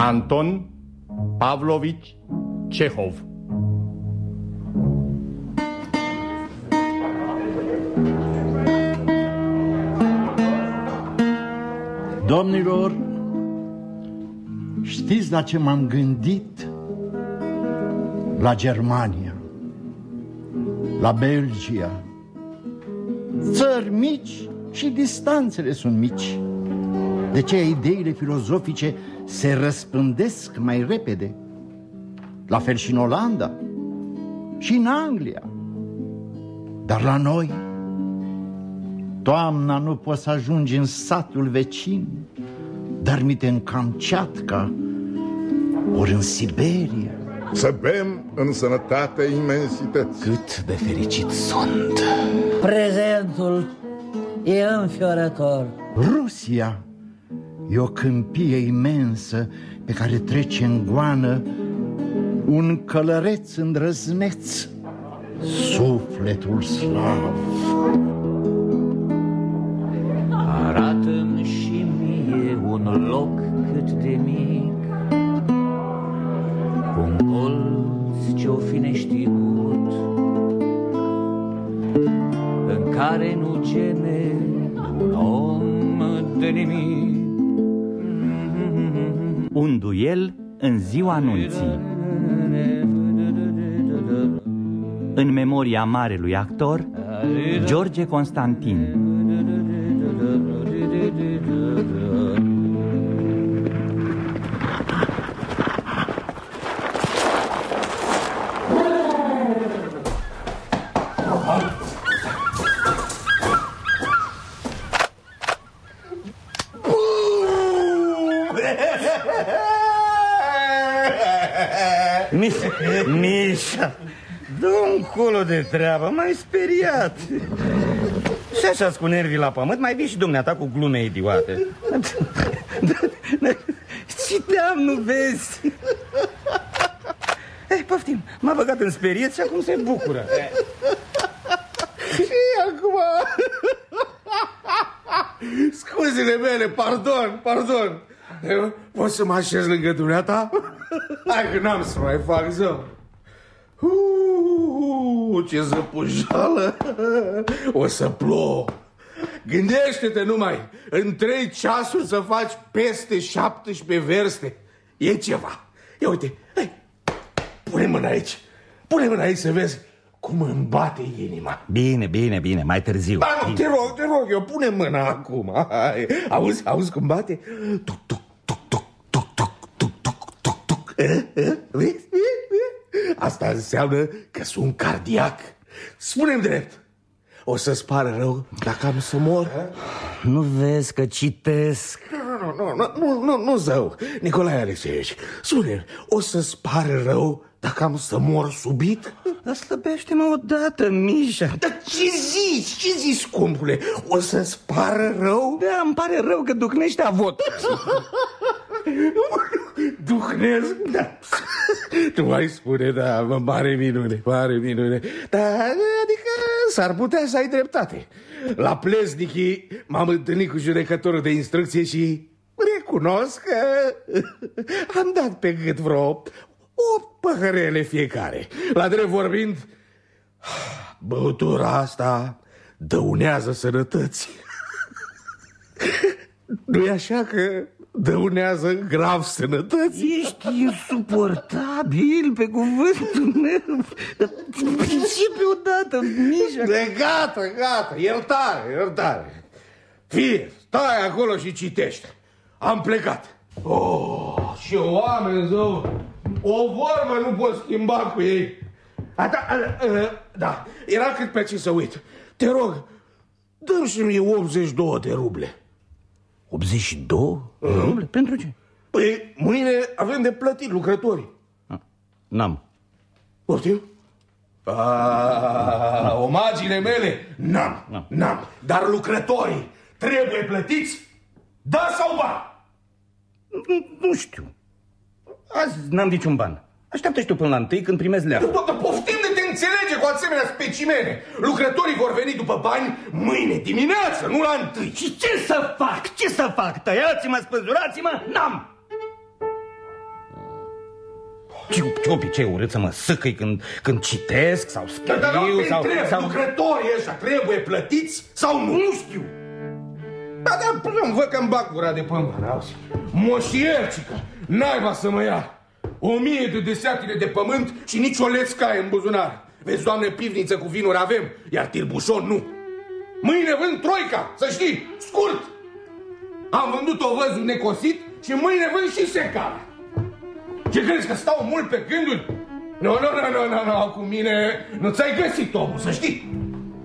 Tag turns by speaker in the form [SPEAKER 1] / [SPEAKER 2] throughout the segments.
[SPEAKER 1] Anton Pavlovici Cehov.
[SPEAKER 2] Domnilor, știți la ce m-am gândit? La Germania, la Belgia. Țări mici și distanțele sunt mici. De ce ideile filozofice se răspândesc mai repede. La fel și în Olanda și în Anglia. Dar la noi, toamna nu poți să ajungi în satul vecin, dar mi-te în Kamchatka ori în Siberia.
[SPEAKER 3] Să bem în sănătate imensități.
[SPEAKER 4] Cât de fericit sunt.
[SPEAKER 5] Prezentul e înfiorător.
[SPEAKER 2] Rusia e o câmpie imensă pe care trece în goană un călăreț îndrăzneț, sufletul slav.
[SPEAKER 4] Arată-mi și mie un loc cât de mic, cu un colț ce-o fi neștiut, în care nu geme un om de nimic.
[SPEAKER 6] Un duel în ziua anunții. În memoria marelui actor George Constantin.
[SPEAKER 7] Mișa, dă-un culo de treabă, m-ai speriat. Și așa cu nervii la pământ, mai vii și dumneata cu glume idiote. Citeam, nu vezi? Poftim, m-a băgat în speriet și acum se bucură.
[SPEAKER 3] Și acum... Scuzile mele, pardon. Poți să mă așez lângă dumneata? Hai că n-am să mai fac zău. Ce zăpujală. O să plouă. Gândește-te numai, în 3 ceasuri să faci peste 17 verste. E ceva. Ia uite, hai, pune mâna aici să vezi cum îmi bate inima.
[SPEAKER 7] Bine, mai târziu.
[SPEAKER 3] Da, te rog, eu pune mâna acum. Hai. Auzi cum bate? Tuc, tuc, tuc, tuc, tuc, tuc, tuc, tuc, tuc, tuc. Vezi? Asta înseamnă că sunt cardiac. Spune-mi drept, o să-ți pară rău dacă am să mor?
[SPEAKER 7] Nu vezi că citesc?
[SPEAKER 3] Nu zău, Nicolae Alexeievici, spune-mi, o să-ți pară rău dacă am să mor subit?
[SPEAKER 7] Dar slăbește-mă odată, Mișa.
[SPEAKER 3] Dar ce zici, scumpule? O să-ți pară rău?
[SPEAKER 7] Da, îmi pare rău că duhnești avot.
[SPEAKER 3] Duhnesc? Da. Tu mai spune, da, mare minune. Da, adică s-ar putea să ai dreptate. La Plesnichi m-am întâlnit cu judecătorul de instrucție și recunosc că am dat pe gât vreo 8 păhărele fiecare. La drept vorbind, băutura asta dăunează sănătății. Nu-i așa că dăunează grav sănătății?
[SPEAKER 7] Ești insuportabil, pe cuvântul meu. Începe odată, Mișa.
[SPEAKER 3] De gata, iertare. Fie, stai acolo și citește. Am plecat. Ce oameni, zău. O vorbă nu pot schimba cu ei. Da, era cât pe ce să uit. Te rog, dă-mi și mie 82 de ruble.
[SPEAKER 7] 82 de ruble? Pentru ce?
[SPEAKER 3] Păi mâine avem de plătit lucrătorii.
[SPEAKER 7] N-am.
[SPEAKER 3] Poftim? Omagiile mele? N-am. Dar lucrătorii trebuie plătiți? Da sau ba?
[SPEAKER 7] Nu știu. Azi n-am niciun ban. Așteaptă și tu până la 1 când primezi leafă.
[SPEAKER 3] Poftim de te înțelege cu asemenea specimene. Lucrătorii vor veni după bani mâine dimineață, nu la 1.
[SPEAKER 7] Și ce să fac? Tăiați-mă, spânzurați-mă? N-am! Ce obicei urât să mă sâcăi când citesc sau scriu sau...
[SPEAKER 3] Lucrătorii ăștia trebuie plătiți sau nu?
[SPEAKER 7] Nu știu.
[SPEAKER 3] Da, văd că-mi bag gura de pământ. Moșiercică, naiba să mă ia. 1000 de deseatine de pământ și nici o lețcaie în buzunar. Vezi, doamne, pivniță cu vinuri avem, iar tirbușon nu. Mâine vând troica, să știi, scurt. Am vândut ovăzul necosit și mâine vând și secala. Ce crezi, că stau mult pe gânduri? Nu, cu mine nu ți-ai găsit omul, să știi.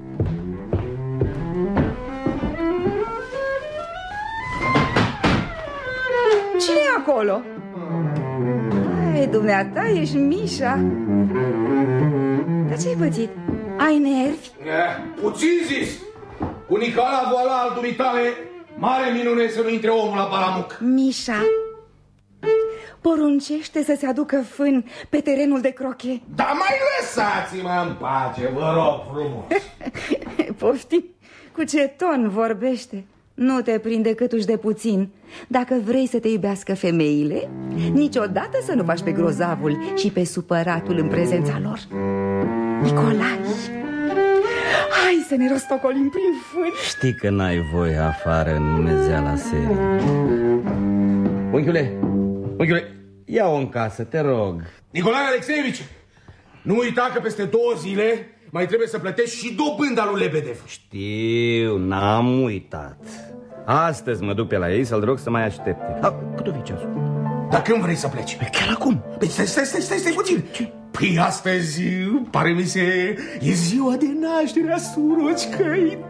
[SPEAKER 8] Cine e acolo? Ai, dumneata, ești Mișa. Dar ce-ai pățit? Ai nervi?
[SPEAKER 3] Puțin zis. Cu Nicola voala al dumitale, mare minune să nu intre omul la balamuc.
[SPEAKER 8] Mișa, poruncește să se aducă fân pe terenul de croche.
[SPEAKER 3] Dar mai lăsați-mă în pace, vă rog frumos.
[SPEAKER 8] Poftim, cu ce ton vorbește. Nu te prinde câtuși de puțin. Dacă vrei să te iubească femeile, niciodată să nu faci pe grozavul și pe supăratul în prezența lor. Nicolai, hai să ne rostocolim prin fân.
[SPEAKER 7] Știi că n-ai voie afară în numezeala serii. Unchiule, ia-o în casă, te rog.
[SPEAKER 3] Nicolae Alexeevici, nu uita că peste 2 zile mai trebuie să plătești și dobânda lui Lebedev.
[SPEAKER 7] Știu, n-am uitat. Astăzi mă duc pe la ei să-l rog să mai aștepte. Cât o fi ceasul?
[SPEAKER 3] Dar când vrei să pleci?
[SPEAKER 7] Chiar acum.
[SPEAKER 3] Păi stai puțin. Păi astăzi, pare-mi se, e ziua de naștere a surocicăi.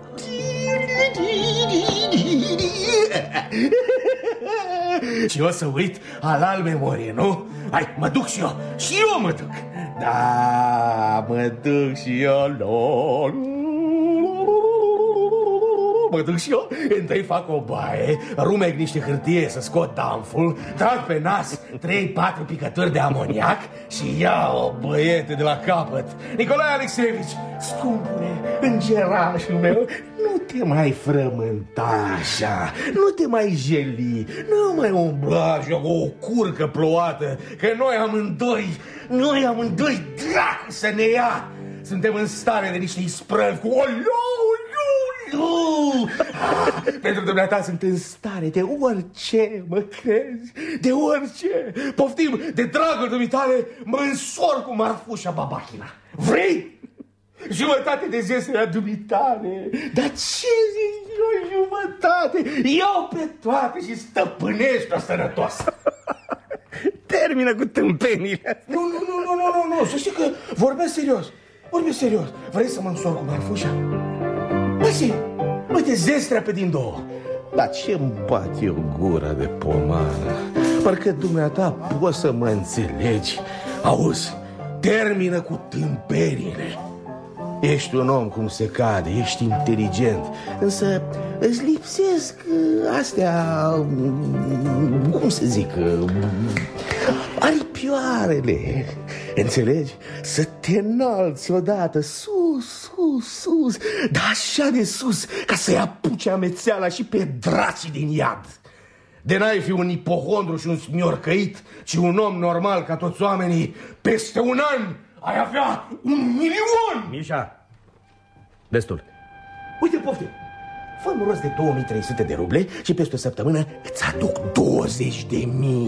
[SPEAKER 3] Și o să uit halal memorie, nu? Hai, mă duc și eu. Și eu mă duc. Da, mă duc și eu. Mă duc și eu. Întâi fac o baie, rumec niște hârtie să scot damful, trag pe nas 3-4 picături de amoniac și iau o băiete de la capăt. Nicolae Alexeevici, scumpule, îngerașul meu, nu te mai frământa așa, nu te mai jeli, nu mai umbla așa cu o curcă plouată, că noi amândoi, dracu să ne ia. Suntem în stare de niște isprăvi cu pentru dumneata sunt în stare de orice, mă crezi? De orice. Poftim, de dragul dumitale mă însor cu marfușa babachina. Vrei? Jumătate de zesele a dumitale. Dar ce zici eu, jumătate? Iau pe toate și stăpânești-o sănătoasă.
[SPEAKER 7] Termină cu tâmpenile.
[SPEAKER 3] Nu, să știi că vorbesc serios. Vrei să mă însor cu marfușa? Băi, uite, zestrea pe din 2. Dar ce-mi bat eu gura de pomană? Parcă dumneata poți să mă înțelegi. Auzi, termină cu tâmperile. Ești un om cum se cade, ești inteligent, însă îți lipsesc astea, cum să zic, aripioarele. Înțelegi? Să te înalți odată sus, dar așa de sus, ca să-i apuce amețeala și pe dracii din iad. De n-ai fi un ipohondru și un smiorcăit, ci un om normal ca toți oamenii, peste un an ai avea 1.000.000.
[SPEAKER 7] Mișa, destul.
[SPEAKER 3] Uite, poftim, fă-mi rost de 2300 de ruble și peste o săptămână îți aduc 20.000. 20.000,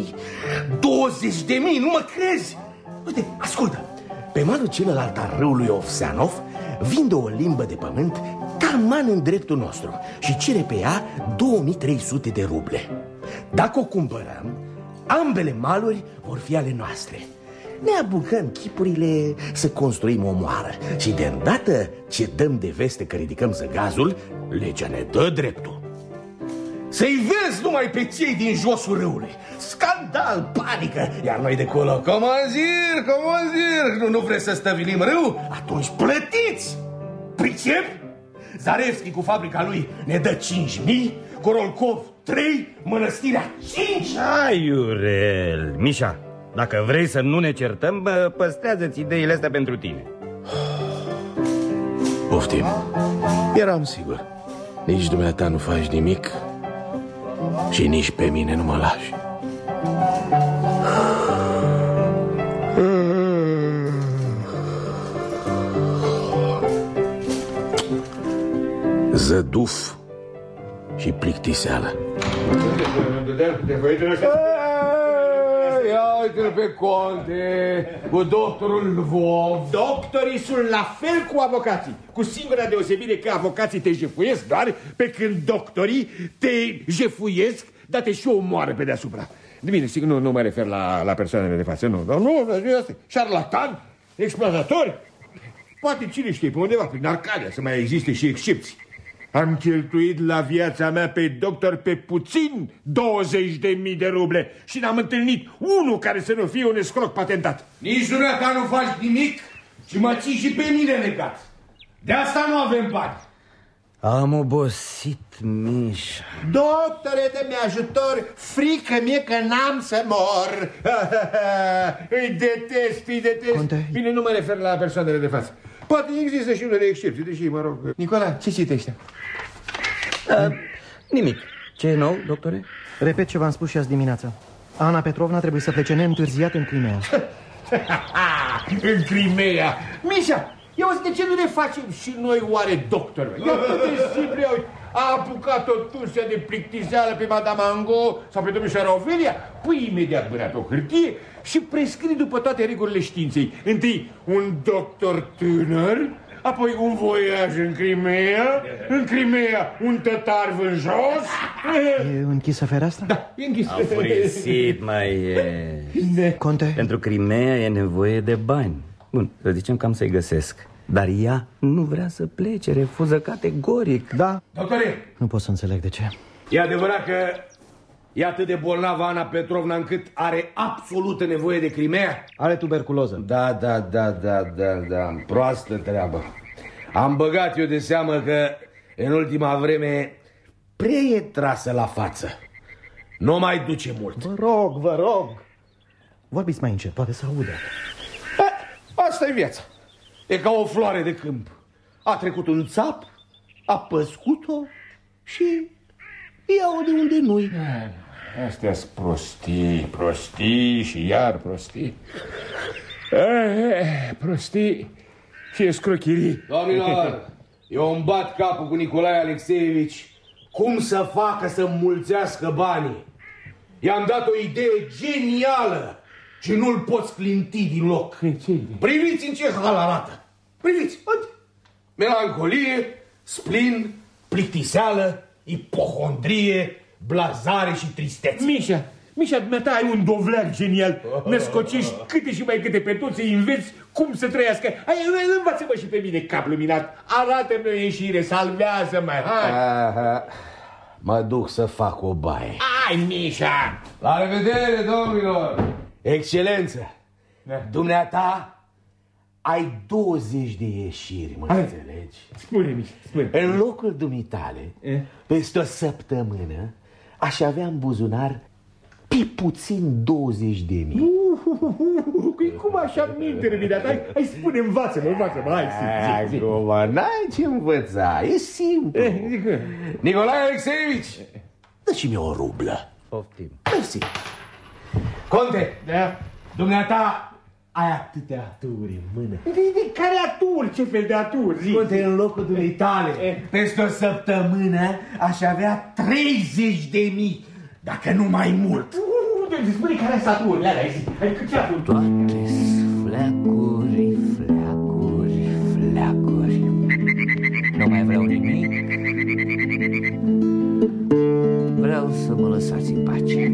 [SPEAKER 3] nu mă crezi? Uite, ascultă, pe malul celălalt al râului Ovseanov vinde o limbă de pământ taman în dreptul nostru și cere pe ea 2300 de ruble. Dacă o cumpărăm, ambele maluri vor fi ale noastre. Ne apucăm chipurile să construim o moară și de îndată ce dăm de veste că ridicăm zăgazul, legea ne dă dreptul. Să-i vezi numai pe cei din josul râului. Scandal, panică. Iar noi de acolo, comazir, nu vreți să stăvilim râu? Atunci plătiți. Pricep? Zarevski cu fabrica lui ne dă 5.000, Korolkov 3, Mănăstirea 5.
[SPEAKER 7] Aiurel, Mișa, dacă vrei să nu ne certăm, păstrează-ți ideile astea pentru tine.
[SPEAKER 3] Poftim, eram sigur. Nici dumneata nu faci nimic și nici pe mine nu mă lași. zăduf și plictiseală. Ia uite-l pe Conte, cu doctorul Lvov.
[SPEAKER 1] Doctorii sunt la fel cu avocații, cu singura deosebire că avocații te jefuiesc doar, pe când doctorii te jefuiesc, dar te și omoară pe deasupra. Bine, sigur, nu mă refer la persoanele de față, nu, șarlatani, exploatatori. Poate cine știe, pe undeva, prin Arcadia, să mai existe și excepții. Am cheltuit la viața mea pe doctor pe puțin 20.000 de ruble și n-am întâlnit unul care să nu fie un escroc patentat.
[SPEAKER 3] Nici dumneata nu faci nimic și mă ții și pe mine legat. De asta nu avem bani.
[SPEAKER 7] Am obosit, Mișa.
[SPEAKER 1] Doctore, dă-mi ajutor, frică mie că n-am să mor. Îi detest.
[SPEAKER 2] Conte?
[SPEAKER 1] Bine, nu mă refer la persoanele de față. Poate există și unele excepții, deși, mă rog... Nicola, ce citești?
[SPEAKER 7] Nimic. Ce e nou, doctore?
[SPEAKER 9] Repet ce v-am spus și azi dimineața. Ana Petrovna trebuie să plece neîntârziat în Crimea.
[SPEAKER 1] În Crimea. Mișa, eu zic, de ce nu ne facem și noi oare doctor? E atât de simplu, a apucat-o Turcia de plictiseală pe Madame Angot sau pe domnișoara Ofelia, pui imediat mâna pe o hârtie și prescrii după toate regulile științei. Întâi un doctor tânăr, apoi un voiaj în Crimea un tătar vânjos.
[SPEAKER 9] E închisă fereastra?
[SPEAKER 1] Da, e închisă.
[SPEAKER 7] Au furisit, mai e.
[SPEAKER 9] Conte?
[SPEAKER 7] Pentru Crimea e nevoie de bani. Bun, să zicem că am să-i găsesc. Dar ea nu vrea să plece, refuză categoric.
[SPEAKER 9] Da.
[SPEAKER 3] Doctore,
[SPEAKER 9] Nu pot să înțeleg de ce.
[SPEAKER 3] e adevărat că e atât de bolnavă Ana Petrovna încât are absolută nevoie de Crimea?
[SPEAKER 9] Are tuberculoză.
[SPEAKER 3] Da, proastă treabă. Am băgat eu de seamă că în ultima vreme prea e trasă la față. Nu mai duce mult.
[SPEAKER 9] Vă rog. Vorbiți mai încet, poate să audă.
[SPEAKER 3] Asta e viața. E ca o floare de câmp. A trecut un țap, a păscut-o și ia-o de unde nu-i.
[SPEAKER 1] Astea-s prostii și iar prostii. Prostii și escrocherii.
[SPEAKER 3] Domnilor, eu îmi bat capul cu Nicolae Alexeevici cum să facă să mulțească banii. I-am dat o idee genială și nu-l poți clinti din loc. Priviți în ce hal arată. Priviți, uite. Melancolie, splin, plictiseală, ipohondrie, blazare și tristețe.
[SPEAKER 1] Mișa, dumneata ai un dovleac genial. Născocești câte și mai câte pe toți, îi înveți cum să trăiască. Învață-mă și pe mine, cap luminat. Arată-mi o ieșire, salvează-mă.
[SPEAKER 3] Aha. Mă duc să fac o baie.
[SPEAKER 1] Hai, Mișa!
[SPEAKER 3] La revedere, domnilor! Excelență, dumneata ai 20 de ieșiri, mă înțelegi?
[SPEAKER 1] Spune-mi, spune.
[SPEAKER 3] În locul dumitale, peste o săptămână, aș avea în buzunar pe puțin 20.000.
[SPEAKER 1] Cum așa minte, Răbinat? Hai, spune, învață-mă, hai, zi.
[SPEAKER 3] Acum, n-ai ce învăța, e simplu. Nicolae Alexeevici, dă-și-mi o rublă.
[SPEAKER 7] Poftim.
[SPEAKER 3] Mersi. Conte,
[SPEAKER 1] Da?
[SPEAKER 3] dumneata ai atâtea aturi în mână.
[SPEAKER 1] De care aturi? Ce fel de aturi? Zi.
[SPEAKER 3] Conte, în locul dumitale, peste o săptămână aș avea 30.000, dacă nu mai mult.
[SPEAKER 1] Spune care sunt aturile alea, zi. Adică ce aturi?
[SPEAKER 4] Toate fleacuri, nu mai vreau nimic. Vreau să mă lăsați în pace.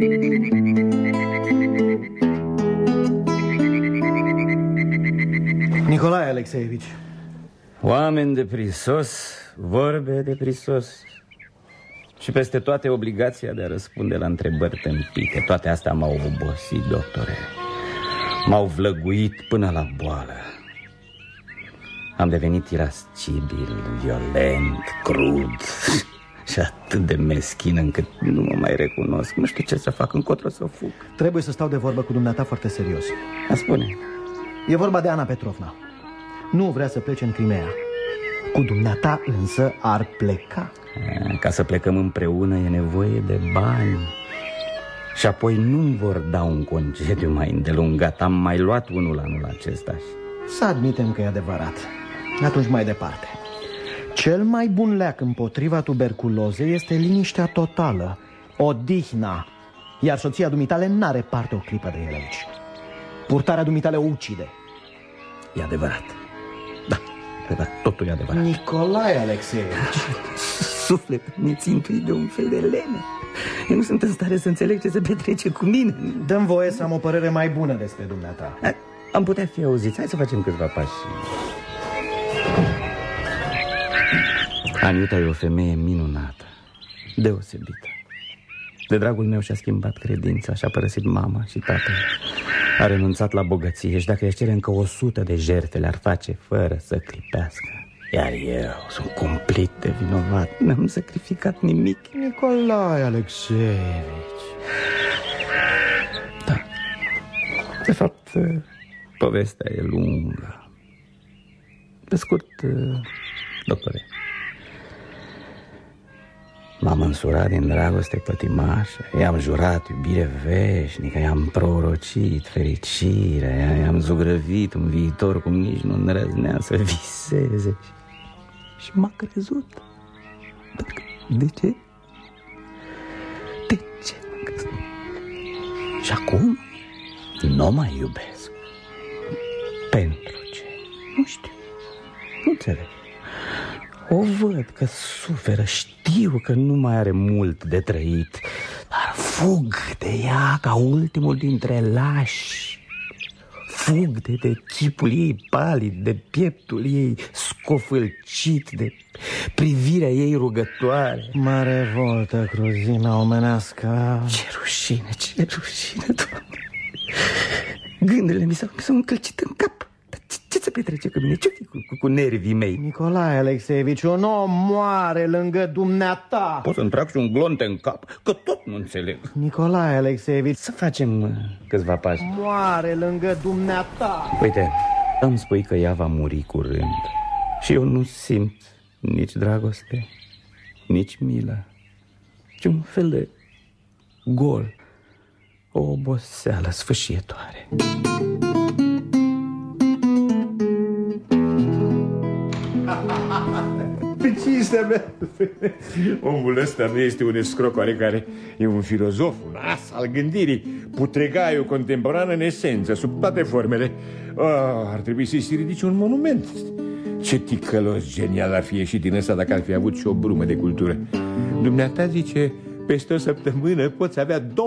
[SPEAKER 9] Nicolae Alexeevici.
[SPEAKER 7] Oameni de prisos, vorbe de prisos. Și peste toate obligația de a răspunde la întrebări tâmpite. Toate astea m-au obosit, doctore. M-au vlăguit până la boală. Am devenit irascibil, violent, crud și atât de meschin încât nu mă mai recunosc. Nu știu ce să fac, încotro să fug.
[SPEAKER 9] Trebuie să stau de vorbă cu dumneata foarte serios.
[SPEAKER 7] Spune.
[SPEAKER 9] E vorba de Ana Petrovna. Nu vrea să plece în Crimea. Cu dumneata însă ar pleca.
[SPEAKER 7] Ca să plecăm împreună e nevoie de bani. Și apoi nu-mi vor da un concediu mai îndelungat. Am mai luat unul anul acesta.
[SPEAKER 9] Să admitem că e adevărat. Atunci mai departe. Cel mai bun leac împotriva tuberculozei este liniștea totală, odihna. Iar soția dumitale n-are parte o clipă de el aici. Purtarea dumitale o ucide.
[SPEAKER 7] E adevărat. Da, totul e adevărat.
[SPEAKER 9] Nicolae Alexeevici,
[SPEAKER 7] sufletul mi-e țintuit de un fel de lene. Eu nu sunt în stare să înțeleg ce se petrece cu mine.
[SPEAKER 9] dă-mi voie să am o părere mai bună despre dumneata.
[SPEAKER 7] Am putea fi auziți. Hai să facem câțiva pași. Aniuta e o femeie minunată, deosebită. De dragul meu și-a schimbat credința, și-a părăsit mama și tatăl. A renunțat la bogăție și dacă i-aș cere încă 100 de jertfe, le-ar face fără să clipească. Iar eu sunt cumplit de vinovat. N-am sacrificat nimic.
[SPEAKER 9] Nicolae Alexeevici.
[SPEAKER 7] Da. De fapt, povestea e lungă. Pe scurt, doctore, m-am însurat din dragoste pătimașă, i-am jurat iubire veșnică, i-am prorocit fericire, i-am zugrăvit un viitor cum nici nu îndrăznea să viseze. Și m-a crezut. De ce? De ce m-a crezut? Și acum nu mai iubesc. Pentru ce? Nu știu. Nu înțeleg. O văd că suferă, știu că nu mai are mult de trăit, dar fug de ea ca ultimul dintre lași. Fug de chipul ei palid, de pieptul ei scofâlcit, de privirea ei rugătoare.
[SPEAKER 9] Mă revoltă cruzimea omenească.
[SPEAKER 7] Ce rușine, Doamne. Gândurile mi s-au încălcit în cap. Ce se petrece cu mine? Ce cu nervii mei?
[SPEAKER 9] Nicolae Alexeevici, un om moare lângă dumneata.
[SPEAKER 7] Pot să-mi trag și un glonte în cap? Că tot nu înțeleg.
[SPEAKER 9] Nicolae Alexeevici,
[SPEAKER 7] să facem câțiva pași.
[SPEAKER 9] Moare lângă dumneata.
[SPEAKER 7] Uite, îmi spui că ea va muri curând și eu nu simt nici dragoste, nici milă, ci un fel de gol, o oboseală sfâșietoare.
[SPEAKER 1] Pe cinstea mea, omul ăsta nu este un escroc oarecare, e un filozof, un as al gândirii, putregaiul contemporan în esență, sub toate formele. Ar trebui să-i ridice un monument. Ce ticălos genial ar fi ieșit din ăsta dacă ar fi avut și o brumă de cultură. Dumneata zice, peste o săptămână poți avea 20.000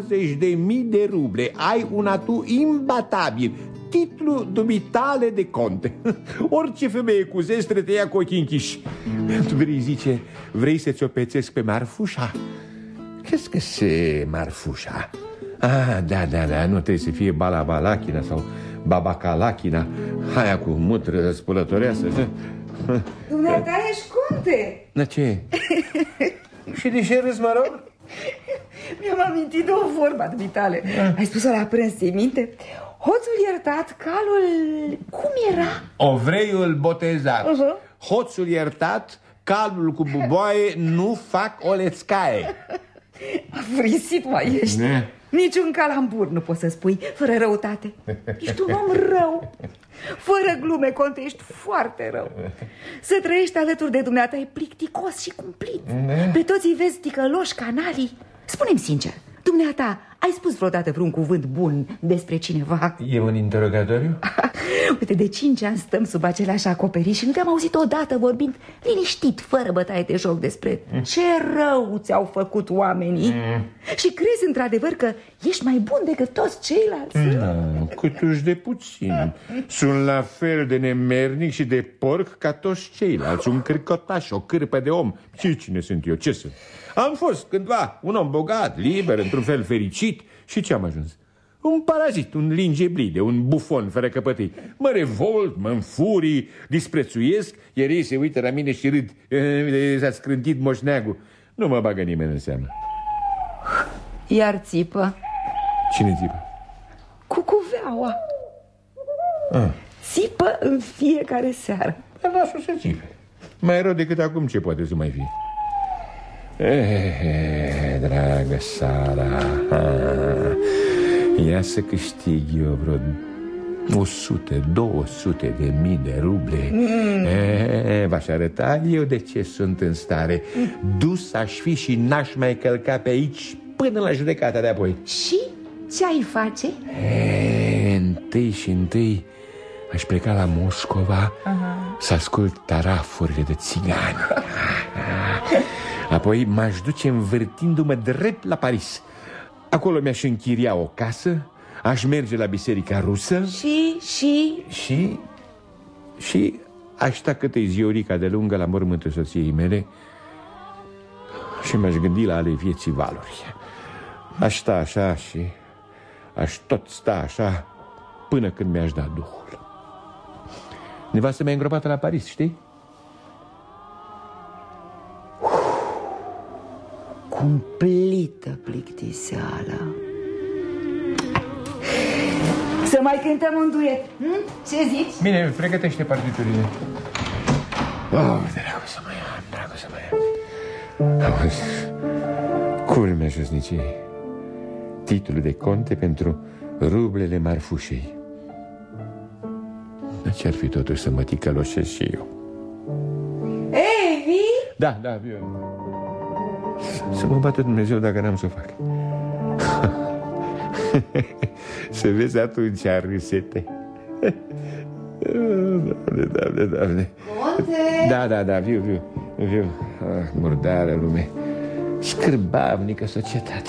[SPEAKER 1] de ruble, ai un atu imbatabil, titlu dumitale de conte. Orice femeie cu zestre te ia cu ochii închiși. Tu vrei, zice, vrei să ți-o pețesc pe Marfușa? Crezi că se Marfușa? Da, nu trebuie să fie Balabalachina sau Babacalachina, aia cu mutră spălătoreasă.
[SPEAKER 8] Dumneata ești conte.
[SPEAKER 1] Da, ce? Și de ce râzi, mă rog?
[SPEAKER 8] Mi-am amintit de o vorba dumitale. Ai spus-o la prânz, ți-i minte? Hoțul iertat, calul... Cum era?
[SPEAKER 1] Ovreiul botezat. Hoțul iertat, calul cu buboaie nu fac o lețcaie.
[SPEAKER 8] Frisit mai ești. Niciun calambur nu poți să spui fără răutate. Ești un om rău. Fără glume, conte, ești foarte rău. Să trăiești alături de dumneata e plicticos și cumplit. Pe toți îi vezi ticăloși, canalii. Spune-mi sincer, dumneata, ai spus vreodată vreun cuvânt bun despre cineva?
[SPEAKER 1] E un interogatoriu?
[SPEAKER 8] Uite, de 5 ani stăm sub același acoperiș și nu te-am auzit odată vorbind liniștit, fără bătaie de joc despre ce rău ți-au făcut oamenii. Și crezi într-adevăr că ești mai bun decât toți ceilalți?
[SPEAKER 1] Nu, câtuși de puțin. Sunt la fel de nemernic și de porc ca toți ceilalți. Un cârcotaș, o cârpă de om. Și cine sunt eu? Ce sunt? Am fost cândva un om bogat, liber, într-un fel fericit. Și ce am ajuns? Un parazit, un lingeblide, un bufon fără căpătâi. Mă revolt, mă înfurii, disprețuiesc, iar ei se uită la mine și râd. S-a scrântit moșneagul. Nu mă bagă nimeni în seamă.
[SPEAKER 8] Iar țipă?
[SPEAKER 1] Cine țipă?
[SPEAKER 8] Cucuveaua. Țipă în fiecare seară.
[SPEAKER 1] Dar lasă să țipe. Mai rău decât acum ce poate să mai fie. Dragă Sara, ia să câștig eu vreo 100-200.000 de ruble. V-aș arăta eu de ce sunt în stare. Dus aș fi și n-aș mai călca pe aici până la judecata de apoi.
[SPEAKER 8] Și ce ai face?
[SPEAKER 1] Întâi aș pleca la Moscova să ascult tarafurile de țigani. Apoi m-aș duce învârtindu-mă drept la Paris. Acolo mi-aș închiria o casă, aș merge la biserica rusă și aș sta câte ziorica de lungă la mormântul soției mele și m-aș gândi la ale vieții valuri. Aș sta așa și aș tot sta așa până când mi-aș da duhul. Nevastă mea îngropată la Paris, știi?
[SPEAKER 8] Cumplită plictiseală. Să mai cântăm un duet. Ce zici?
[SPEAKER 1] Bine, pregătește partiturile. Dracu să mai am. Auzi, culmea josniciei. Titlul de conte pentru rublele marfușei. Dar ce-ar fi totuși să mă ticăloșesc și eu?
[SPEAKER 8] Ei, vii?
[SPEAKER 1] Da, viu. Să mă bată Dumnezeu dacă n-am să o fac. Să vezi atunci, râsete. Doamne.
[SPEAKER 8] Conte!
[SPEAKER 1] Da, viu. Murdară lume. Scârbavnică societate.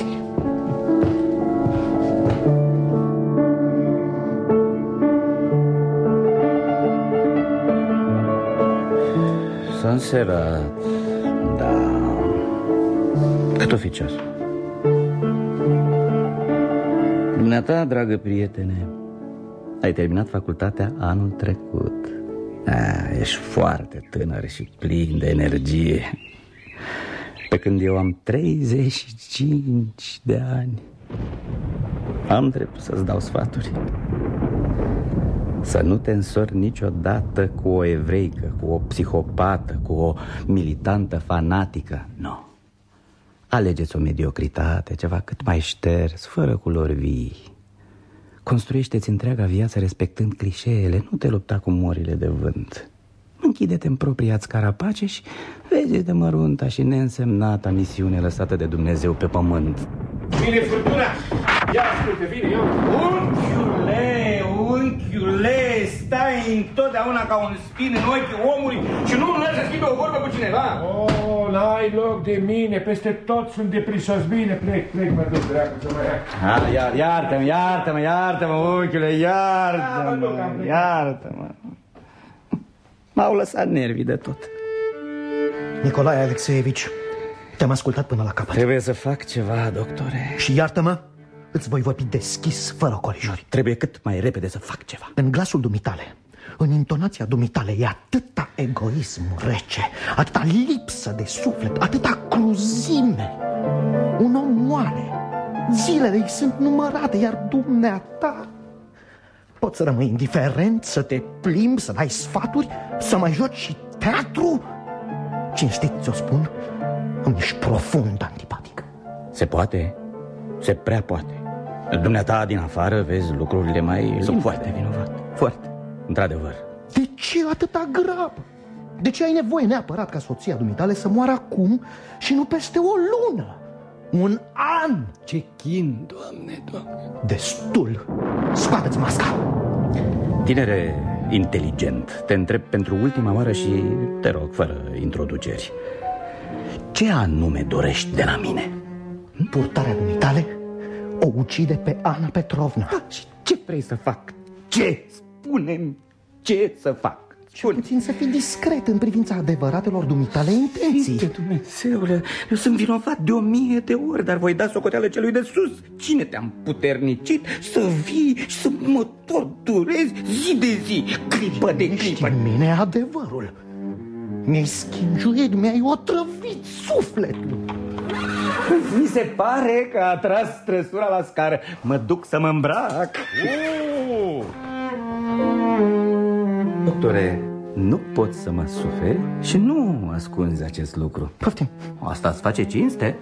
[SPEAKER 7] S-a înserat. Da. Cât o fi ceasul? Dumneata, dragă prietene, ai terminat facultatea anul trecut. Ești foarte tânăr și plin de energie. Pe când eu am 35 de ani. Am dreptul să-ți dau sfaturi. Să nu te însori niciodată cu o evreică, cu o psihopată, cu o militantă fanatică. Nu. Alegeți o mediocritate, ceva cât mai șters, fără culori vii. Construiește-ți întreaga viață respectând clișeele. Nu te lupta cu morile de vânt. Închide-te în propria-ți carapace și vezi de mărunta și neînsemnata misiune lăsată de Dumnezeu pe pământ.
[SPEAKER 1] Vine furtuna! Ia ascultă, vine eu!
[SPEAKER 7] Unchiule, stai întotdeauna ca un spin în ochii omului și nu îmi lași să schimbe o vorbă cu cineva.
[SPEAKER 1] N-ai loc de mine, peste tot sunt deprisos. Bine, plec, mă duc, dracu, să mă ia.
[SPEAKER 7] Iartă-mă, unchiule, iartă-mă. M-au lăsat nervii de tot.
[SPEAKER 9] Nicolae Alexeevici, te-am ascultat până la capăt.
[SPEAKER 7] Trebuie să fac ceva, doctore.
[SPEAKER 9] Și iartă-mă, îți voi vorbi deschis, fără colijuri.
[SPEAKER 7] Trebuie cât mai repede să fac ceva.
[SPEAKER 9] În glasul dumitale, în intonația dumitale, e atâta egoism rece, atâta lipsă de suflet, atâta cruzime. Un om moare, zilele îi sunt numărate, iar dumneata poți să rămâi indiferent, să te plimbi, să dai sfaturi, să mai joci și teatru? Cinstit ți-o spun, îmi ești profund antipatic.
[SPEAKER 7] Se poate, se prea poate. Dumneata din afară vezi lucrurile mai... Sunt foarte vinovat, foarte, într-adevăr.
[SPEAKER 9] De ce atâta grabă? De ce ai nevoie neapărat ca soția dumitale să moară acum și nu peste o lună? Un an!
[SPEAKER 7] Ce chin, Doamne.
[SPEAKER 9] Destul! Scoate-ți masca!
[SPEAKER 7] Tinere inteligent, te întreb pentru ultima oară și te rog, fără introduceri, ce anume dorești de la mine?
[SPEAKER 9] Purtarea dumitale o ucide pe Ana Petrovna.
[SPEAKER 7] Și ce vrei să fac? Ce? Spune-mi ce să fac.
[SPEAKER 9] Și puțin să fii discret în privința adevăratelor dumitale intenții.
[SPEAKER 7] Sfinte Dumnezeule, eu sunt vinovat de 1000 de ori, dar voi da socoteală celui de sus. Cine te-a împuternicit să vii și să mă torturezi zi de zi, clipă de clipă?
[SPEAKER 9] În mine adevărul. Mi-ai schingiuit, mi-ai otrăvit sufletul.
[SPEAKER 7] Mi se pare că a tras trăsura la scară. Mă duc să mă îmbrac. Doctore, nu poți să mă suferi și nu ascunzi acest lucru.
[SPEAKER 9] Poftim.
[SPEAKER 7] Asta îți face cinste?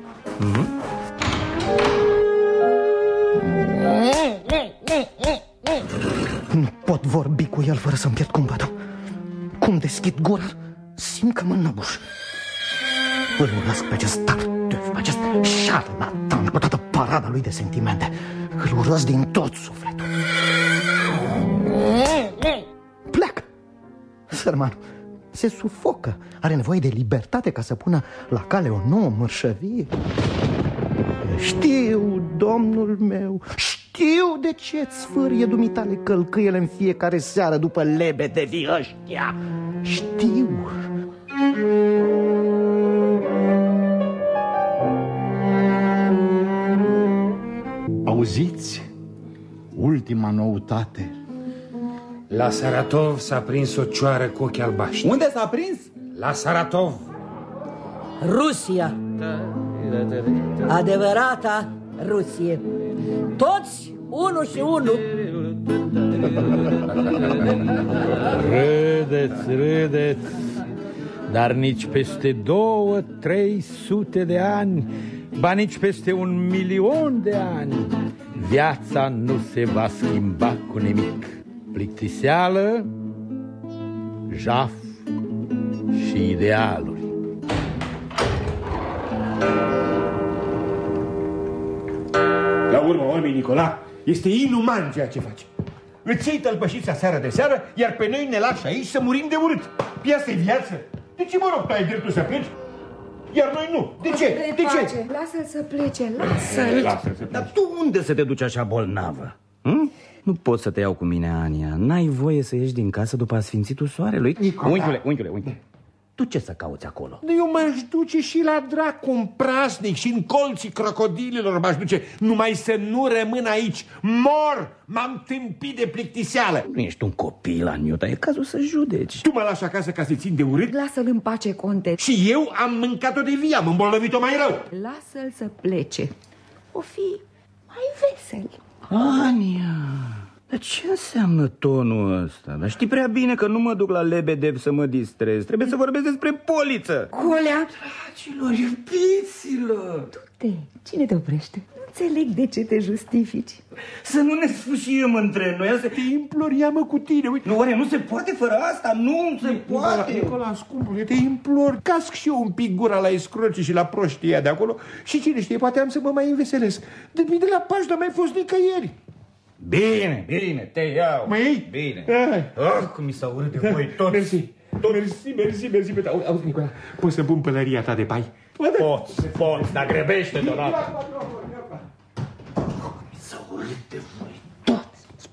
[SPEAKER 9] Nu pot vorbi cu el fără să-mi pierd cumpătul. Cum deschid gura, simt că mă înăbuș. Îl urăsc pe acest tartuf, pe acest șarlatan, cu toată parada lui de sentimente. Îl urăsc din tot sufletul. Pleacă! Sărmanul se sufocă. Are nevoie de libertate ca să pună la cale o nouă mărșăvie. Știu, domnul meu, știu de ce-ți sfârie dumitale călcâiele în fiecare seară după lebedevii ăștia. Știu.
[SPEAKER 2] Auziți? Ultima noutate.
[SPEAKER 3] La Saratov s-a prins o cioară cu ochi albaștri.
[SPEAKER 10] Unde s-a prins?
[SPEAKER 3] La Saratov.
[SPEAKER 5] Rusia. Adevărata Rusie. Toți, unul și unul.
[SPEAKER 11] Râdeți, dar nici peste 200-300 de ani, ba nici peste 1.000.000 de ani, viața nu se va schimba cu nimic. Plictiseală, jaf și idealuri.
[SPEAKER 1] La urmă, oameni, Nicola, este inuman ceea ce face. Îți iei tălpășița seară de seară, iar pe noi ne lași aici să murim de urât. Piața-i viață. De ce, mă rog, tu ai dreptul să pleci? Iar noi nu. De ce? De ce?
[SPEAKER 8] Lasă-l să plece, lasă-l.
[SPEAKER 7] Dar tu unde să te duci așa bolnavă? Nu pot să te iau cu mine, Ania. N-ai voie să ieși din casă după asfințitul soarelui. Unchiule. Tu ce să cauți acolo?
[SPEAKER 1] Eu m-aș duce și la dracu în praznic și în colții crocodililor m-aș duce. Numai să nu rămân aici. Mor! M-am tâmpit de plictiseală.
[SPEAKER 7] Nu ești un copil, Aniuta, e cazul să judeci.
[SPEAKER 1] Tu mă lași acasă ca să țin de urât?
[SPEAKER 8] Lasă-l în pace, conte.
[SPEAKER 1] Și eu am mâncat-o de vie, am îmbolnăvit-o mai rău.
[SPEAKER 8] Lasă-l să plece. O fi mai vesel.
[SPEAKER 7] Ania, dar ce înseamnă tonul ăsta? Dar știi prea bine că nu mă duc la Lebedev să mă distrez. Trebuie să vorbesc despre poliță.
[SPEAKER 8] Colea!
[SPEAKER 7] Dragilor, iubiților!
[SPEAKER 8] Du-te! Cine te oprește? Nu înțeleg de ce te justifici.
[SPEAKER 7] Să nu ne sfâșiem între noi. Te
[SPEAKER 1] implor, ia-mă cu tine. Uite.
[SPEAKER 7] Nu, oare nu se poate fără asta? Nu se poate.
[SPEAKER 1] Nicola, scumpule, te implor. Casc și eu un pic gura la escroci și la proștia de acolo. Și cine știe, poate am să mă mai înveselesc. De la Paști n-am mai fost nicăieri.
[SPEAKER 7] Bine, te iau.
[SPEAKER 1] Mă iei?
[SPEAKER 7] Bine. Cum mi s-a urât de voi toți.
[SPEAKER 1] Mersi. Auzi, Nicola, poți să pun pălăria ta de pai?
[SPEAKER 7] Poți, dar grebește deodată. Mi s-a urât de voi toți.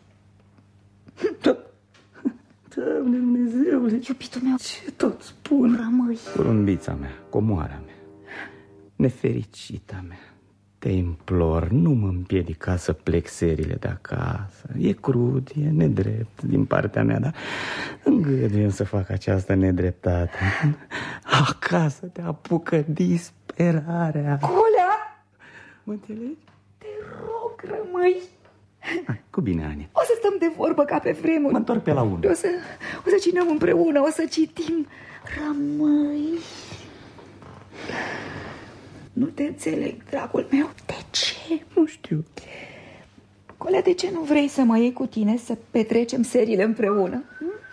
[SPEAKER 7] Doamne Dumnezeule,
[SPEAKER 8] iubitul meu,
[SPEAKER 7] ce tot spun?
[SPEAKER 8] Rămâi.
[SPEAKER 7] Porumbița mea, comoara mea, nefericita mea, te implor, nu mă împiedica să plec serile de acasă. E crud, e nedrept din partea mea, dar îngăduie să fac această nedreptate. Acasă te apucă disperarea.
[SPEAKER 8] Colea!
[SPEAKER 7] Mă înțelegi?
[SPEAKER 8] Te rog, rămâi.
[SPEAKER 7] Hai, cu bine, Ania.
[SPEAKER 8] O să stăm de vorbă ca pe vremuri.
[SPEAKER 7] Mă întorc pe la 1.
[SPEAKER 8] O să cinăm împreună, o să citim. Rămâi. Nu te înțeleg, dragul meu. De ce?
[SPEAKER 7] Nu știu.
[SPEAKER 8] Colea, de ce nu vrei să mă iei cu tine să petrecem serile împreună?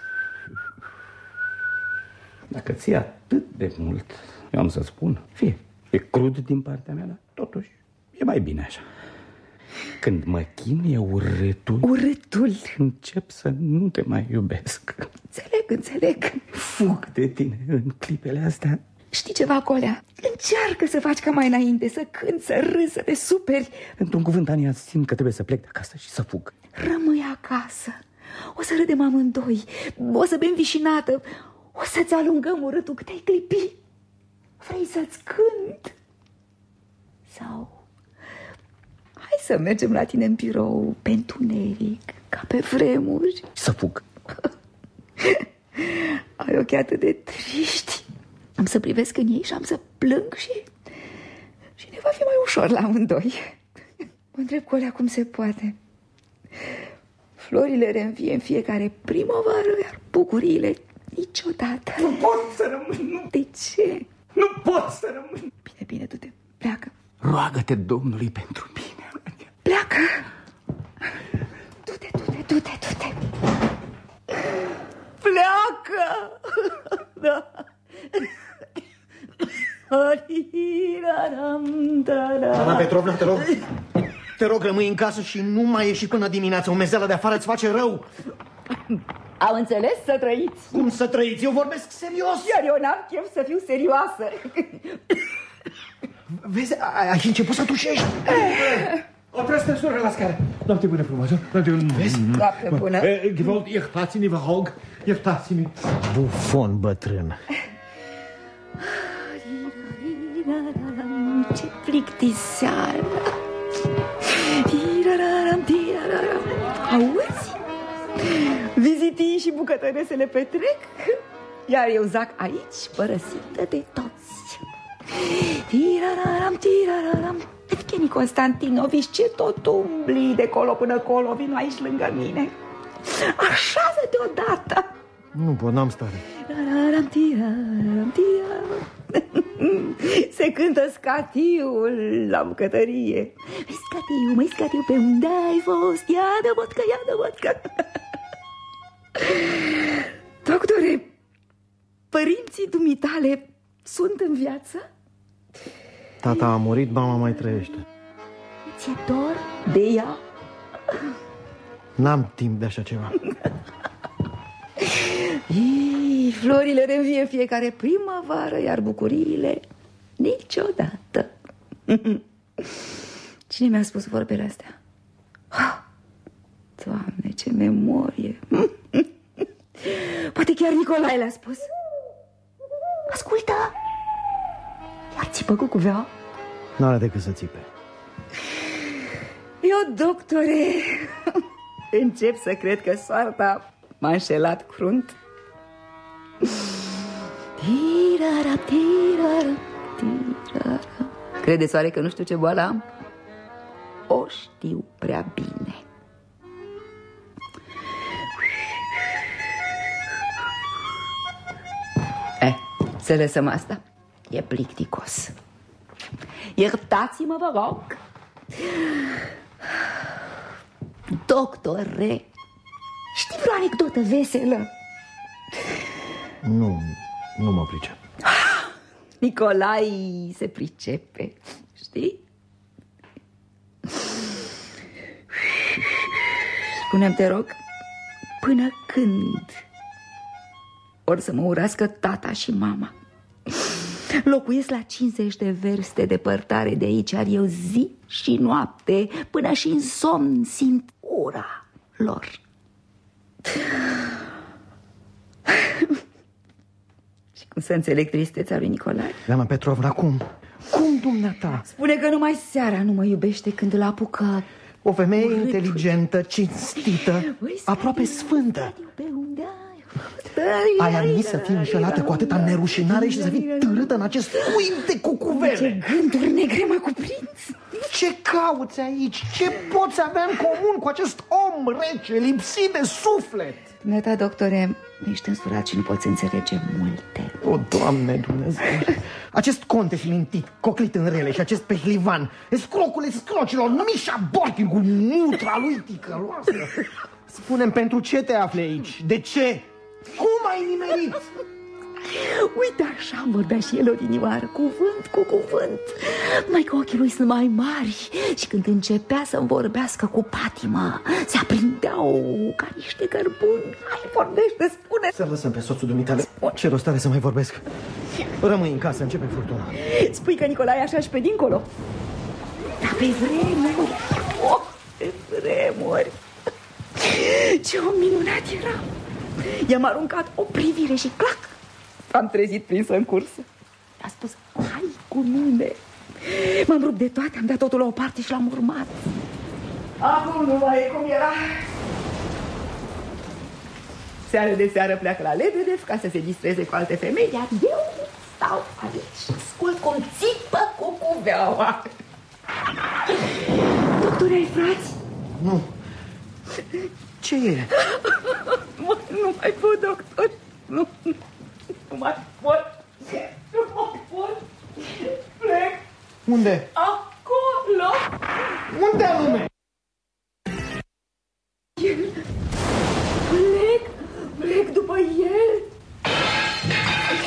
[SPEAKER 7] Dacă ți-e atât de mult, eu am să spun, fie, e crud din partea mea, dar totuși e mai bine așa. Când mă chinuie urâtul, încep să nu te mai iubesc.
[SPEAKER 8] Înțeleg.
[SPEAKER 7] Fug de tine în clipele astea.
[SPEAKER 8] Știi ceva, Colea? Încearcă să faci ca mai înainte, să cânti, să râzi, să te superi.
[SPEAKER 7] Într-un cuvânt, Ania, simt că trebuie să plec de acasă și să fug.
[SPEAKER 8] Rămâi acasă. O să râdem amândoi. O să bem vișinată. O să-ți alungăm urâtul cât ai clipi. Vrei să-ți cânt? Sau hai să mergem la tine în birou, pe întuneric, ca pe vremuri.
[SPEAKER 7] Să fug.
[SPEAKER 8] Ai ochii atât de triști. Am să privesc în ei și am să plâng și ne va fi mai ușor la amândoi. Mă întreb, Colea, cum se poate. Florile reînvie în fiecare primăvară, iar bucuriile niciodată.
[SPEAKER 7] Nu pot să rămân, nu.
[SPEAKER 8] De ce?
[SPEAKER 7] Nu pot să rămân.
[SPEAKER 8] Bine, du-te, pleacă.
[SPEAKER 7] Roagă-te Domnului pentru mine.
[SPEAKER 8] Pleacă. Du-te. Da.
[SPEAKER 9] Ana Petrovna, te rog. Te rog, rămâi în casă și nu mai ieși până dimineața. Umezeala de afară îți face rău.
[SPEAKER 8] Au înțeles? Să trăiți.
[SPEAKER 9] Cum să trăiți? Eu vorbesc serios.
[SPEAKER 8] Iar eu n-am chef să fiu serioasă.
[SPEAKER 9] Vezi, ai început să tușești.
[SPEAKER 1] Oprește, soră, la scară. Noapte bună frumoasă. Noapte bună.
[SPEAKER 9] Vezi?
[SPEAKER 8] Noapte bună.
[SPEAKER 1] Gewalt, iertați-ne, vă rog. Iertați-ne.
[SPEAKER 9] Bufon bătrân.
[SPEAKER 8] Ce plictiseală. Auzi? Vizitii și bucătăre le petrec, iar eu zac aici, părăsită de toți. Evgeni Constantinovici, ce tot umbli de colo până colo, vino aici lângă mine. Așează-te odată.
[SPEAKER 9] Nu pot, n-am stare.
[SPEAKER 8] Se cântă scatiul la bucătărie. Măi scatiu, pe unde ai fost? Ia de vodcă. Doctore, părinții dumitale sunt în viață?
[SPEAKER 9] Tata a murit, mama mai trăiește.
[SPEAKER 8] Ți-e dor de ea?
[SPEAKER 9] N-am timp de așa ceva.
[SPEAKER 8] Florile reînvie fiecare primăvară, iar bucuriile niciodată. Cine mi-a spus vorbele astea? Doamne, ce memorie. Poate chiar Nicolae le-a spus. Ascultă, iar țipă cucuveaua?
[SPEAKER 9] N-are decât să țipe.
[SPEAKER 8] Eu, doctore, încep să cred că soarta m-a înșelat crunt. Credeți oare că nu știu ce boală am? O știu prea bine. Să lăsăm asta. E plicticos. Iertați-mă, vă rog. Doctore, știi vreo anecdotă veselă?
[SPEAKER 9] Nu mă pricep.
[SPEAKER 8] Nicolae se pricepe, știi? Spune-mi, te rog, până când or să mă urască tata și mama? Locuiesc la 50 de verste departare de aici, iar eu zi și noapte, până și în somn, simt ura lor. Și cum să înțeleg tristețea lui Nicolae?
[SPEAKER 9] Ana Petrovna, cum? Cum, dumneata?
[SPEAKER 8] Spune că numai seara nu mă iubește când îl apucă.
[SPEAKER 9] O femeie inteligentă, cinstită, aproape sfântă. Ai admis să fii înșelată cu atâta nerușinare și să fii târâtă în acest cuib de cucuvele.
[SPEAKER 8] Ce gânduri negre mă cuprind.
[SPEAKER 9] Ce cauți aici? Ce poți avea în comun cu acest om rece, lipsit de suflet?
[SPEAKER 8] Dumneata, doctore, ești însurat și nu poți înțelege multe.
[SPEAKER 9] O, Doamne Dumnezeu! Acest conte smintit, coclit în rele și acest pehlivan, escrocul scrocilor, numit Șaborkin cu mutra lui ticăloasă. Spune-mi, pentru ce te afli aici? De ce? Cum ai nimerit?
[SPEAKER 8] Uite, așa îmi vorbea și el odinioară, cuvânt cu cuvânt. Numai că ochii lui sunt mai mari și când începea să-mi vorbească cu patimă, se aprindeau ca niște cărbuni. Hai, vorbește, spune.
[SPEAKER 9] Să lăsăm pe soțul dumitale. Ce rost are să mai vorbesc? Rămâi în casă, începe furtuna.
[SPEAKER 8] Spui că Nicolae așa și pe dincolo. Dar pe vremuri, pe vremuri, ce om minunat era. I-am aruncat o privire și clac, am trezit prinsă în cursă. A spus, hai cu mine. M-am rupt de toate, am dat totul la o parte și l-am urmat. Acum nu mai e cum era. Seară de seară pleacă la Lebedev ca să se distreze cu alte femei, iar eu stau aici și ascult cum țipă cucuveaua. Doctor, ai frați?
[SPEAKER 9] Nu. Ce e?
[SPEAKER 8] Nu mai pot, doctor. Nu mai pot. Nu mai pot. Plec.
[SPEAKER 9] Unde?
[SPEAKER 8] Acolo.
[SPEAKER 9] Unde anume?
[SPEAKER 8] Plec după el.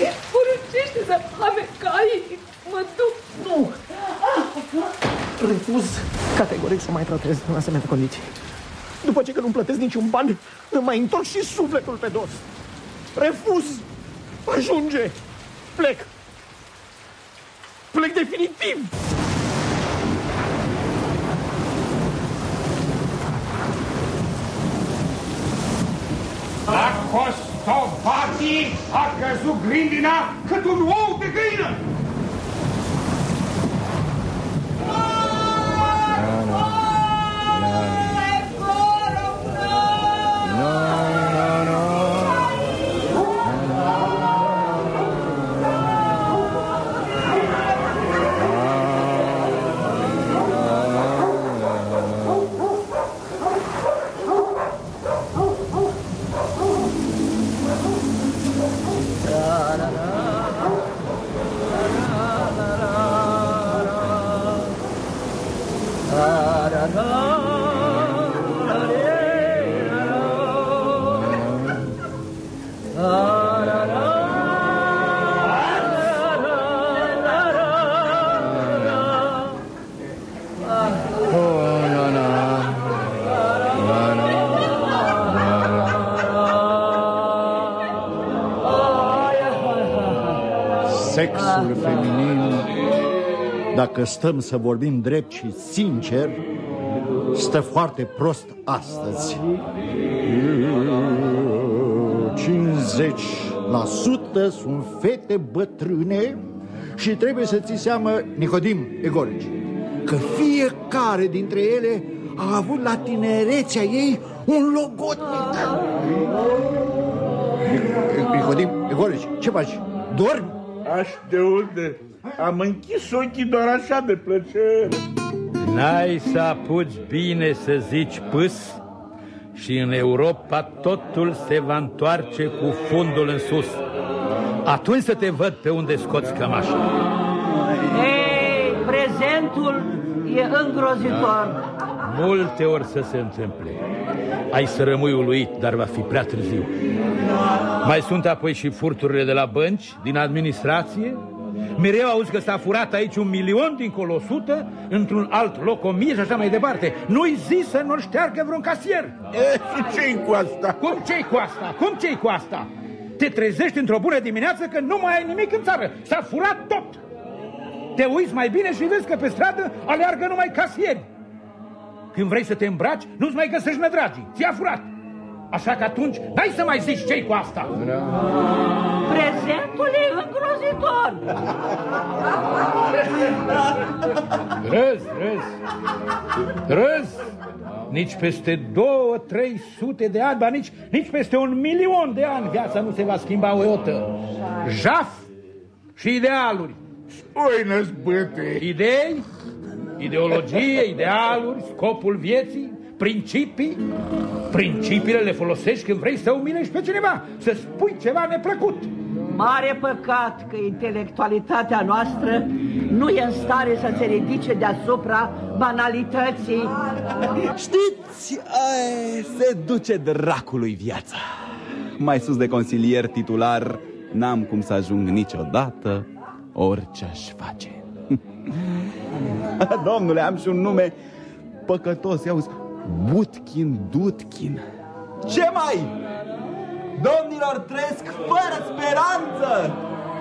[SPEAKER 5] să amecai, mă duc.
[SPEAKER 9] Nu! Refuz categoric să mai tratez în asemenea condiții. După ce că nu-mi plătesc niciun ban, îmi mai întorc și sufletul pe dos. Refuz! Ajunge! Plec! Plec definitiv!
[SPEAKER 1] La Costovati a căzut grindina cât un ou de găină!
[SPEAKER 2] Sexul feminin, dacă stăm să vorbim drept și sincer, stă foarte prost astăzi. 50% sunt fete bătrâne și trebuie să ți seamă, Nicodim Egorici, că fiecare dintre ele a avut la tinerețea ei un logodnic. Nicodim Egorici, ce faci? Dormi?
[SPEAKER 11] Aș de unde? Am închis ochii doar așa de plăcere. N-ai să apuci bine să zici pâs și în Europa totul se va întoarce cu fundul în sus. Atunci să te văd pe unde scoți cămașa.
[SPEAKER 5] Ei, prezentul e îngrozitor.
[SPEAKER 11] Multe ori să se întâmple. Ai să rămâi uluit, dar va fi prea târziu. Mai sunt apoi și furturile de la bănci, din administrație. Mereu auzi că s-a furat aici 1 milion, dincolo 100, într-un alt loc 1000 și așa mai departe. Nu-i zi să nu șteargă vreun casier.
[SPEAKER 3] Și ce-i cu asta?
[SPEAKER 11] Cum ce-i cu asta? Cum ce-i cu asta? Te trezești într-o bună dimineață că nu mai ai nimic în țară. S-a furat tot. Te uiți mai bine și vezi că pe stradă aleargă numai casieri. Când vrei să te îmbraci, nu-ți mai găsești nădragii. Ți-a furat. Așa că atunci n-ai să mai zici ce-i cu asta.
[SPEAKER 5] Prezentul e îngrozitor.
[SPEAKER 11] Râzi. Nici peste 200-300 de ani, ba nici peste 1 milion de ani viața nu se va schimba o iotă. Jaf și idealuri.
[SPEAKER 3] Oi, năzbâte.
[SPEAKER 11] Idei, ideologie, idealuri, scopul vieții, principii. Principiile le folosești când vrei să umilești pe cineva, să spui ceva neplăcut.
[SPEAKER 5] Mare păcat că intelectualitatea noastră nu e în stare să se ridice deasupra banalității.
[SPEAKER 10] Știți, se duce dracului viața. Mai sus de consilier titular n-am cum să ajung niciodată, orice aș face. Domnule, am și un nume păcătos, auzi, Butkin Dutkin. Ce mai? Domnilor, trăiesc fără speranță.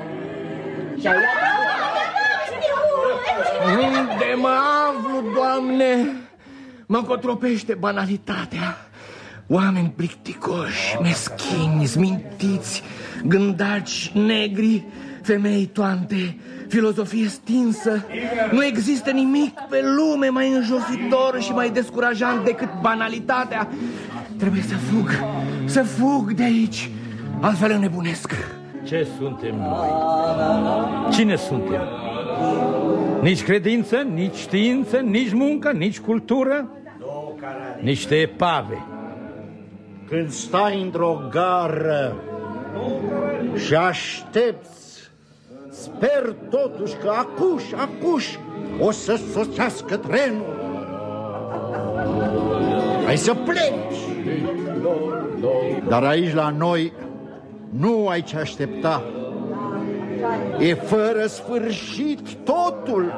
[SPEAKER 9] Unde mă aflu, Doamne? Mă încotropește banalitatea. Oameni plicticoși, meschini, zmintiți, gândaci negri, femei toante, filozofie stinsă. Nu există nimic pe lume mai înjositor și mai descurajant decât banalitatea. Trebuie să fug de aici, altfel înnebunesc.
[SPEAKER 11] Ce suntem noi? Cine suntem? Nici credință, nici știință, nici muncă, nici cultură. Niște epave.
[SPEAKER 2] Când stai într-o gară și aștepți, sper totuși că acuș o să sosească trenul. Hai să pleci. Dar aici la noi nu ai ce aștepta. E fără sfârșit totul.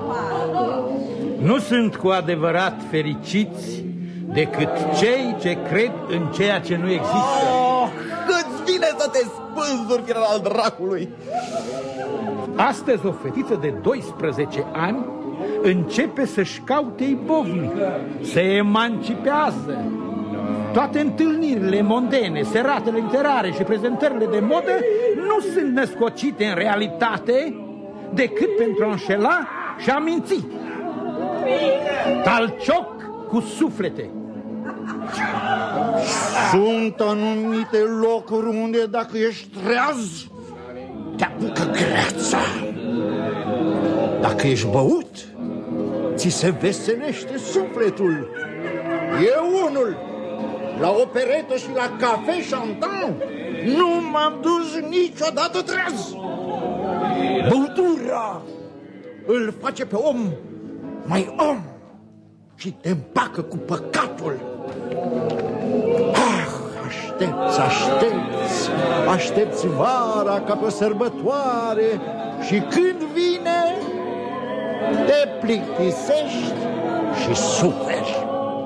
[SPEAKER 11] Nu sunt cu adevărat fericiți decât cei ce cred în ceea ce nu există.
[SPEAKER 10] Oh, cât vine să te spânzuri, fier al dracului!
[SPEAKER 11] Astăzi o fetiță de 12 ani începe să-și caute ibovnic, se emancipează. Toate întâlnirile mondene, seratele literare și prezentările de modă nu sunt născocite în realitate decât pentru a înșela și a minți. Talcioc cu suflete.
[SPEAKER 2] Sunt anumite locuri unde dacă ești treaz, te apucă greața. Dacă ești băut, ți se veselește sufletul. E unul, la operetă și la cafe Chantan, nu m-am dus niciodată treaz. Băutura îl face pe om mai om și te împacă cu păcatul. Aștepți vara ca pe o sărbătoare și când vine te plictisești și suferi.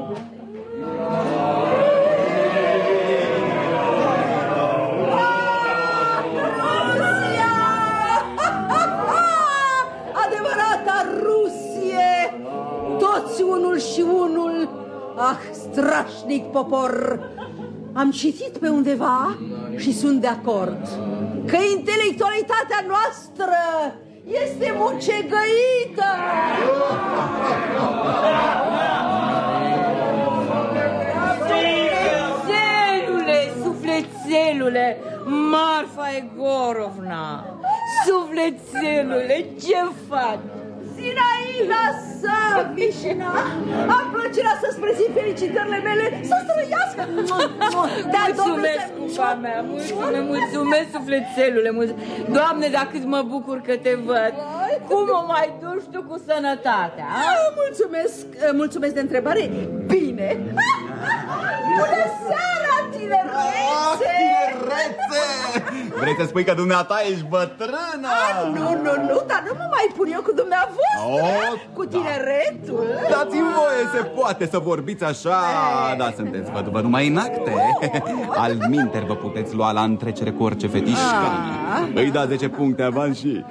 [SPEAKER 12] Adevărata Rusie, toți unul și unul. Ah, strașnic popor! Am citit pe undeva și sunt de acord că intelectualitatea noastră este mucegăită.
[SPEAKER 8] Sufletelule, Marfa Egorovna, sufletelule, ce faci?
[SPEAKER 12] Zinaida Savișina, am plăcerea să-ți prezint felicitările mele, să străiască.
[SPEAKER 8] Mulțumesc, cumva mea, mulțumesc, sufletelule. Doamne, dar cât mă bucur că te văd. Cum o mai duci tu cu sănătatea?
[SPEAKER 12] Mulțumesc de întrebare. Bine. Bună seara, tinerețe!
[SPEAKER 10] Tinerețe! Vrei să spui că dumneata ești bătrână?
[SPEAKER 12] Nu, dar nu mă mai pun eu cu dumneavoastră, cu tineretul.
[SPEAKER 10] Dați-mi voie, se poate să vorbiți așa. Da, sunteți văduvă numai în acte. Alminter vă puteți lua la întrecere cu orice fetișcă. Îi da 10 puncte avans și...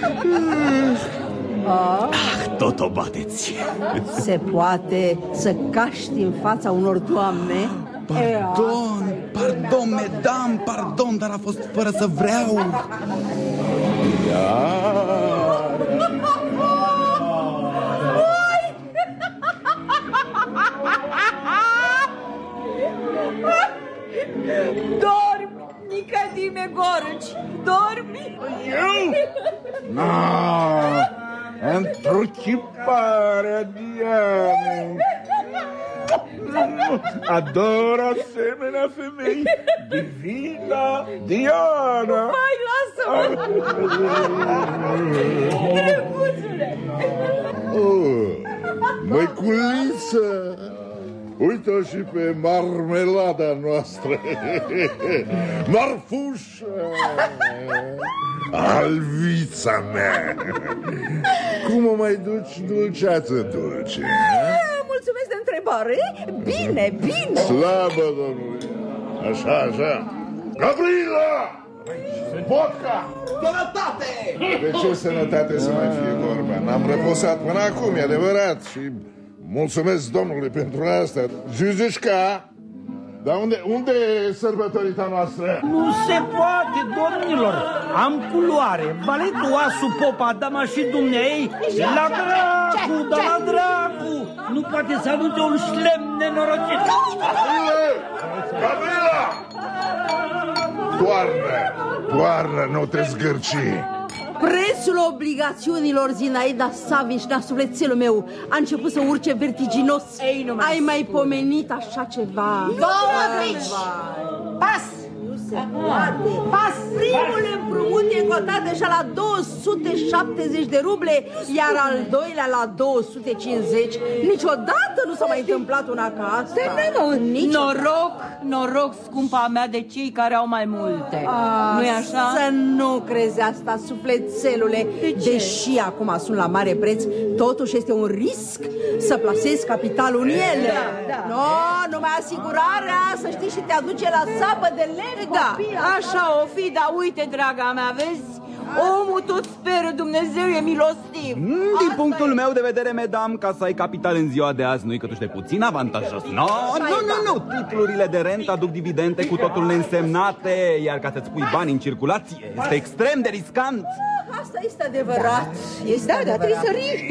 [SPEAKER 10] tot o bateți.
[SPEAKER 12] Se poate să caști în fața unor doamne?
[SPEAKER 10] Pardon, medam, pardon, dar a fost fără să vreau.
[SPEAKER 8] Dormi, Nicodime Gorci, dormi?
[SPEAKER 2] Eu? Întruchiparea Dianei. Ador asemenea femei. Divina Diana.
[SPEAKER 8] Mai lasă-mă. Drăguțule.
[SPEAKER 13] Măiculiță, uite-o și pe marmelada noastră. Marfușă, alvița mea. Cum o mai duci, dulceață dulce?
[SPEAKER 12] Mulțumesc de întrebare. Bine, bine.
[SPEAKER 13] Slabă, domnule. Așa. Gabriela! Vodka!
[SPEAKER 10] Sănătate!
[SPEAKER 13] De ce sănătate să mai fie vorba? N-am reposat până acum, e adevărat. Și mulțumesc domnului pentru asta. Juzișca, dar unde e sărbătorita noastră?
[SPEAKER 14] Nu se poate, domnilor. Am culoare. Valetul, Asu, Popa, Dama și dumneai. La dracu, dar la dracu. Nu poate să anunțe un șlem nenorocit.
[SPEAKER 13] Gabriela! Toarnă, nu te zgârci.
[SPEAKER 12] Prețul obligațiunilor Zinaida Savișna, sufletelul meu, a început să urce vertiginos. Ai mai pomenit așa ceva?
[SPEAKER 15] Două bici! Pas!
[SPEAKER 12] se poate. Primul împrumut e cotat deja la 270 de ruble, iar al doilea la 250. Niciodată nu s-a mai întâmplat una ca asta.
[SPEAKER 5] Noroc, scumpa mea, de cei care au mai multe. Nu-i așa?
[SPEAKER 12] Să nu crezi asta, sufletelule. Deși acum sunt la mare preț, totuși este un risc să plasezi capitalul în ele. Numai asigurarea, să știi, și te aduce la sapă de lemn.
[SPEAKER 5] Așa o fi, dar uite, draga mea, vezi? Omul tot speră, Dumnezeu e milostiv.
[SPEAKER 10] Din punctul meu de vedere, medam, ca să ai capital în ziua de azi nu-i câtuși de puțin avantajos. Nu, titlurile de rent aduc dividende cu totul neînsemnate, iar ca să-ți pui bani în circulație este extrem de riscant.
[SPEAKER 12] Asta este adevărat. Trebuie să riști.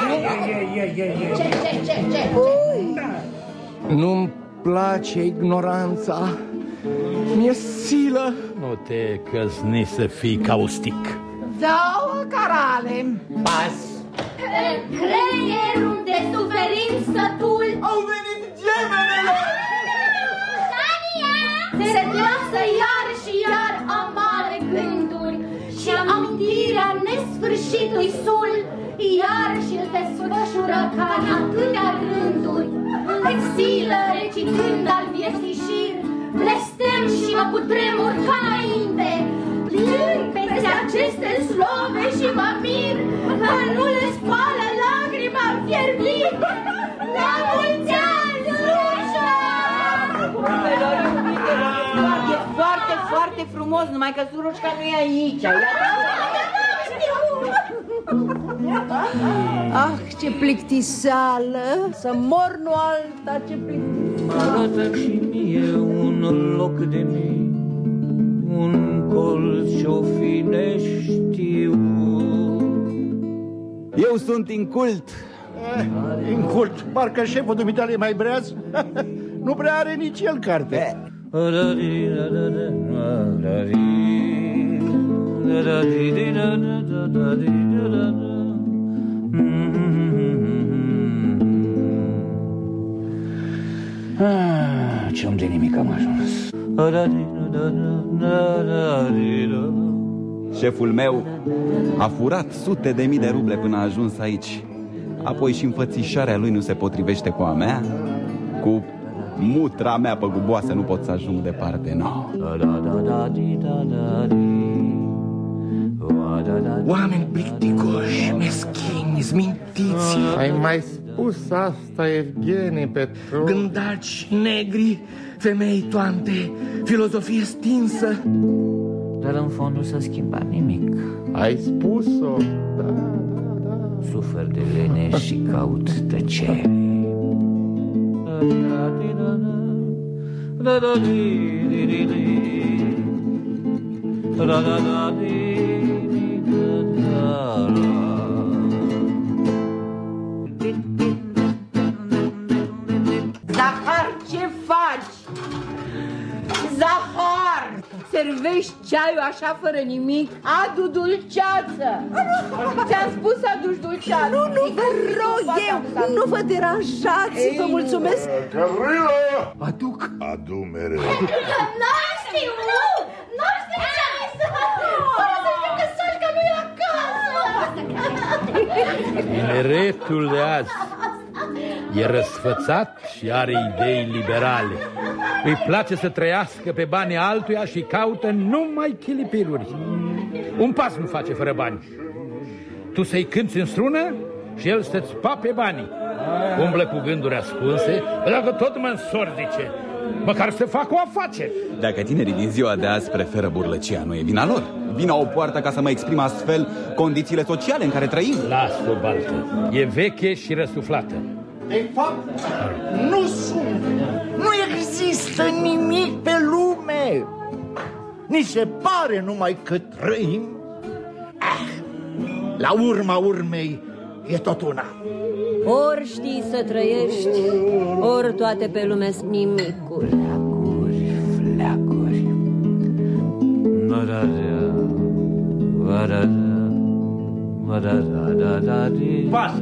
[SPEAKER 12] Ce?
[SPEAKER 1] Nu-mi place ignoranța. Mi-e silă.
[SPEAKER 11] Nu te căzni să fii caustic.
[SPEAKER 12] Două carale.
[SPEAKER 15] Pas. Creierul de suferințătul.
[SPEAKER 16] Au venit gemenele.
[SPEAKER 15] Tania! Se lasă iar și iar amare gânduri și amintirea nesfârșitului sul iar și îl desfășură ca în atâtea rânduri. Exilă recitând al vieții șir, blestem și mă cutremur ca înainte. Plâng peste aceste slove și mă mir că nu le spală lacrima fierblit. La mulți ani, Surușa!
[SPEAKER 5] E foarte, foarte frumos, numai că Surușca nu e aici.
[SPEAKER 12] Ah, ce plictiseală. Să mor, nu alta, ce plictiseală.
[SPEAKER 4] Arată și mie un loc de mii, un colț-o fi neștiu.
[SPEAKER 10] Eu sunt incult.
[SPEAKER 2] Incult? Parcă șeful dumitale e mai breaz. Nu prea are nici el carte.
[SPEAKER 4] Ce om de nimic am ajuns.
[SPEAKER 10] Șeful meu a furat sute de mii de ruble până a ajuns aici. Apoi și înfățișarea lui nu se potrivește cu a mea. Cu mutra mea păguboasă nu pot să ajung departe, no.
[SPEAKER 1] Oameni plicticoși, meschini, zmintiți.
[SPEAKER 3] Ai mai spus asta, Evgenie Petru?
[SPEAKER 1] Gândaci negri, femei toante, filozofie stinsă.
[SPEAKER 4] Dar în fond nu s-a schimbat nimic.
[SPEAKER 3] Ai spus-o, da.
[SPEAKER 4] Sufer de lene și caut tăcere.
[SPEAKER 5] Zahar, ce faci? Zahar! Servești ceaiul așa fără nimic? Adu dulceață! Ți-am spus să aduci dulceață.
[SPEAKER 12] Nu, vă rog eu, nu vă deranjați, vă mulțumesc.
[SPEAKER 13] Gavrilo!
[SPEAKER 1] Adu mereu.
[SPEAKER 15] N-ar știu, n-ar știu ce ai să știu că Sașca nu e acasă.
[SPEAKER 11] Tineretul de azi e răsfățat și are idei liberale. Îi place să trăiască pe banii altuia și caută numai chilipiruri. Un pas nu face fără bani. Tu să-i cânți în strună și el să-ți pape banii. Umblă cu gânduri ascunse, dacă tot mă însor, zice, măcar să fac o afacere.
[SPEAKER 10] Dacă tinerii din ziua de azi preferă burlăcia, nu e vina lor. Vina o poartă ca să mă exprim astfel condițiile sociale în care trăim.
[SPEAKER 11] Las-o, baltă. E veche și răsuflată.
[SPEAKER 2] De fapt, nu sunt. Nu există nimic pe lume. Ni se pare numai că trăim. La urma urmei e tot una.
[SPEAKER 17] Ori știi să trăiești, ori toate pe lume sunt nimicuri.
[SPEAKER 4] Fleacuri.
[SPEAKER 14] Pas!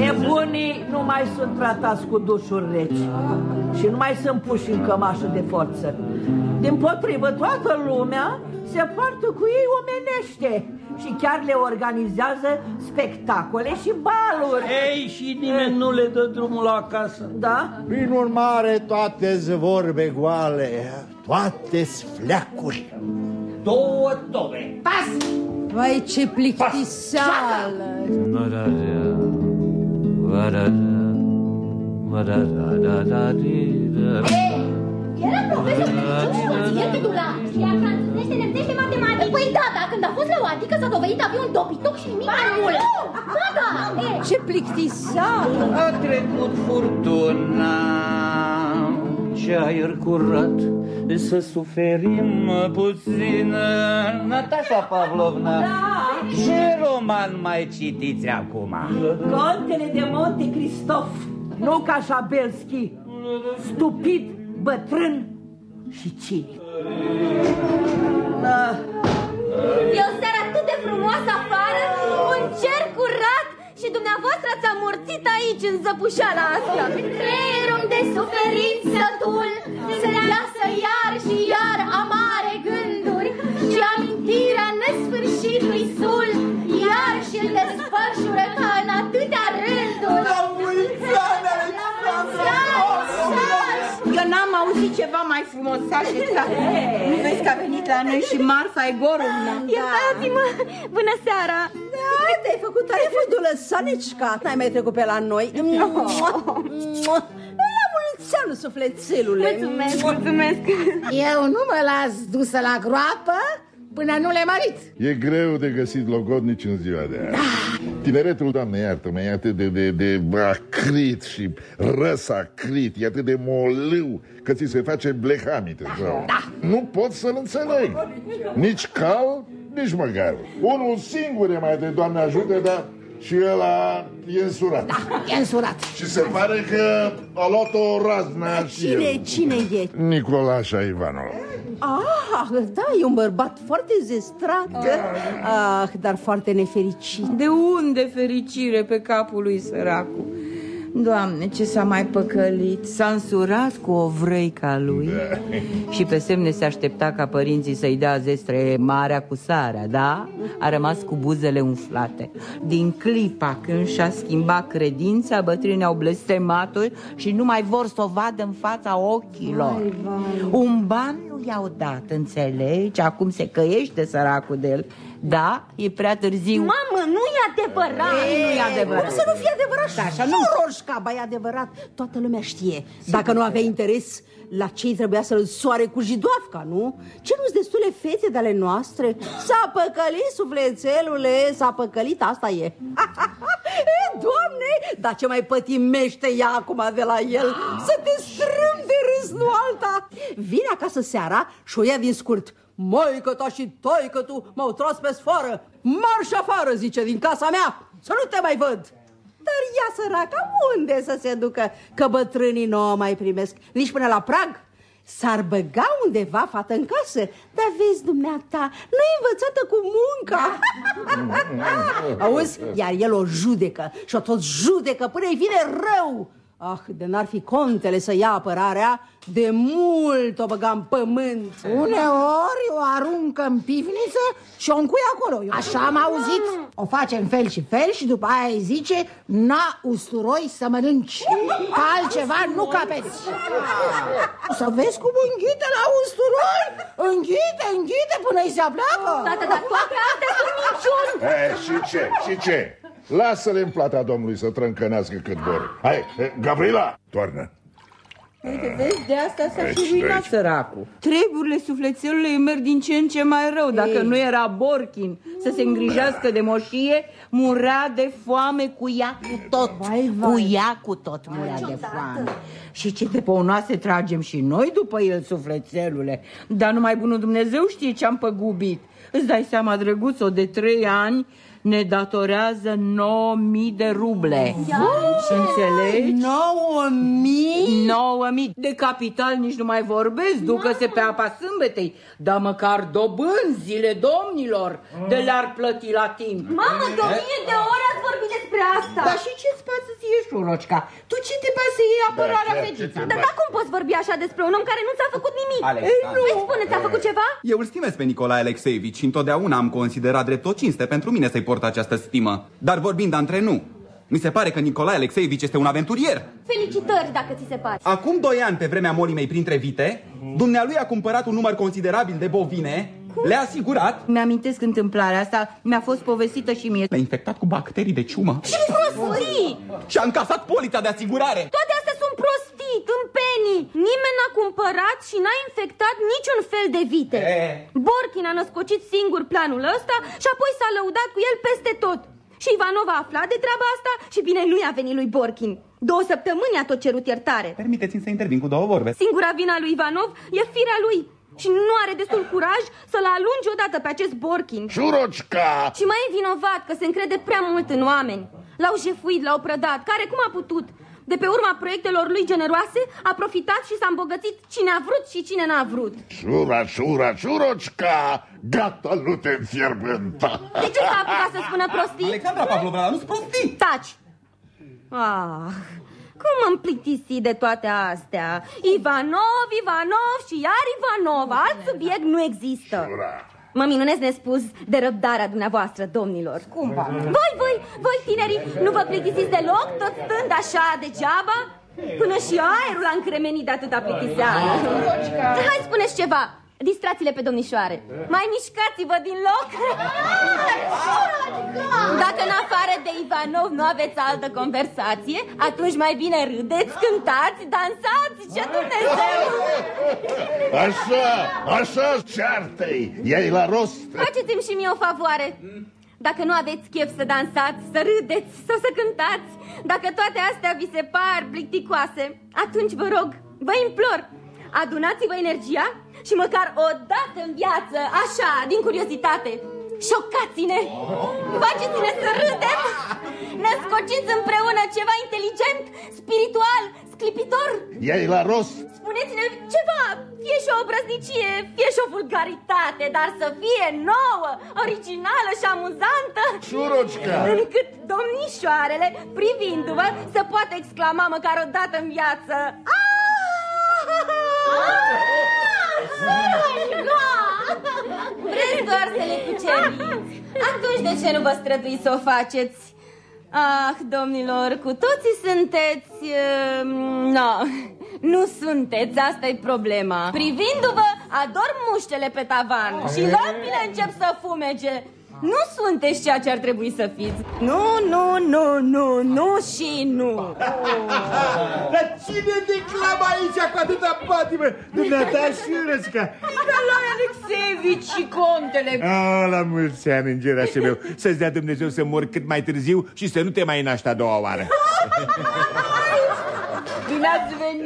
[SPEAKER 5] Nebunii nu mai sunt tratați cu dușuri reci și nu mai sunt puși în cămașă de forță. Dimpotrivă, toată lumea se poartă cu ei omenește și chiar le organizează spectacole și baluri.
[SPEAKER 14] Ei, și nimeni nu le dă drumul la acasă.
[SPEAKER 5] Da?
[SPEAKER 2] Prin urmare, toate-s vorbe goale, toate-s fleacuri.
[SPEAKER 14] 2 tobe.
[SPEAKER 12] Pas! Vai, ce plictiseală!
[SPEAKER 15] Era profesor de niciun consiglier titular. Știa franțuzește, nemțește, matematică. Păi da, dar când a fost la o adică s-a dovedit a fi un dobitoc și nimic mai mult. Da.
[SPEAKER 12] Ce plictiseală!
[SPEAKER 4] A trecut furtuna, ce aer curat, să suferim puțin. Natasha Pavlovna, ce roman mai citiți acum?
[SPEAKER 5] Contele de Monte Cristof, nu ca Jabelski, stupid, bătrân și cinic.
[SPEAKER 15] E o seară atât de frumoasă afară, un cer curat și dumneavoastră ați amorțit aici în zăpușala asta. Creierul de suferință sătul se lasă iar și iar amare gânduri și amintirea nesfârșitului sul iar și îl desfășură ca în atâtea rânduri.
[SPEAKER 16] La mulți ani,
[SPEAKER 8] Eu n-am auzit ceva mai frumos, așa. Nu vezi că a venit la noi și Marfa Egorovna.
[SPEAKER 15] Iertați-mă! Bună seara!
[SPEAKER 12] Da, te-ai făcut tare fudulă, Sanecica. N-ai mai trecut pe la noi. La mulți ani, sufletelule.
[SPEAKER 15] Mulțumesc.
[SPEAKER 18] Eu nu mă las dusă la groapă până nu le mărit.
[SPEAKER 13] E greu de găsit logodnici în ziua de azi. Tineretul, Doamne, iartă-mă, e atât de acrit și răsacrit, e atât de molâu că ți se face blehamit în zău. Nu pot să-l înțeleg. Nici cal, nici măgar. Unul singur e mai de Doamne ajută, dar și ăla e însurat.
[SPEAKER 18] E însurat.
[SPEAKER 13] Și se pare că a luat-o razna și el.
[SPEAKER 12] Cine e?
[SPEAKER 13] Nicolașa Ivanov.
[SPEAKER 12] Da, e un bărbat foarte zestrat. Dar foarte nefericit.
[SPEAKER 8] De unde fericire pe capul lui săracu? Doamne, ce s-a mai păcălit. S-a însurat cu o vrăica lui și pe semne se aștepta ca părinții să-i dea zestre marea cu sarea, da? A rămas cu buzele umflate. Din clipa când și-a schimbat credința, bătrânii au blestemat-o și nu mai vor să o vadă în fața ochilor. Un ban nu i-au dat, înțelegi? Acum se căiește săracul de el. Da, e prea târziu.
[SPEAKER 15] Mamă, nu e adevărat!
[SPEAKER 8] Nu e adevărat.
[SPEAKER 12] Cum să nu fie adevărat?
[SPEAKER 8] Da, așa
[SPEAKER 12] nu, Roșcaba, e adevărat. Toată lumea știe. Dacă nu avea interes, la ce trebuia să-l soare cu jidoafca, nu? Ce nu-s destule fețe de ale noastre? S-a păcălit, sufletelule, s-a păcălit, asta e. Doamne, dar ce mai pătimește ea acum de la el? Să te strâm de râs, nu alta. Vine acasă seara și o ia din scurt. Măică-ta și taică-tu m-au tras pe sfoară. Marș afară, zice, din casa mea, să nu te mai văd. Dar ea, săraca, unde să se ducă? Că bătrânii nu o mai primesc nici până la prag. S-ar băga undeva fată în casă. Dar vezi, dumneata, nu-i învățată cu munca. Auzi? Iar el o judecă și o tot judecă până îi vine rău. De n-ar fi contele să ia apărarea, de mult o băga în pământ.
[SPEAKER 18] Uneori o aruncă în pivniță și o încuie acolo. Așa am auzit. O face în fel și fel și după aia îi zice: n-a usturoi să mănânci, că altceva nu capeți. Să vezi cum înghite la usturoi. Înghite până îi se apleacă.
[SPEAKER 15] Tată, dar toate astea sunt minciuni.
[SPEAKER 13] Și ce? Lasă-le în plata domnului să trâncănească cât vor. Hai, Gabriela, toarnă.
[SPEAKER 8] Uite, vezi, de asta s-a și ruinat săracul. Treburile sufletelului îi merg din ce în ce mai rău. Dacă nu era Borchin să se îngrijească de moșie, murea de foame cu ea cu tot. Cu ea cu tot murea de foame. Și ce de păunoase tragem și noi după el, sufletelule. Dar numai bunul Dumnezeu știe ce-am păgubit. Îți dai seama, drăguțo, de 3 ani ne datorează 9.000 de ruble. Înțelegi? 9.000? De capital nici nu mai vorbesc, ducă-se pe apa sâmbetei. Dar măcar dobânzile domnilor de le-ar plăti la timp.
[SPEAKER 15] Mamă, de 1000 de ori ați vorbit despre
[SPEAKER 8] despre asta.
[SPEAKER 18] Dar și ce-ți pasă ție, Șurocica? Tu ce te pasă ei apărarea Fegița?
[SPEAKER 8] Dar cum poți vorbi așa despre un om care nu ți-a făcut nimic?
[SPEAKER 10] Alexandra.
[SPEAKER 8] Îi spune, ți-a făcut ceva?
[SPEAKER 10] Eu îl stimez pe Nicolae Alexeevici și întotdeauna am considerat drept o cinste pentru mine să-i port această stimă. Dar vorbind între nu, mi se pare că Nicolae Alexeevici este un aventurier.
[SPEAKER 8] Felicitări, dacă ți se pare.
[SPEAKER 10] Acum 2 ani, pe vremea molii mei printre vite, dumnealui a cumpărat un număr considerabil de bovine. Le-a asigurat.
[SPEAKER 18] Mi-amintesc întâmplarea asta, mi-a fost povestită și mie.
[SPEAKER 10] Le-a infectat cu bacterii de ciumă.
[SPEAKER 8] Și prostii!
[SPEAKER 10] Și a încasat polița de asigurare.
[SPEAKER 8] Toate astea sunt prostii, tâmpenii. Nimeni n-a cumpărat și n-a infectat niciun fel de vite. Borkin a născocit singur planul ăsta și apoi s-a lăudat cu el peste tot. Și Ivanov a aflat de treaba asta și bine lui a venit lui Borkin. 2 săptămâni a tot cerut iertare.
[SPEAKER 10] Permiteți-mi să intervin cu 2 vorbe.
[SPEAKER 8] Singura vina lui Ivanov e firea lui. Și nu are destul curaj să-l alunge odată pe acest Borkin.
[SPEAKER 13] Șurocica!
[SPEAKER 8] Și mai e vinovat că se încrede prea mult în oameni. L-au jefuit, l-au prădat, care cum a putut. De pe urma proiectelor lui generoase a profitat și s-a îmbogățit cine a vrut și cine n-a vrut.
[SPEAKER 13] Șurocica! Gata, nu te înfierbânta.
[SPEAKER 8] De ce s-a apucat să spună prostii?
[SPEAKER 10] Alexandra Pavlovna, nu-s prostii.
[SPEAKER 8] Taci! Cum m-am plictisit de toate astea? Ivanov și iar Ivanov. Alt subiect nu există. Mă minunez nespus de răbdarea dumneavoastră, domnilor.
[SPEAKER 18] Cumva?
[SPEAKER 8] Voi tinerii, nu vă plictisiți deloc tot stând așa degeaba? Până și aerul a încremenit de atâta plictiseală. Hai, spuneți ceva. Distrați-le pe domnișoare. Mai mișcați-vă din loc. Dacă în afară de Ivanov nu aveți altă conversație, atunci mai bine râdeți, cântați, dansați. Ce Dumnezeu!
[SPEAKER 13] Așa, ceartă-i, ia-i la rost.
[SPEAKER 8] Faceți-mi și mie o favoare. Dacă nu aveți chef să dansați, să râdeți sau să cântați, dacă toate astea vi se par plicticoase, atunci vă rog, vă implor, adunați-vă energia și măcar o dată în viață, așa, din curiozitate, șocați-ne, faceți-ne să râdem, născociți împreună ceva inteligent, spiritual, sclipitor.
[SPEAKER 13] Ia-i la rost.
[SPEAKER 8] Spuneți-ne ceva, fie și o obrăznicie, fie și o vulgaritate, dar să fie nouă, originală și amuzantă.
[SPEAKER 13] Șurocica!
[SPEAKER 8] Încât domnișoarele, privindu-vă, să poată exclama măcar o dată în viață: vreți doar să le cuceriți? Atunci de ce nu vă străduiți să o faceți? Ah, domnilor, cu toții sunteți... nu sunteți, asta e problema. Privindu-vă, ador muștele pe tavan și lămpile încep să fumege. Nu sunteți ceea ce ar trebui să fiți. Nu și nu.
[SPEAKER 1] Dar cine declamă aici cu atâta patimă? Dumneata Șurocica.
[SPEAKER 5] Nicolae Alexeevici și contele.
[SPEAKER 1] La mulți ani, îngerașul meu. Să-ți dea Dumnezeu să mor cât mai târziu și să nu te mai naști a 2-a oară.
[SPEAKER 5] Bine ați venit.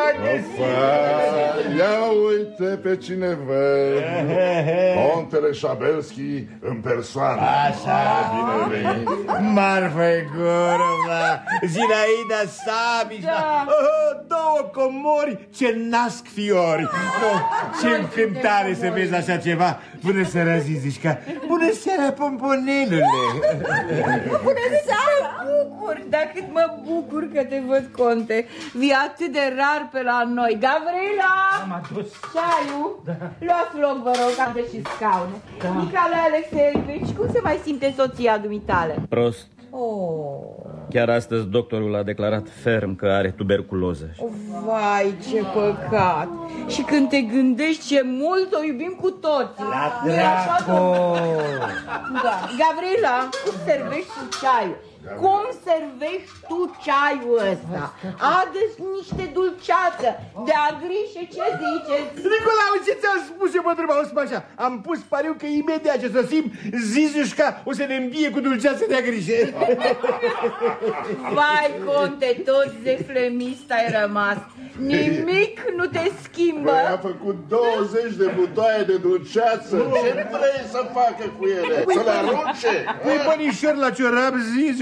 [SPEAKER 13] Ia uite pe cine văd. Contele Șabelski în persoană.
[SPEAKER 1] Așa.
[SPEAKER 13] Bine venit.
[SPEAKER 1] Marfa Egorova, Zinaida Sabișna. 2 comori ce nasc fiori. Ce încântare să vezi așa ceva. Bună seara, Zizișca. Bună seara, pomponelule.
[SPEAKER 5] Bună seara. Dar cât mă bucur că te văd, conte. Vii atât de rar pe la noi. Gavrila!
[SPEAKER 14] Am adus
[SPEAKER 5] ceaiul. Luați loc, vă rog, aveți și scaune. Nicolae Alexeevici, cum se mai simte soția dumitale?
[SPEAKER 7] Prost. Chiar astăzi doctorul a declarat ferm că are tuberculoză.
[SPEAKER 5] Vai, ce păcat. Și când te gândești ce mult o iubim cu toții.
[SPEAKER 14] La dracu!
[SPEAKER 5] Da. Gavrila, cum servești tu ceaiul? Cum servești tu ceaiul ăsta? Adu-ți niște dulceață de agrișe, ce ziceți?
[SPEAKER 1] Nicolau, ce ți-am spus eu, bătrâna Osmașa? Am pus pariu că imediat ce sosim, Zizușca o să ne îmbie cu dulceață de agrișe.
[SPEAKER 5] Vai, conte, tot zeflemist ai rămas. Nimic nu te schimbă.
[SPEAKER 13] Păi a făcut 20 de butoaie de dulceață. Ce vrei să facă cu ele? Să le arunce?
[SPEAKER 1] Pui bănișor la ciorap, Zizușca.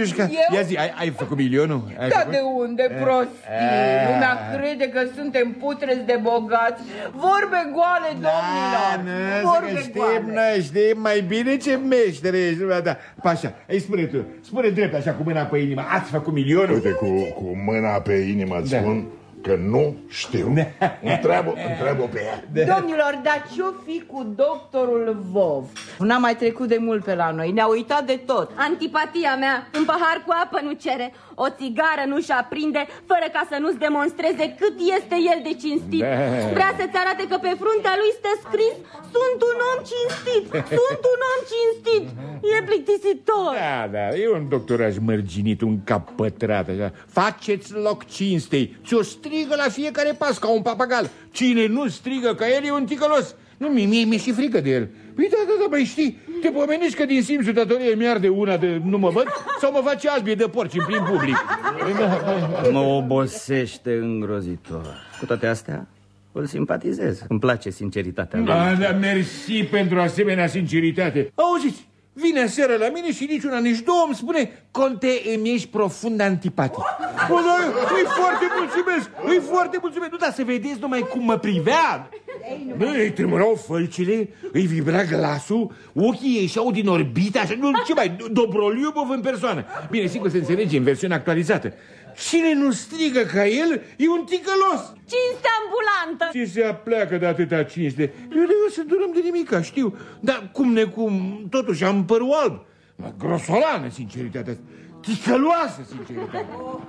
[SPEAKER 1] Zuzușca, ia zi, ai făcut milionul?
[SPEAKER 5] Da, de unde, prostii? Lumea crede că suntem putreți de bogați. Vorbe goale, domnilor. Vorbe goale.
[SPEAKER 1] Noi știm mai bine ce meștere ești. Da. Pașa, îi spune tu, spune drept așa cu mâna pe inimă, ați făcut milionul?
[SPEAKER 13] Uite, cu mâna pe inimă îți spun că nu știu. Întreabă pe ea.
[SPEAKER 5] Domnilor, dar ce-o fi cu doctorul Vov? N-a mai trecut de mult pe la noi, ne-a uitat de tot.
[SPEAKER 17] Antipatia mea, un pahar cu apă nu cere, o țigară nu-și aprinde, fără ca să nu-ți demonstreze cât este el de cinstit. Vrea să-ți arate că pe fruntea lui stă scris: sunt un om cinstit, sunt un om cinstit. E plictisitor.
[SPEAKER 1] Da, e un doctoraj mărginit, un cap pătrat, așa. Faceți loc cinstei. Ți-o strigă la fiecare pas ca un papagal. Cine nu strigă ca el e un ticălos. Nu, mi-e și frică de el. Păi da, băi, știi, te pomenești că din simțul datorie mi-arde una de nu mă văd sau mă face albie de porci în plin public.
[SPEAKER 7] Mă obosește îngrozitor. Cu toate astea, îl simpatizez. Îmi place sinceritatea lui.
[SPEAKER 1] Da, mersi pentru asemenea sinceritate. Auziți, vine seara la mine și nici una, nici două îmi spune: Conte, îmi ești profund antipatic. Îi foarte mulțumesc, îi foarte mulțumesc. Nu, dar să vedeți numai cum mă privea. Îi tremurau fălcile, îi vibra glasul, ochii ieșeau din orbită, așa, nu, ce mai, Dobroliubov în persoană. Bine, sigur se înțelege în versiunea actualizată. Cine nu strigă ca el e un ticălos.
[SPEAKER 17] Cinste ambulantă.
[SPEAKER 1] Ce se apleacă de atâta cinste? Eu să durăm de nimica, știu. Dar cum necum, totuși am părul alb. Grosolană sinceritatea asta. Ticăloasă sinceritatea.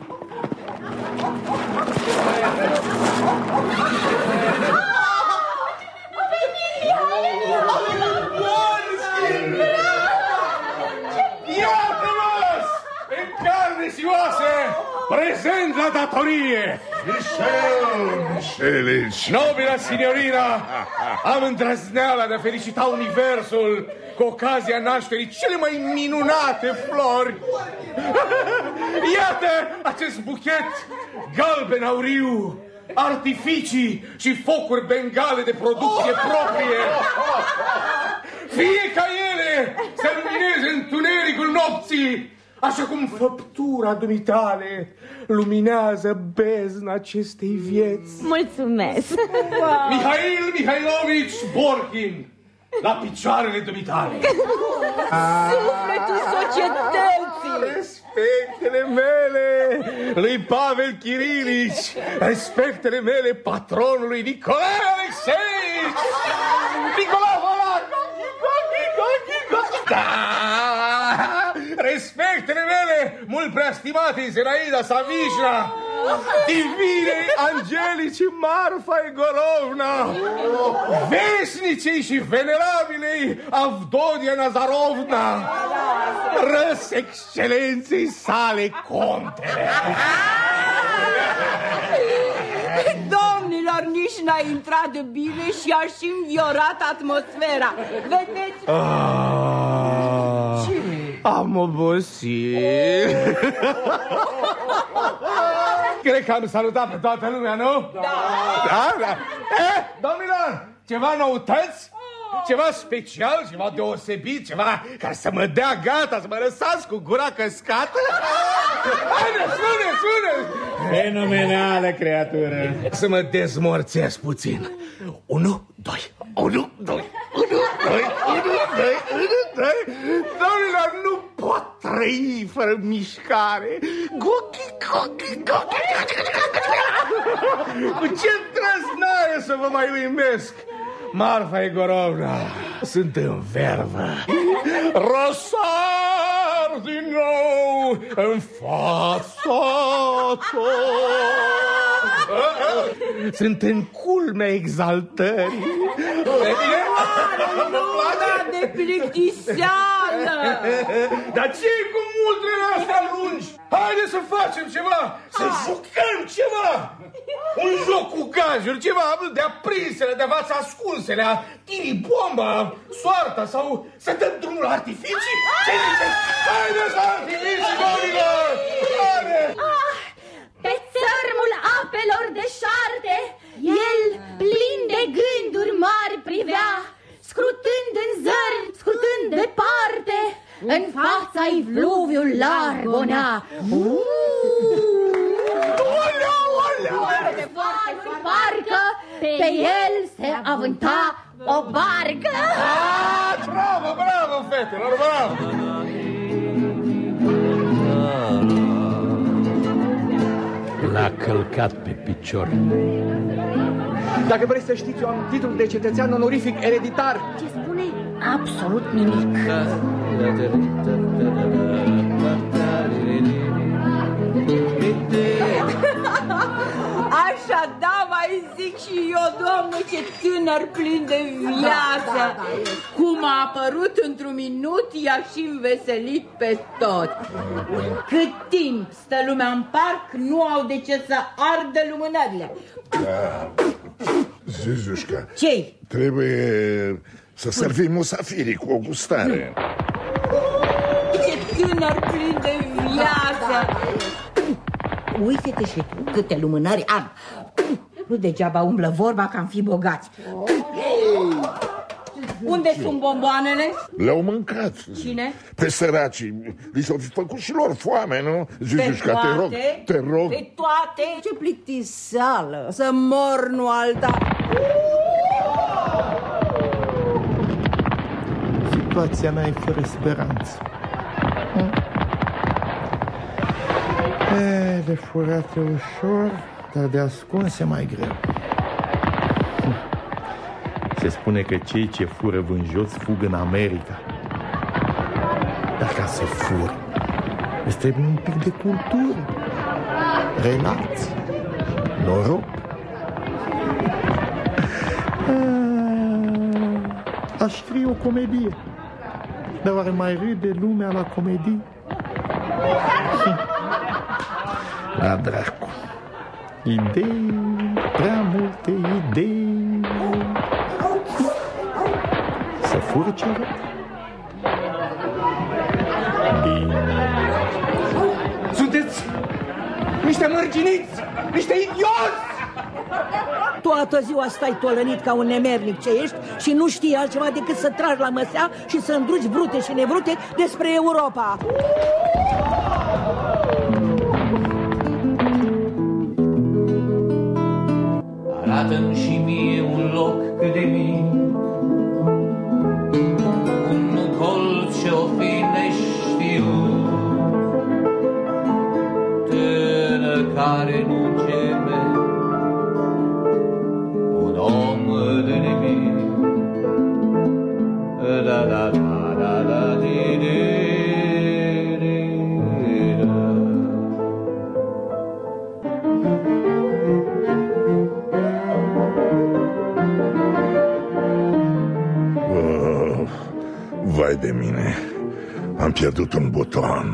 [SPEAKER 3] Iată-mă! În carne și oase, prezent la datorie!
[SPEAKER 13] Mișelici!
[SPEAKER 3] Nobila signorina, am îndrăzneala de a felicita universul cu ocazia nașterii cele mai minunate flori. Iată acest buchet galben auriu, artificii și focuri bengale de producție proprie. Fie ca ele să lumineze întunericul nopții, așa cum făptura dumitale luminează bezna acestei vieți.
[SPEAKER 17] Mulțumesc.
[SPEAKER 3] Mihail Mihailovici Borkin, la picioarele dumitale.
[SPEAKER 5] Sufletul societății.
[SPEAKER 3] Respectele mele lui Pavel Kirilici, respectele mele patronului Nicolae Alexeici. Nicola Valac. Da! Respectele mele mult prea stimate Zinaida Savișna, divine Angelici Marfa Egorovna, veșnicei și venerabilei Avdodia Nazarovna, răs excelenței sale contele.
[SPEAKER 5] Domnilor, nici n-a intrat de bine și a și înviorat atmosfera. Vedeți?
[SPEAKER 3] Am obosit. Cred că am salutat pe toată lumea, nu? Da. Domnilor, ceva noutăți? Ceva special, ceva deosebit, ceva care să mă dea gata, să mă lăsați cu gura căscată? Haide, spune!
[SPEAKER 1] Fenomenală creatură.
[SPEAKER 3] Să mă dezmorțesc puțin. 1, 2. Domnilor, nu pot trăi fără mișcare. Cu ce trăznaie să vă mai uimesc? Marfa Egorovna, sunt în vervă. Răsar din nou în fața ta. Sunt în culmea exaltării.
[SPEAKER 5] De plictiseală.
[SPEAKER 3] Dar ce-i cu multele astea lungi? Haide să facem ceva, să jucăm ceva. Un joc cu gajuri, ceva de aprinsele, de vați ascunsele, a tiri bomba, soarta sau să dăm drumul la artificii? Ce ziceți? Haideți la artificii, domnilor! Haide!
[SPEAKER 15] Pe țărmul apelor deșarte, el, plin de gânduri mari, privea, scrutând în zări, scrutând departe,
[SPEAKER 17] în fața-i fluviul largonea. Parcă pe el se avânta o barcă.
[SPEAKER 13] Bravo, bravo, fetelor, bravo!
[SPEAKER 11] L-a călcat pe picior.
[SPEAKER 19] Dacă vrei să știți, eu am titlul de cetățean onorific ereditar.
[SPEAKER 17] Ce spune? Absolut nimic.
[SPEAKER 5] Așa, da, mai zic și eu, doamnă, ce tânăr plin de viață. Cum a apărut într-un minut, i-a și înveselit pe tot. Cât timp stă lumea în parc, nu au de ce să ardă lumânările.
[SPEAKER 13] Da. Zizușca,
[SPEAKER 5] Ce-i?
[SPEAKER 13] trebuie să servim musafirii cu o gustare.
[SPEAKER 5] Ce tânăr plin de viață. Uite-te și tu câte lumânări am. Nu degeaba umblă vorba că am fi bogați. Unde sunt bomboanele?
[SPEAKER 13] Le-au mâncat.
[SPEAKER 5] Cine?
[SPEAKER 13] Pe săracii. Li s-au făcut și lor foame, nu? Zizușca, te rog.
[SPEAKER 5] Pe toate? Ce plictiseală. Să mor, nu alta.
[SPEAKER 9] Situația mea e fără speranță. De furate ușor, dar de ascuns e mai greu. Se spune că cei ce fură vânjoți fug în America. Dar ca să fur, îți trebuie un pic de cultură, relații, noroc. Aș scrie o comedie. Dar oare mai râde lumea la comedii? La dracu. Idei, prea multe idei. Să fur ceva? Bine.
[SPEAKER 19] Sunteți niște mărginiți, niște idioți!
[SPEAKER 5] Toată ziua stai tolănit ca un nemernic ce ești și nu știi altceva decât să tragi la măsea și să îndrugi brute și nevrute despre Europa.
[SPEAKER 4] Arată-mi și mie un loc cât de mic, un colț ce-o fi neștiut, tânăr care nu geme, un om de nimic. Da da da da da di di da.
[SPEAKER 13] Vai de mine, am pierdut un buton.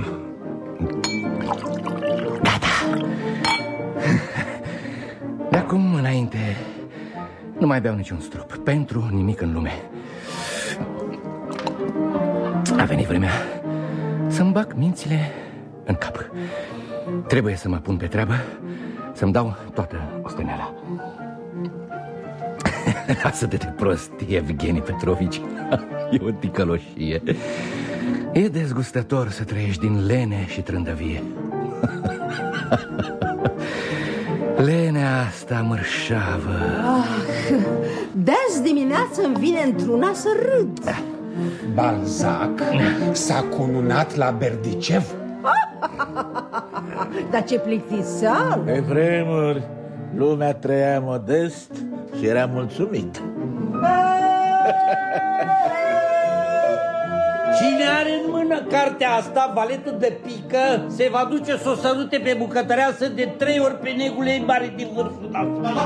[SPEAKER 7] Gata. De acum înainte nu mai beau niciun strop. Pentru nimic în lume. A venit vremea să-mi bag mințile în cap. Trebuie să mă pun pe treabă, să-mi dau toată osteneala. Lasă-te de prost, Evgeni Petrovici. E o ticăloșie. E dezgustător să trăiești din lene și trândăvie. Lenea asta mărșavă.
[SPEAKER 12] De-azi dimineață îmi vine într-una să râd.
[SPEAKER 19] Balzac s-a cununat la Berdicev.
[SPEAKER 12] Dar ce plictiseală!
[SPEAKER 20] Pe vremuri, lumea trăia modest și era mulțumită.
[SPEAKER 14] Cine are în mână cartea asta, valetul de pică, se va duce să o sărute pe bucătăreasă de 3 ori pe negul ei mare din vârful nasul.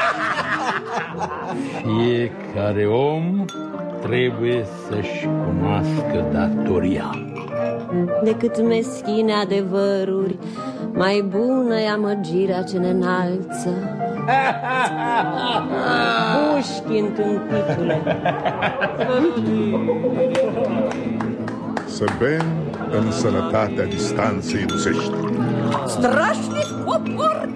[SPEAKER 11] Fiecare om trebuie să-și cunoască datoria.
[SPEAKER 21] Decât meschine adevăruri, mai bună e amăgirea ce ne înalță. Pușkin, tâmpitule.
[SPEAKER 13] Să bem în sănătatea distanței rusești.
[SPEAKER 5] Strașnic popor!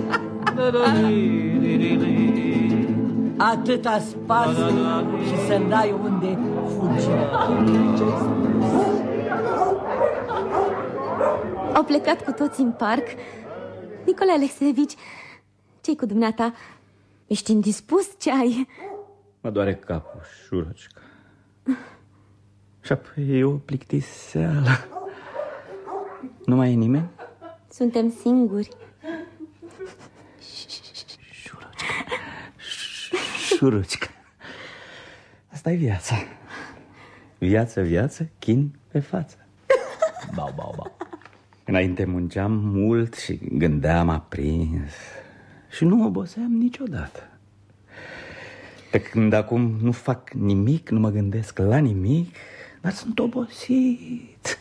[SPEAKER 5] Atâta spațiu și să n-ai unde fugi.
[SPEAKER 17] Au plecat cu toți în parc. Nicolae Alexeevici, ce-i cu dumneata? Ești indispus? Ce ai?
[SPEAKER 7] Mă doare capul, Șurocica. Și apoi e o plictiseală. Nu mai e nimeni?
[SPEAKER 17] Suntem singuri.
[SPEAKER 7] Șurocica. Asta e viața. Viață, chin pe față. Bau. Înainte munceam mult și gândeam aprins și nu oboseam niciodată. Pe când acum nu fac nimic, nu mă gândesc la nimic, dar sunt obosit.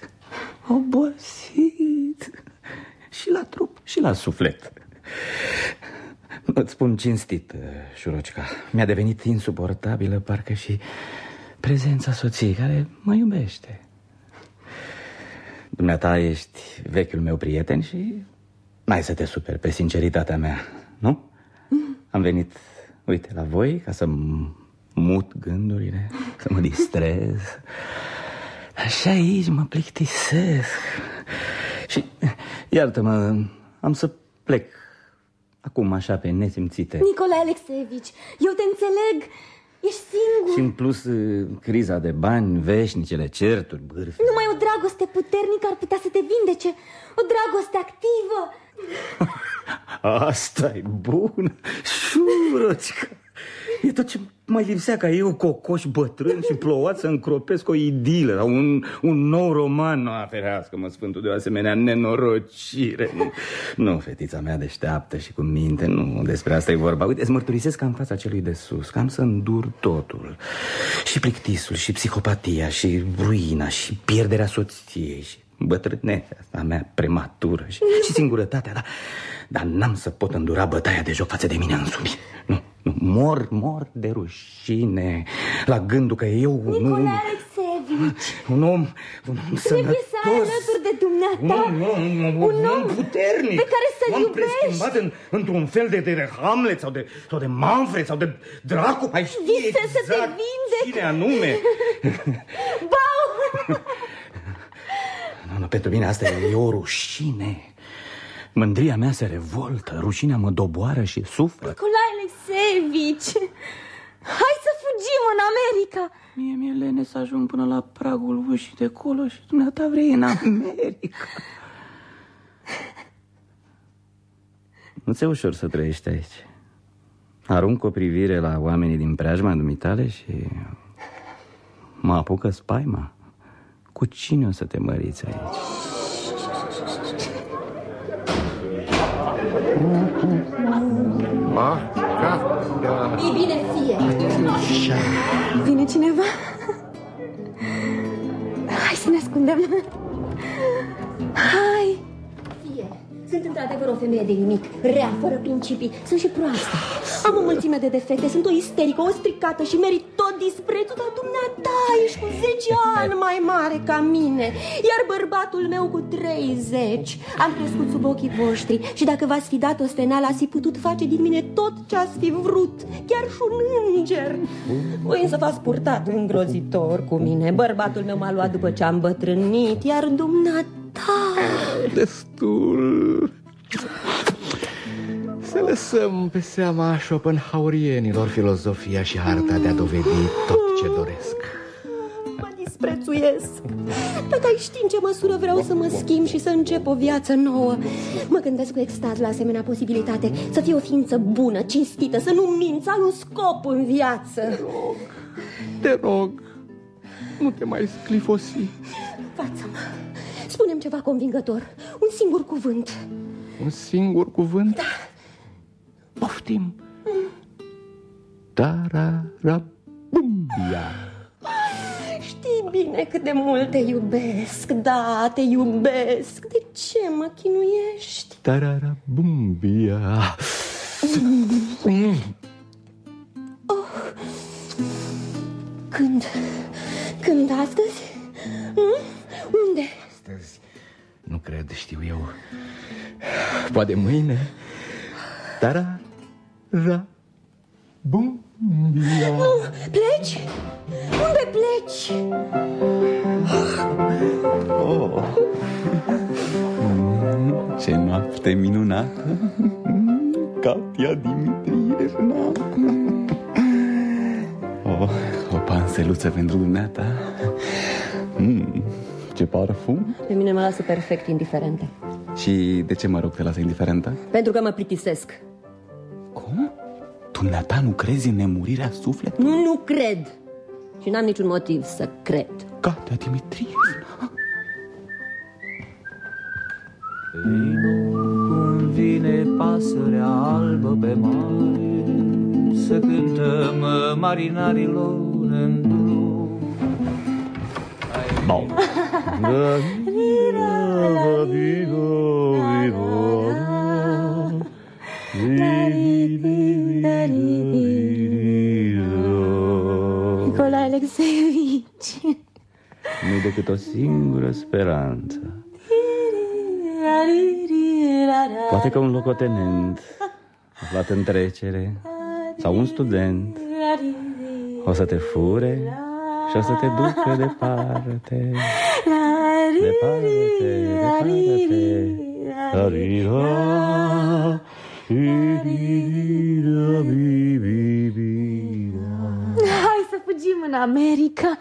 [SPEAKER 7] Și la trup și la suflet. Îți spun cinstit, Șurocica, mi-a devenit insuportabilă parcă și prezența soției care mă iubește. Dumneata ești vechiul meu prieten și n-ai să te superi pe sinceritatea mea, nu? Am venit, uite, la voi ca să mut gândurile, să mă distrez. Așa aici mă plictisesc. Și, iartă-mă, am să plec acum așa pe nesimțite.
[SPEAKER 17] Nicolae Alexeevici, eu te înțeleg. Ești singur.
[SPEAKER 7] Și în plus criza de bani, veșnicele certuri, bârfe.
[SPEAKER 17] Numai o dragoste puternică ar putea să te vindece. O dragoste activă.
[SPEAKER 7] Asta-i bun, Șurocica. E tot ce mai lipsea, ca eu, cocoș bătrân și plouat, să încropesc o idilă sau un nou roman. Ferească-mă, Sfântul, de o asemenea nenorocire. Nu, fetița mea deșteaptă și cu minte, nu despre asta e vorba. Uite, îți mărturisesc ca în fața celui de sus, că am să îndur totul. Și plictisul, și psihopatia, și ruina, și pierderea soției, și bătrânețea asta mea prematură și singurătatea, dar n-am să pot îndura bătaia de joc față de mine însumi. Nu, mor de rușine la gândul că eu...
[SPEAKER 17] Nicolae Alexeevici,
[SPEAKER 7] un om sănătos.
[SPEAKER 17] trebuie să ai alături de dumneata un om puternic pe care să-l iubești.
[SPEAKER 3] Preschimbat într-un fel de Hamlet sau de Manfred sau de Dracu. Mai știi exact
[SPEAKER 17] să te vindeci.
[SPEAKER 3] cine anume.
[SPEAKER 17] Bau!
[SPEAKER 7] Nu, pentru mine asta e o rușine. Mândria mea se revoltă, rușinea mă doboară și suflet.
[SPEAKER 17] Nicolae Alexeevici, hai să fugim în America.
[SPEAKER 7] Mi-e lene să ajung până la pragul ușii de acolo și dumneata vrei în America. Nu ți-e ușor să trăiești aici. Arunc o privire la oamenii din preajma dumitale și mă apucă spaima. Cu cine o să te măriți aici?
[SPEAKER 17] E bine, fie. Vine cineva? Hai să ne ascundem. Hai. Fie. Sunt într-adevăr o femeie de nimic, rea, fără principii. Sunt și proastă. Am o mulțime de defecte, sunt o isterică, o stricată și merit tot disprețul. Dar dumneata ești cu 10 ani mai mare ca mine, iar bărbatul meu cu 30. Am crescut sub ochii voștri și dacă v-ați fi dat o steneală, ați fi putut face din mine tot ce ați fi vrut, chiar și un înger. Voi însă v-ați purtat îngrozitor cu mine. Bărbatul meu m-a luat după ce am bătrânit, iar dumneata...
[SPEAKER 9] Destul. Să lăsăm pe seama Schopenhauerienilor filozofia și arta de a dovedi tot ce doresc.
[SPEAKER 17] Mă disprețuiesc. Dacă ai ști în ce măsură vreau să mă schimb și să încep o viață nouă. Mă gândesc cu extaz la asemenea posibilitate. Să fiu o ființă bună, cinstită, să nu minți, am un scop în viață.
[SPEAKER 9] Te rog, nu te mai sclifosi.
[SPEAKER 17] Față-mă, spune-mi ceva convingător. Un singur cuvânt.
[SPEAKER 9] Un singur cuvânt?
[SPEAKER 17] Da.
[SPEAKER 9] Poftim. Tararabumbia.
[SPEAKER 17] Știi bine cât de mult te iubesc. Da, te iubesc. De ce mă chinuiești?
[SPEAKER 9] Tararabumbia.
[SPEAKER 17] Oh. Când astăzi? Unde?
[SPEAKER 9] Astăzi? Nu cred, știu eu. Poate mâine. Tararabumbia.
[SPEAKER 17] Pleci? Unde pleci?
[SPEAKER 9] Oh.
[SPEAKER 10] Ce noapte minunată, Katia Dimitrievna. O panseluță pentru dumneata. Ce parfum.
[SPEAKER 21] Pe mine mă lasă perfect indiferentă.
[SPEAKER 10] Și de ce mă rog te lasă indiferentă?
[SPEAKER 21] Pentru că mă plictisesc.
[SPEAKER 10] Cum? Dumneata nu crezi în nemurirea sufletului?
[SPEAKER 21] Nu cred. Și n-am niciun motiv să cred.
[SPEAKER 10] Katia Dimitrievna.
[SPEAKER 4] Cum vine pasărea albă pe mare, să cântăm marinarilor în drum.
[SPEAKER 10] Bun.
[SPEAKER 21] Nicolae Alexeevici.
[SPEAKER 7] Nu-i decât o singură speranță. Poate că un locotenent aflat în trecere sau un student o să te fure și o să te ducă departe.
[SPEAKER 21] Hai să fugim în America.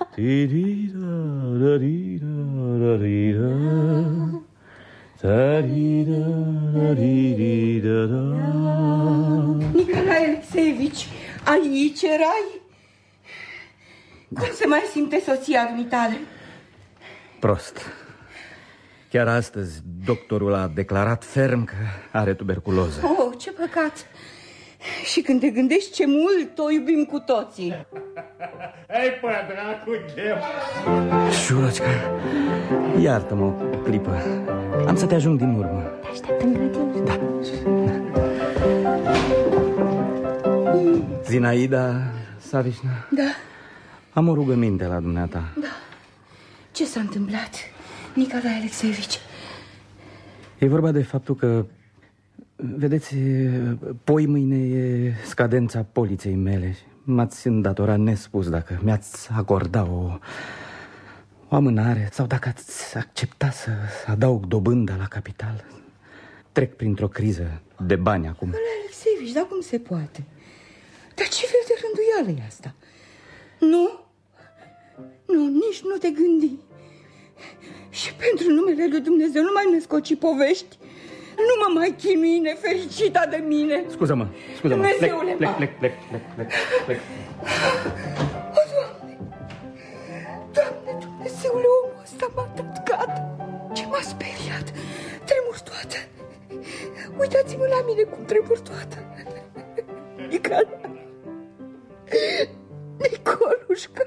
[SPEAKER 6] Nicolae Alexeevici, aici erai? Cum se mai simte soția dumitale?
[SPEAKER 7] Prost. Chiar astăzi doctorul a declarat ferm că are tuberculoză.
[SPEAKER 6] Oh, ce păcat! Și când te gândești ce mult o iubim cu toții.
[SPEAKER 1] Ei, pă, dracu, chem!
[SPEAKER 7] Șurățcă, iartă-mă o clipă. Am să te ajung din urmă.
[SPEAKER 21] Te aștept în grădină.
[SPEAKER 7] Da. Zinaida Savișna.
[SPEAKER 6] Da.
[SPEAKER 7] Am o rugăminte la dumneata.
[SPEAKER 6] Da. Ce s-a întâmplat, Nicolae Alexeevici?
[SPEAKER 7] E vorba de faptul că, vedeți, poimâine e scadența poliței mele. M-ați îndatorat nespus dacă mi-ați acorda o amânare sau dacă ați accepta să adaug dobânda la capital. Trec printr-o criză de bani acum.
[SPEAKER 6] Nicolae Alexeevici, dar cum se poate? Dar ce fel de rânduială e asta? Nu, nici nu te gândi. Și pentru numele lui Dumnezeu nu mai născoci povești. Nu mă mai chinui, nefericita de mine.
[SPEAKER 7] Scuză-mă.
[SPEAKER 6] Dumnezeule,
[SPEAKER 7] Plec.
[SPEAKER 6] O, Doamne, Dumnezeule, omul ăsta m-a dat gata. Ce m-a speriat. Tremur toată. Uitați-mă la mine cum tremur toată. Nicolușca.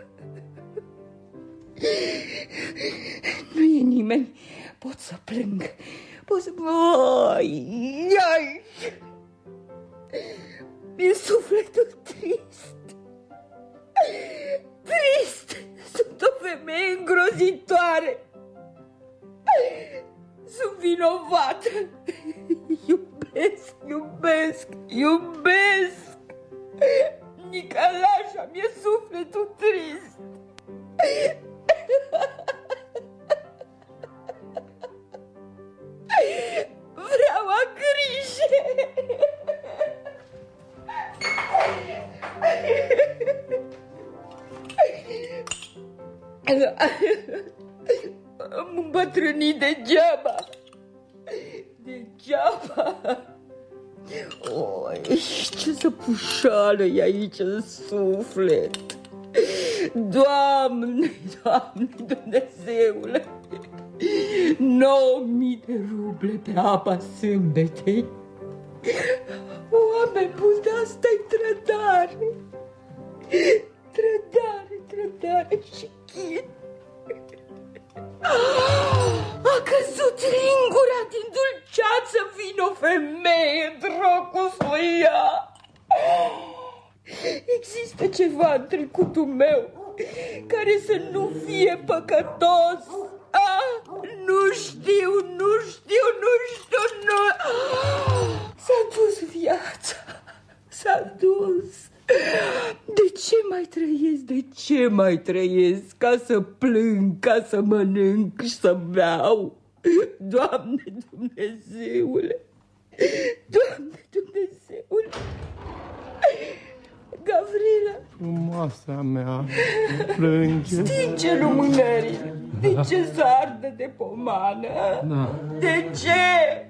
[SPEAKER 6] Nu e nimeni. Pot să plâng. Pot să... Ai. Mi-e sufletul trist. Sunt o femeie îngrozitoare. Sunt vinovată. Iubesc. Nicolașa, mi-e sufletul trist. Vreau a grijă. Am îmbătrânit degeaba. Oi, ce zăpușală e aici în suflet. Doamne, Dumnezeule, 9.000 de ruble pe apa sâmbetei. Oameni buni, de asta-i trădare. Trădare și chin. A căzut lingura din dulceață, vin o femeie, dracu să o ia. Există ceva în trecutul meu care să nu fie păcătos. Nu știu. S-a dus viața. S-a dus. De ce mai trăiesc? Ca să plâng, ca să mănânc și să beau.
[SPEAKER 5] Doamne Dumnezeule! Doamne Dumnezeule! Gavrila!
[SPEAKER 3] Frumoasa mea, plânge.
[SPEAKER 5] Stinge lumânările! De ce să ardă de pomană?
[SPEAKER 3] Da.
[SPEAKER 5] De ce?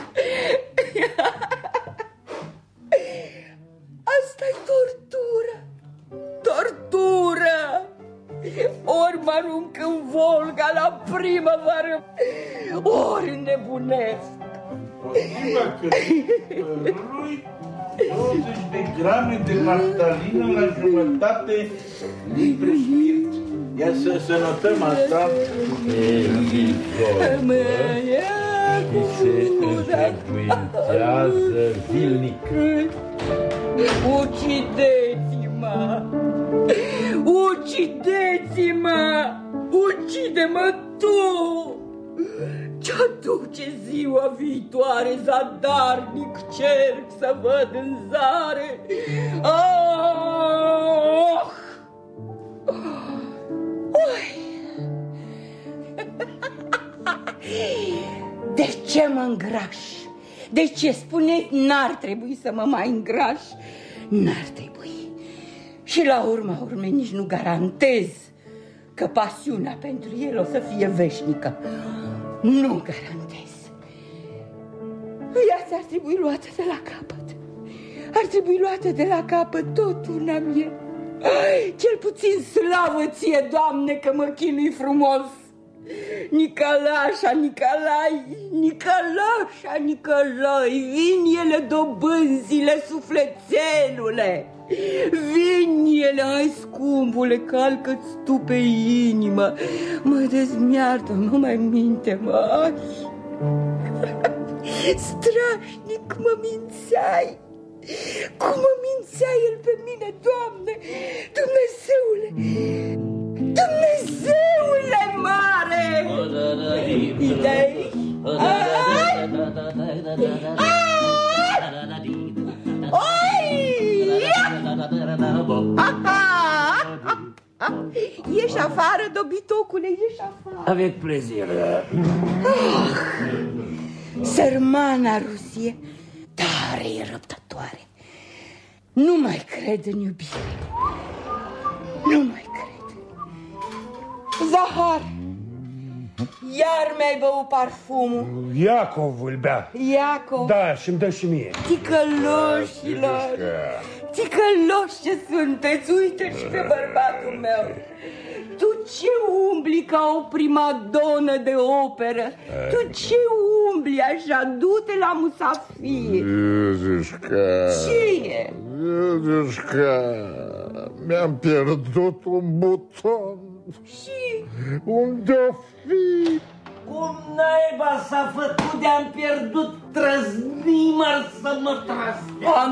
[SPEAKER 5] Asta-i tortură! Tortură! Ori mă arunc în Volga la primăvară, ori nebunesc.
[SPEAKER 20] Potriva căsătorului, 20 de grame de naftalină la jumătate litre spirit. Ia să notăm asta.
[SPEAKER 11] Și se înfrecuentează zilnic.
[SPEAKER 5] Ucideți-mă! Ucideți-mă! Ucide-mă tu! Ce-aduce ziua viitoare, zadarnic cerc să văd în zare. Oh! De ce mă îngraș? De ce spuneți n-ar trebui să mă mai îngraș? N-ar trebui. Și la urma urmei nici nu garantez că pasiunea pentru el o să fie veșnică. Nu garantez. Viața ar trebui luată de la capăt. Ar trebui luată de la capăt tot una mie. Cel puțin slavă ție, Doamne, că mă chinui frumos. Nicolașa, Nicolai, Nicolașa, Nicolai, vin ele dobânzile, sufletelule. Vin ele, ai scumpule, calcă-ți tu pe inimă. Mă dezmiartă, nu mai minte-mă. Strașnic mă mințeai. Cum mă mințea el pe mine, Doamne, Dumnezeule, Dumnezeule mare! Idei? Ieși afară, dobitocule, ieși afară.
[SPEAKER 14] Avec plaisir.
[SPEAKER 5] Sărmana Rusie tare e răbdătoare. Nu mai cred în iubire. Nu mai cred. Zahar, iar mi-ai băut parfumul.
[SPEAKER 3] Iacov îl bea.
[SPEAKER 5] Iacov.
[SPEAKER 3] Da, și-mi dă și mie.
[SPEAKER 5] Ticăloșilor, ticăloși ce sunteți, uite și pe bărbatul meu. Tu ce umbli ca o primadonă de operă? Tu ce umbli așa? Du-te la musafir.
[SPEAKER 13] Iuzișca.
[SPEAKER 5] Ce e?
[SPEAKER 13] Iuzișca, mi-am pierdut un buton.
[SPEAKER 5] Și?
[SPEAKER 13] Unde-o fi?
[SPEAKER 14] Cum naiba s-a făcut de-am pierdut trăznimăr să mă trăstea?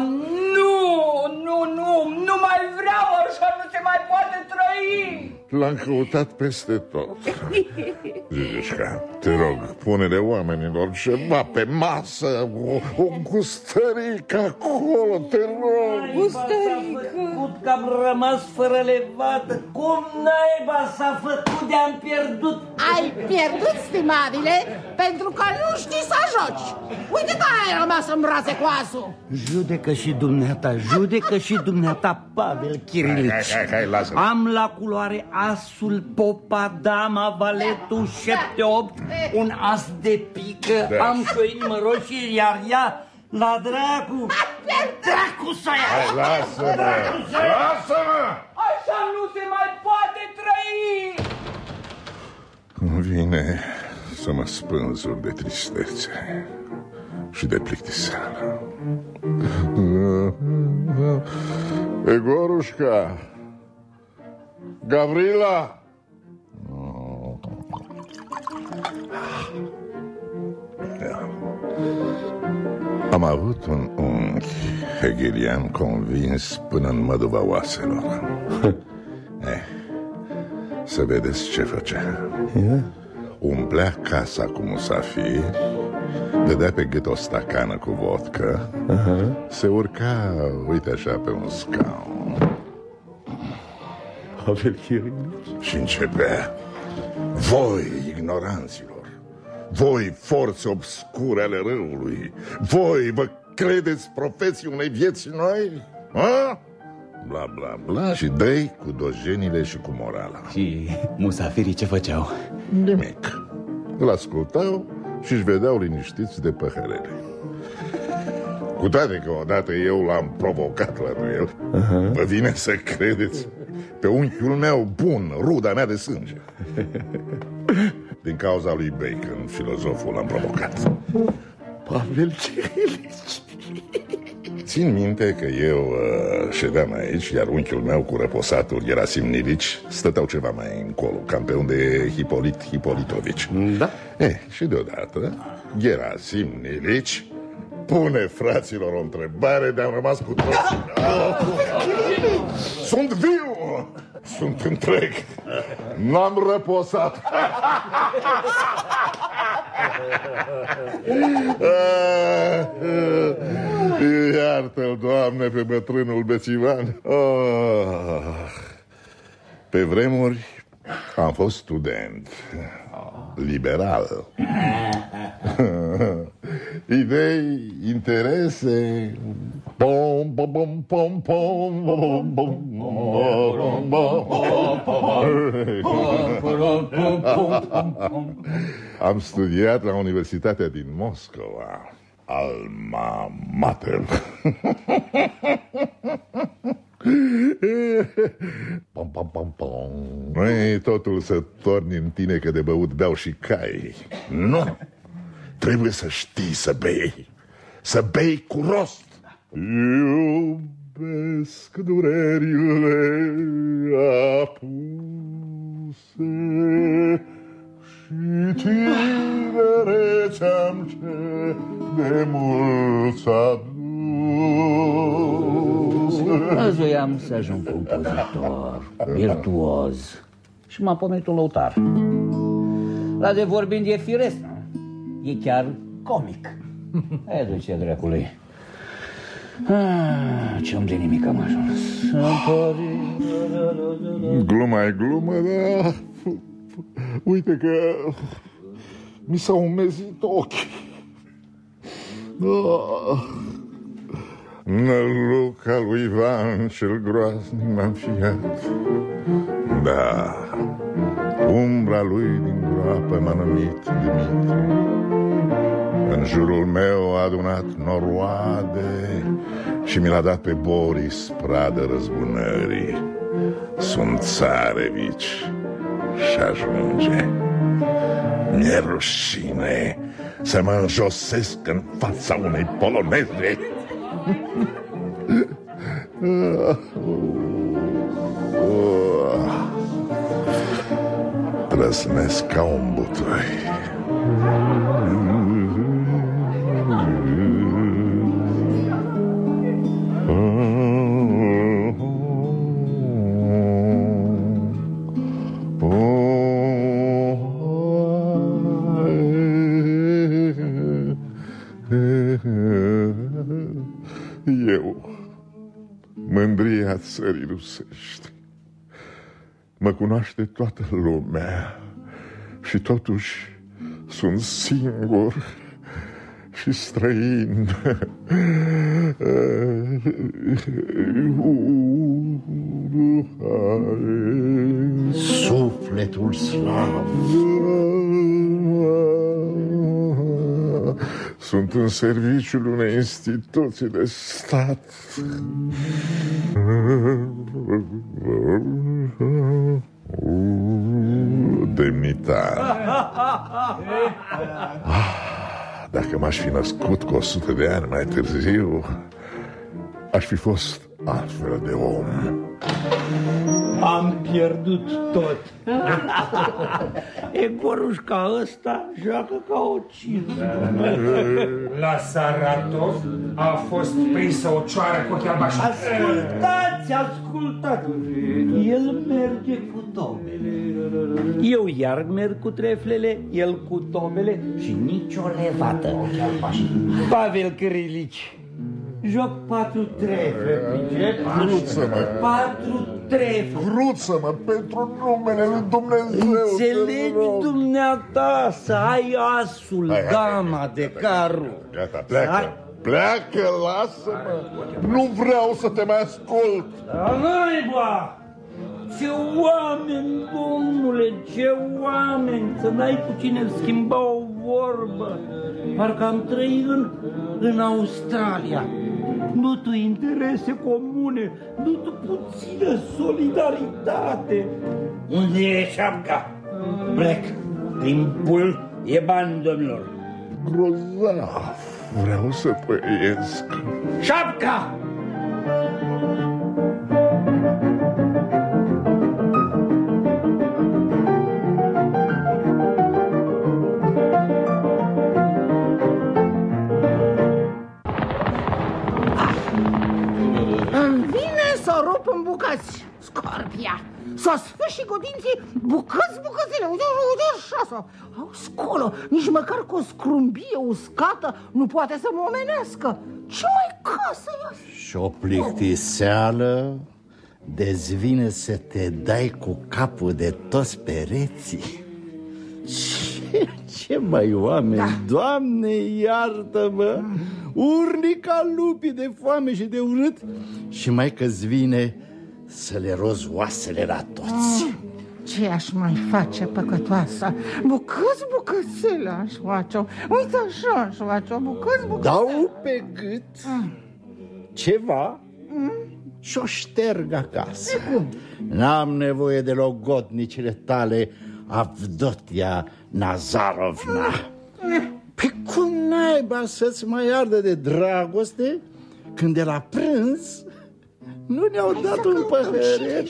[SPEAKER 5] Nu mai vreau, așa nu se mai poate trăi.
[SPEAKER 13] L-am căutat peste tot. Zizișca, te rog, pune-le oamenilor ceva pe masă, o gustărică acolo, te rog.
[SPEAKER 14] Gustărică? Că am rămas fără levată. Cum naiba s-a făcut de-am pierdut?
[SPEAKER 18] Ai pierdut, stimabile, pentru că nu știi să joci. Uite că ai rămas în brațe cu asul.
[SPEAKER 14] Judecă și dumneata, Pavel Chirilici.
[SPEAKER 13] Hai, lasă.
[SPEAKER 14] Am la culoare asul, popa, dama, valetul, 7-8, un as de pică,
[SPEAKER 13] da.
[SPEAKER 14] am și o inimă roșie, iar ea, la dracu, dracu să ia!
[SPEAKER 13] Hai, lasă-mă! Lasă-mă!
[SPEAKER 5] Așa nu se mai poate trăi!
[SPEAKER 13] Îmi vine să mă spânzur de tristețe și de plictiseală. Egorușca! Gavrila! Am avut un unchi hegelian convins până în măduva oaselor. Să vedeți ce făcea. Umplea casa cu musafiri, dădea pe gât o stacană cu vodcă, se urca, uite așa, pe un scaun și începea: voi, ignoranților, Voi, forțe obscure ale râului, voi vă credeți profeții unei vieți noi? Ha? Bla, bla, bla și dă-i cu dojenile și cu morala.
[SPEAKER 10] Și musafirii ce făceau?
[SPEAKER 13] Nimic. Îl ascultau și își vedeau liniștiți de păhărele. Cu toate că odată eu l-am provocat la duel, vă vine să credeți, pe unchiul meu bun, ruda mea de sânge. Din cauza lui Bacon, filozoful, l-am provocat. Pavel Cirilici. Țin minte că eu ședeam aici, iar unchiul meu cu răposatul Gerasim Nilici stăteau ceva mai încolo, cam pe unde e Hipolit Hipolitovici.
[SPEAKER 3] Da?
[SPEAKER 13] Și deodată Gerasim Nilici pune fraților o întrebare, de-am rămas cu toți. Sunt viu! Sunt întreg! N-am răposat! Iartă-l, Doamne, pe bătrânul bețivan. Pe vremuri am fost student liberal. Idei, interese. Pom, pom, pom, pom, pom, pom, pom. Am studiat la Universitatea din Moscova, Alma Mater. Pom, pom, pom, pom. Nu-i totul să torni în tine că de băut beau și cai. Nu! Trebuie să știi să bei. Să bei cu rost. Iubesc durerile apuse și tinerețea-mi ce de mult s-a dus.
[SPEAKER 14] Azi voiam să ajung compozitor, virtuoz și m-am pomenit un lăutar. La de vorbind e firesc, nu? E chiar comic. E, duce dracului. Ce-om de nimic am ajuns.
[SPEAKER 13] Gluma e glumă, dar uite că mi s-au umezit ochii. Năluca lui Ivan cel groaznic m-a înfiat. Da, umbra lui din groapă m-a numit Dimitru. În jurul meu a adunat noroade și mi l-a dat pe Boris pradă răzbunării. Sunt țarevici și ajunge. Mi-e rușine să mă înjosesc în fața unei poloneze. Trăsnesc ca un butoi. Eu, mândria țării rusești, mă cunoaște toată lumea și totuși sunt singur și străin.
[SPEAKER 9] Sufletul slav.
[SPEAKER 13] Sunt în serviciul unei instituții de stat. Demnitar. Dacă m-aș fi născut cu 100 de ani mai târziu, aș fi fost altfel de om.
[SPEAKER 14] Am pierdut tot. Egorușca ăsta joacă ca o cină.
[SPEAKER 2] La Saratov a fost prinsă o cioară cu ochii albaștri.
[SPEAKER 14] Ascultați! El merge cu tomele. Eu iar merg cu treflele, el cu tomele și nicio levată. Pavel Kirilici, Joc 4 trefe,
[SPEAKER 13] Cruță-mă!
[SPEAKER 14] 4 trefe!
[SPEAKER 13] Cruță-mă, pentru numele lui Dumnezeu!
[SPEAKER 14] Înțelegi dumneata să ai asul, dama de carul.
[SPEAKER 13] Gata, pleacă! Pleacă, lasă-mă! Nu vreau să te mai ascult!
[SPEAKER 14] Naiba! Ce oameni, domnule, ce oameni! Să n-ai cu cine schimba o vorbă. Parcă am trăit în Australia. Nu tu interese comune, nu tu puțină solidaritate. Unde e șapca? Plec. Timpul e bani, domnilor.
[SPEAKER 13] Grozav! Vreau să păiesc.
[SPEAKER 14] Șapca!
[SPEAKER 18] Îmi vine să o rup în bucăți, Scorpia. S-o sfârși cu dinții bucățile. Uite așa. Auzi, scolo, nici măcar cu o scrumbie uscată nu poate să mă omenească. Ce mai casă e?
[SPEAKER 9] Și o plictiseală dezvine să te dai cu capul de toți pereții. Ce mai oameni, da. Doamne, iartă-mă! Urli ca lupii de foame și de urât. Și mai că-ți vine să le rozi oasele la toți.
[SPEAKER 18] Ce aș mai face, păcătoasa? Bucățele aș face-o. Uite așa aș face-o, bucăți.
[SPEAKER 9] Dau pe gât ceva și o șterg acasă. N-am nevoie de logodnicile tale, Avdotia Nazarovna. Pe cum naiba să-ți mai ardă de dragoste când de la prânz nu ne-au dat un păhăret?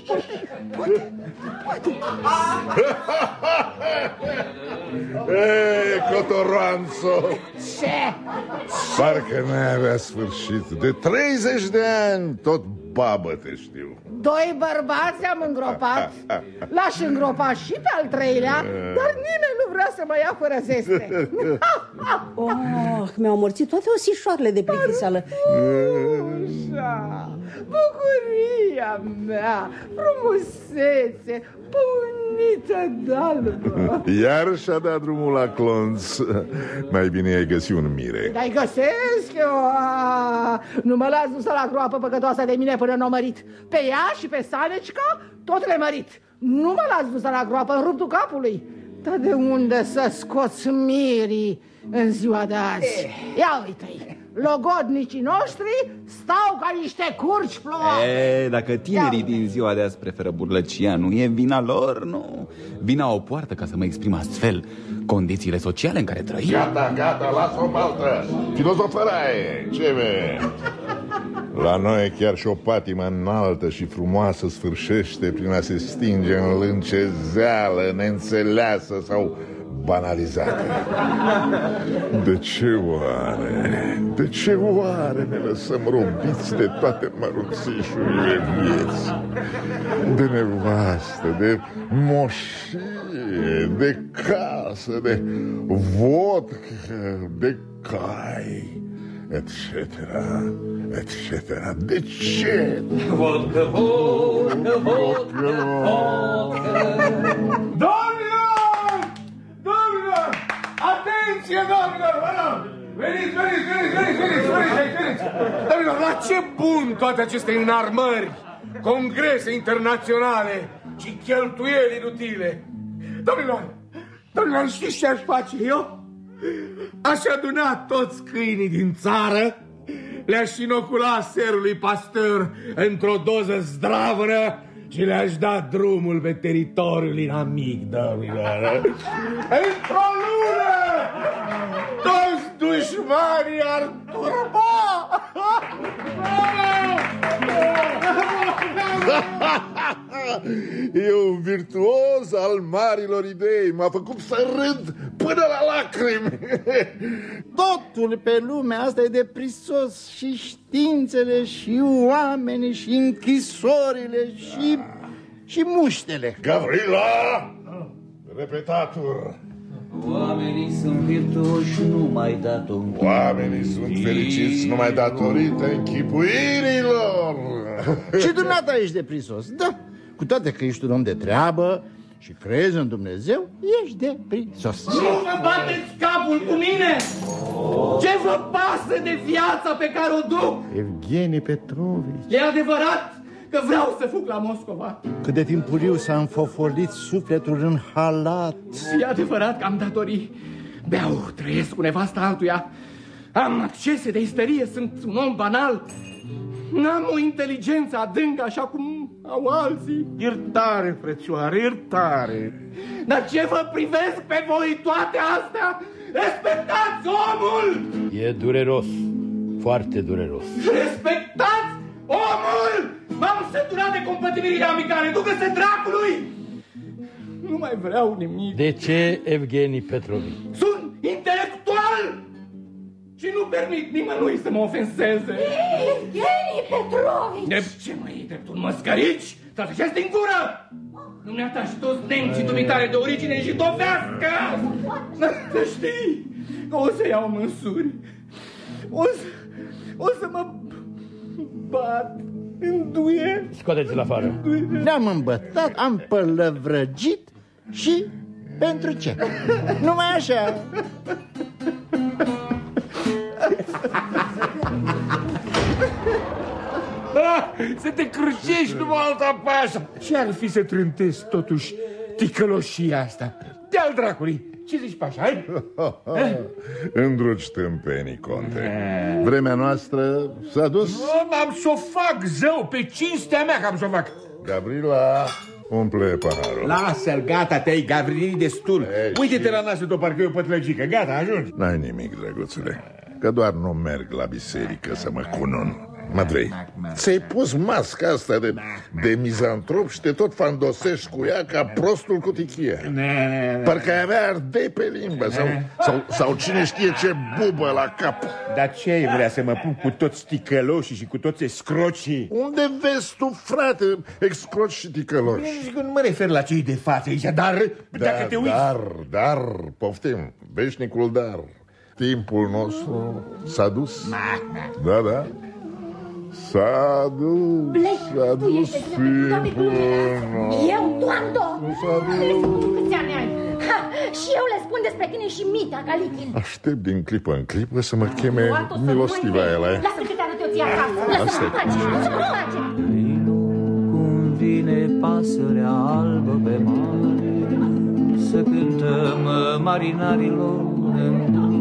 [SPEAKER 13] Ei, Cotoroanțo!
[SPEAKER 18] Ce?
[SPEAKER 13] Parcă n-ai avea sfârșit. De 30 de ani tot babă te știu.
[SPEAKER 18] 2 bărbați am îngropat. L-aș îngropa și pe al 3-lea, dar nimeni nu vrea să mă ia fără zeste.
[SPEAKER 5] Mi-au morțit toate osișoarele de plictiseală.
[SPEAKER 18] Ușa, bucuria mea, frumusețe, bunită d'albă.
[SPEAKER 13] Iar și-a dat drumul la clonț. Mai bine ai găsit un mire.
[SPEAKER 18] Dar-i găsesc eu. Nu mă las dusă la groapă păcătoasa de mine până n-o mărit. Pe ea și pe Sanecica tot le mărit. Nu mă las dusă la groapă în ruptul capului. Dar de unde să scoți mirii în ziua de azi? Ia uite-i, logodnicii noștri stau ca niște curci plouate.
[SPEAKER 10] Dacă tinerii din ziua de azi preferă burlăcia, nu e vina lor, nu. Vina o poartă ca să mă exprim astfel condițiile sociale în care trăim.
[SPEAKER 13] Gata, lasă-o baltă. Filozofăraie, ce ve? La noi chiar și o patimă înaltă și frumoasă sfârșește prin a se stinge în lâncezeală, neînțeleasă sau banalizată. De ce oare ne lăsăm robiți de toate mărunțișurile vieții? De nevastă, de moșie, de casă, de vodcă, de cai, etc. De ce?
[SPEAKER 14] Vodcă. Domnilor! Atenție, domnilor! Veniți!
[SPEAKER 1] Domnilor, la ce bun toate aceste înarmări, congrese internaționale și cheltuieli inutile? Domnilor, știți ce aș face eu? Aș aduna toți câinii din țară, le-aș inocula serului Pasteur într-o doză zdravănă și le-aș da drumul pe teritoriul inamic, domnilor. Într-o lună toți dușmanii ar turba!
[SPEAKER 13] E un virtuos al marilor idei. M-a făcut să râd până la lacrimi.
[SPEAKER 9] Totul pe lumea asta e de prisos. Și științele, și oamenii, și închisorile, și muștele.
[SPEAKER 13] Gavrila! Repetatur!
[SPEAKER 4] Oamenii sunt virtuoși numai datorită.
[SPEAKER 13] Oamenii sunt fericiți numai datorită închipuirilor.
[SPEAKER 20] Și dumneata ești de prisos, da. Cu toate că ești un om de treabă și crezi în Dumnezeu, ești de prisos.
[SPEAKER 14] Nu vă bateți capul cu mine! Ce vă pasă de viața pe care o duc?
[SPEAKER 20] Evgeni Petrovici.
[SPEAKER 14] E adevărat că vreau să fug la Moscova.
[SPEAKER 20] Cât de timpuriu s-a înfofolit sufletul în halat.
[SPEAKER 14] E adevărat că am datorii. Beau, trăiesc cu nevasta altuia. Am accese de isterie, sunt un om banal. N-am o inteligență adâncă așa cum au alții.
[SPEAKER 3] Iertare, frățioare, iertare.
[SPEAKER 14] Dar ce vă privesc pe voi toate astea? Respectați omul!
[SPEAKER 11] E dureros, foarte dureros.
[SPEAKER 14] Respectați omul! M-am săturat de compătimirile amicale, ducă-se dracului! Nu mai vreau nimic.
[SPEAKER 11] De ce, Evgeni Petrovici?
[SPEAKER 14] Sunt intelectual! Și nu permit nimănui să mă ofenseze.
[SPEAKER 15] Evgeni Petrovici!
[SPEAKER 14] De ce mă iei drept un măscărici? Să-ți din gură! Dumneata și toți nemții dumitare de origine jidovească! Să știi că o să iau măsuri. O să mă bat în duie.
[SPEAKER 11] Scoateți-l afară.
[SPEAKER 20] Ne-am îmbătat, am pălăvrăgit și pentru ce? Numai așa.
[SPEAKER 1] Să te crucești numai alta pașa. Ce ar fi să trântezi totuși ticăloșia asta? De-al dracului. Ce zici, pașa, hai?
[SPEAKER 13] Îndrugi tâmpenii, conte. Vremea noastră s-a dus.
[SPEAKER 1] Am să o fac, zău, pe cinstea mea că am să o fac.
[SPEAKER 13] Gavrila, umple paharul.
[SPEAKER 1] Lasă-l, gata, te-ai gavrinit destul. Uite-te la nasul tău, parcă e o pătlăgică. Gata, ajungi.
[SPEAKER 13] N-ai nimic, drăguțule, că doar nu merg la biserică să mă cunun. Matvei, ți-ai pus masca asta de mizantrop și te tot fandosești cu ea ca prostul cu tichie. Parcă ai avea ardei pe limbă sau cine știe ce bubă la cap.
[SPEAKER 1] Dar ce ai vrea, să mă pup cu toți ticăloșii și cu toți escrocii?
[SPEAKER 13] Unde vezi tu, frate, escroci și ticăloși?
[SPEAKER 1] Nu mă refer la cei de față aici, dar dacă te uiți...
[SPEAKER 13] Dar, poftim, veșnicul dar. Timpul nostru s-a dus. Da. S-a dus timpul.
[SPEAKER 15] Eu, Doamne,
[SPEAKER 13] nu s-a dus.
[SPEAKER 15] câți ani ai? Și eu le spun despre tine și Mita Galikin.
[SPEAKER 13] Aștept din clipă în clipă să mă cheme milostiva ele.
[SPEAKER 15] Lasă că te arăt eu ție acasă. Lasă-mă face.
[SPEAKER 4] Cum vine pasărea albă pe mare, să cântăm marinarilor în drum.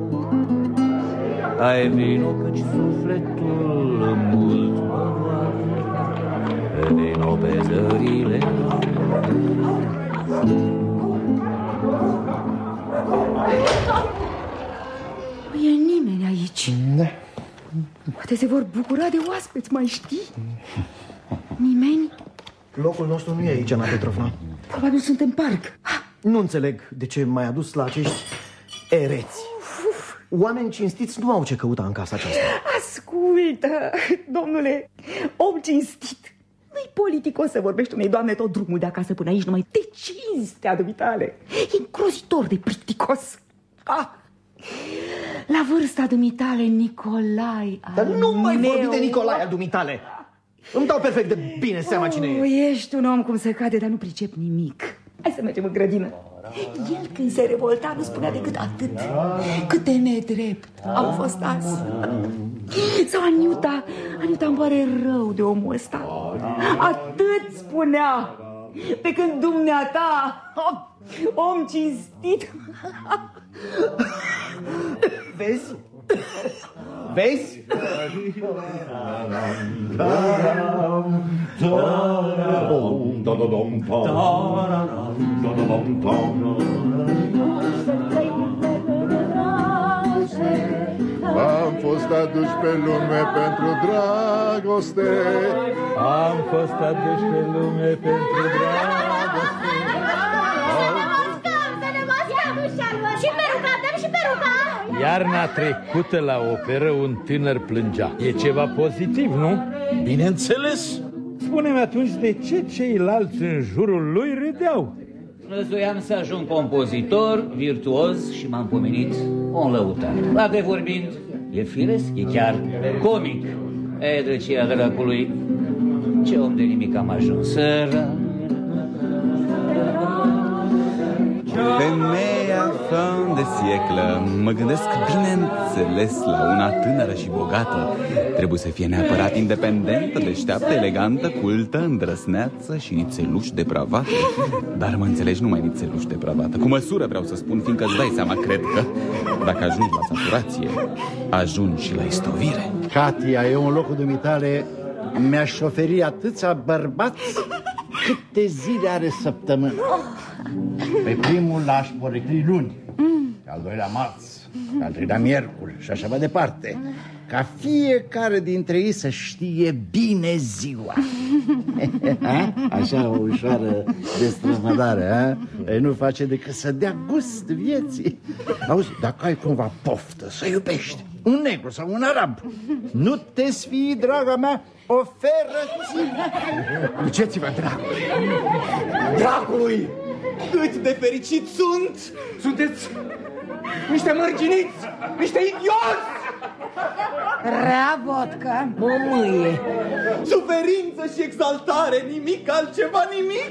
[SPEAKER 4] Ai vino căci sufletul mult mă doare, vino pe zările.
[SPEAKER 8] Nu e nimeni aici. Poate se vor bucura de oaspeți, mai știi? Nimeni?
[SPEAKER 9] Locul nostru nu e aici, Ana Petrovna.
[SPEAKER 8] Probabil sunt în parc.
[SPEAKER 9] Nu înțeleg de ce m-ai adus la acești ereți. Oameni cinstiți nu au ce căuta în casa aceasta.
[SPEAKER 8] Ascultă, domnule, om cinstit. Nu-i politicos să vorbești unei doamne tot drumul de acasă până aici, numai de cinstea dumitale. E îngrozitor de plicticos. La vârsta dumitale, Nicolae.
[SPEAKER 9] Dar nu mai vorbi de Nicolae al dumitale. Îmi dau perfect de bine seama cine e.
[SPEAKER 8] Ești un om cum se cade, dar nu pricep nimic. Hai să mergem în grădină. El când se revolta nu spunea decât atât. Cât de nedrept au fost azi. Sau Aniuta îmi pare rău de omul ăsta. Atât spunea. Pe când dumneata, om cinstit.
[SPEAKER 9] Vezi? Vezi?
[SPEAKER 13] Am fost aduși pe lume pentru dragoste.
[SPEAKER 11] Am fost aduși pe lume pentru dragoste.
[SPEAKER 15] Și peruca, dăm și peruca.
[SPEAKER 11] Iarna trecută la operă un tânăr plângea. E ceva pozitiv, nu?
[SPEAKER 3] Bineînțeles.
[SPEAKER 11] Spune-mi atunci de ce ceilalți în jurul lui râdeau.
[SPEAKER 4] Năzuiam să ajung compozitor, virtuos și m-am pomenit un lăutar. Dacă vorbind, e firesc, e chiar comic. E drăcia dracului, ce om de nimic am ajuns.
[SPEAKER 10] Femeia fin de sieclă. Mă gândesc bineînțeles la una tânără și bogată. Trebuie să fie neapărat independentă, deșteaptă, elegantă, cultă, îndrăsneață și nițeluș depravată. Dar mă înțelegi, numai nițeluș depravată. Cu măsură vreau să spun, fiindcă îți dai seama, cred că dacă ajungi la saturație, ajungi și la istovire.
[SPEAKER 20] Katia, eu în locul dumitale mi-aș oferi atâția bărbați câte zile are săptămână. Pe primul l-aș porecli luni, pe al doilea marți, pe al treilea miercuri și așa mai departe, ca fiecare dintre ei să știe bine ziua. Așa o ușoară destrămădare, nu face decât să dea gust vieții. Auzi, dacă ai cumva poftă să iubești un negru sau un arab, nu te sfii, draga mea, oferă-ți.
[SPEAKER 1] Duceți-vă, dracului!
[SPEAKER 10] Dracului! Cât de fericit sunt!
[SPEAKER 1] Sunteți niște mărginiți, niște idioți!
[SPEAKER 18] Rea vodcă.
[SPEAKER 5] Mămâie.
[SPEAKER 10] Suferință și exaltare, nimic altceva, nimic!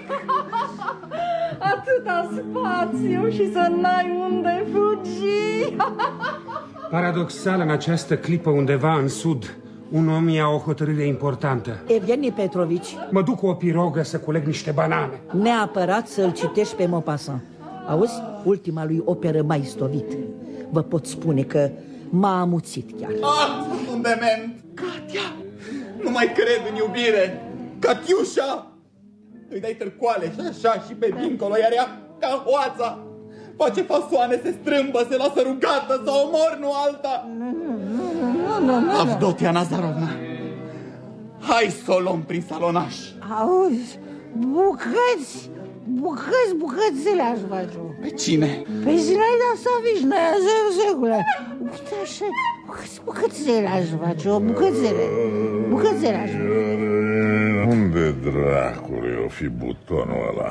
[SPEAKER 8] Atâta spațiu și să n-ai unde fugi.
[SPEAKER 2] Paradoxal, în această clipă undeva în sud, un om ia o hotărâre importantă.
[SPEAKER 5] Evgeni Petrovici.
[SPEAKER 2] Mă duc cu o pirogă să culeg niște banane.
[SPEAKER 5] Neapărat să-l citești pe Maupassant. Auzi? Ultima lui operă m-a istovit. Vă pot spune că m-a amuțit chiar.
[SPEAKER 10] Ah, un dement! Katia, nu mai cred în iubire! Catiușa! Îi dai târcoale și așa și pe dincolo, iar ea ca hoața. Face fasoane, se strâmbă, se lasă rugată, să omor, nu alta. Avdotia Nazarovna, hai să o luăm prin salonaș.
[SPEAKER 18] Auzi, bucățele aș face.
[SPEAKER 10] Pe cine?
[SPEAKER 18] Pe Zinaida Savișnaia, zecule. Uite așa, bucățele aș face, bucățele aș face.
[SPEAKER 13] Unde dracului o fi butonul ăla?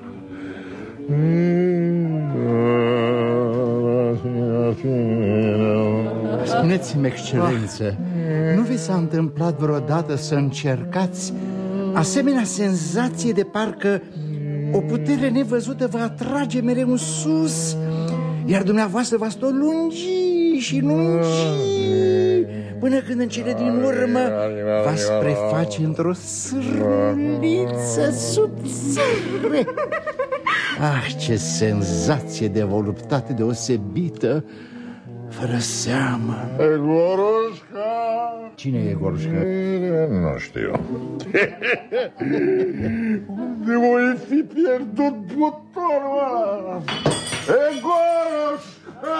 [SPEAKER 20] Spuneți-mi, excelență, nu vi s-a întâmplat vreodată să încercați asemenea senzație de parcă o putere nevăzută vă atrage mereu în sus, iar dumneavoastră v-ați tot lungi și lungi, până când în cele din urmă v-ați preface într-o sârliță subțire? Ah, ce senzație de voluptate deosebită, fără seamă.
[SPEAKER 13] Egorușca?
[SPEAKER 20] Cine e Egorușca?
[SPEAKER 13] Nu știu. Unde voi fi pierdut butonul ăla? Egorușca!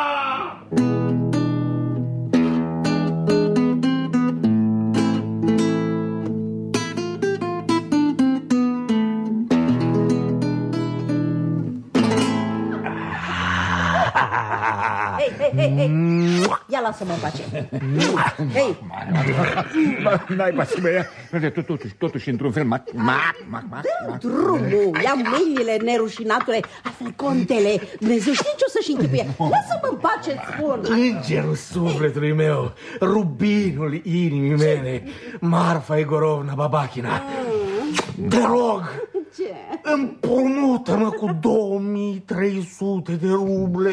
[SPEAKER 5] Hei, ia lasă-mă în pace. Hei.
[SPEAKER 1] N-ai pace, băia. Totuși, într-un fel,
[SPEAKER 5] Dă-mi drumul, ia mâinile, nerușinatule, aflecontele. Dumnezeu știe ce o să-și închipuie. Lasă-mă în pace, îți spun.
[SPEAKER 3] Îngerul sufletului meu, rubinul inimii mele, Marfa Egorovna Babachina. Te rog,
[SPEAKER 5] ce?
[SPEAKER 3] împrumută-mă cu 2300 de ruble.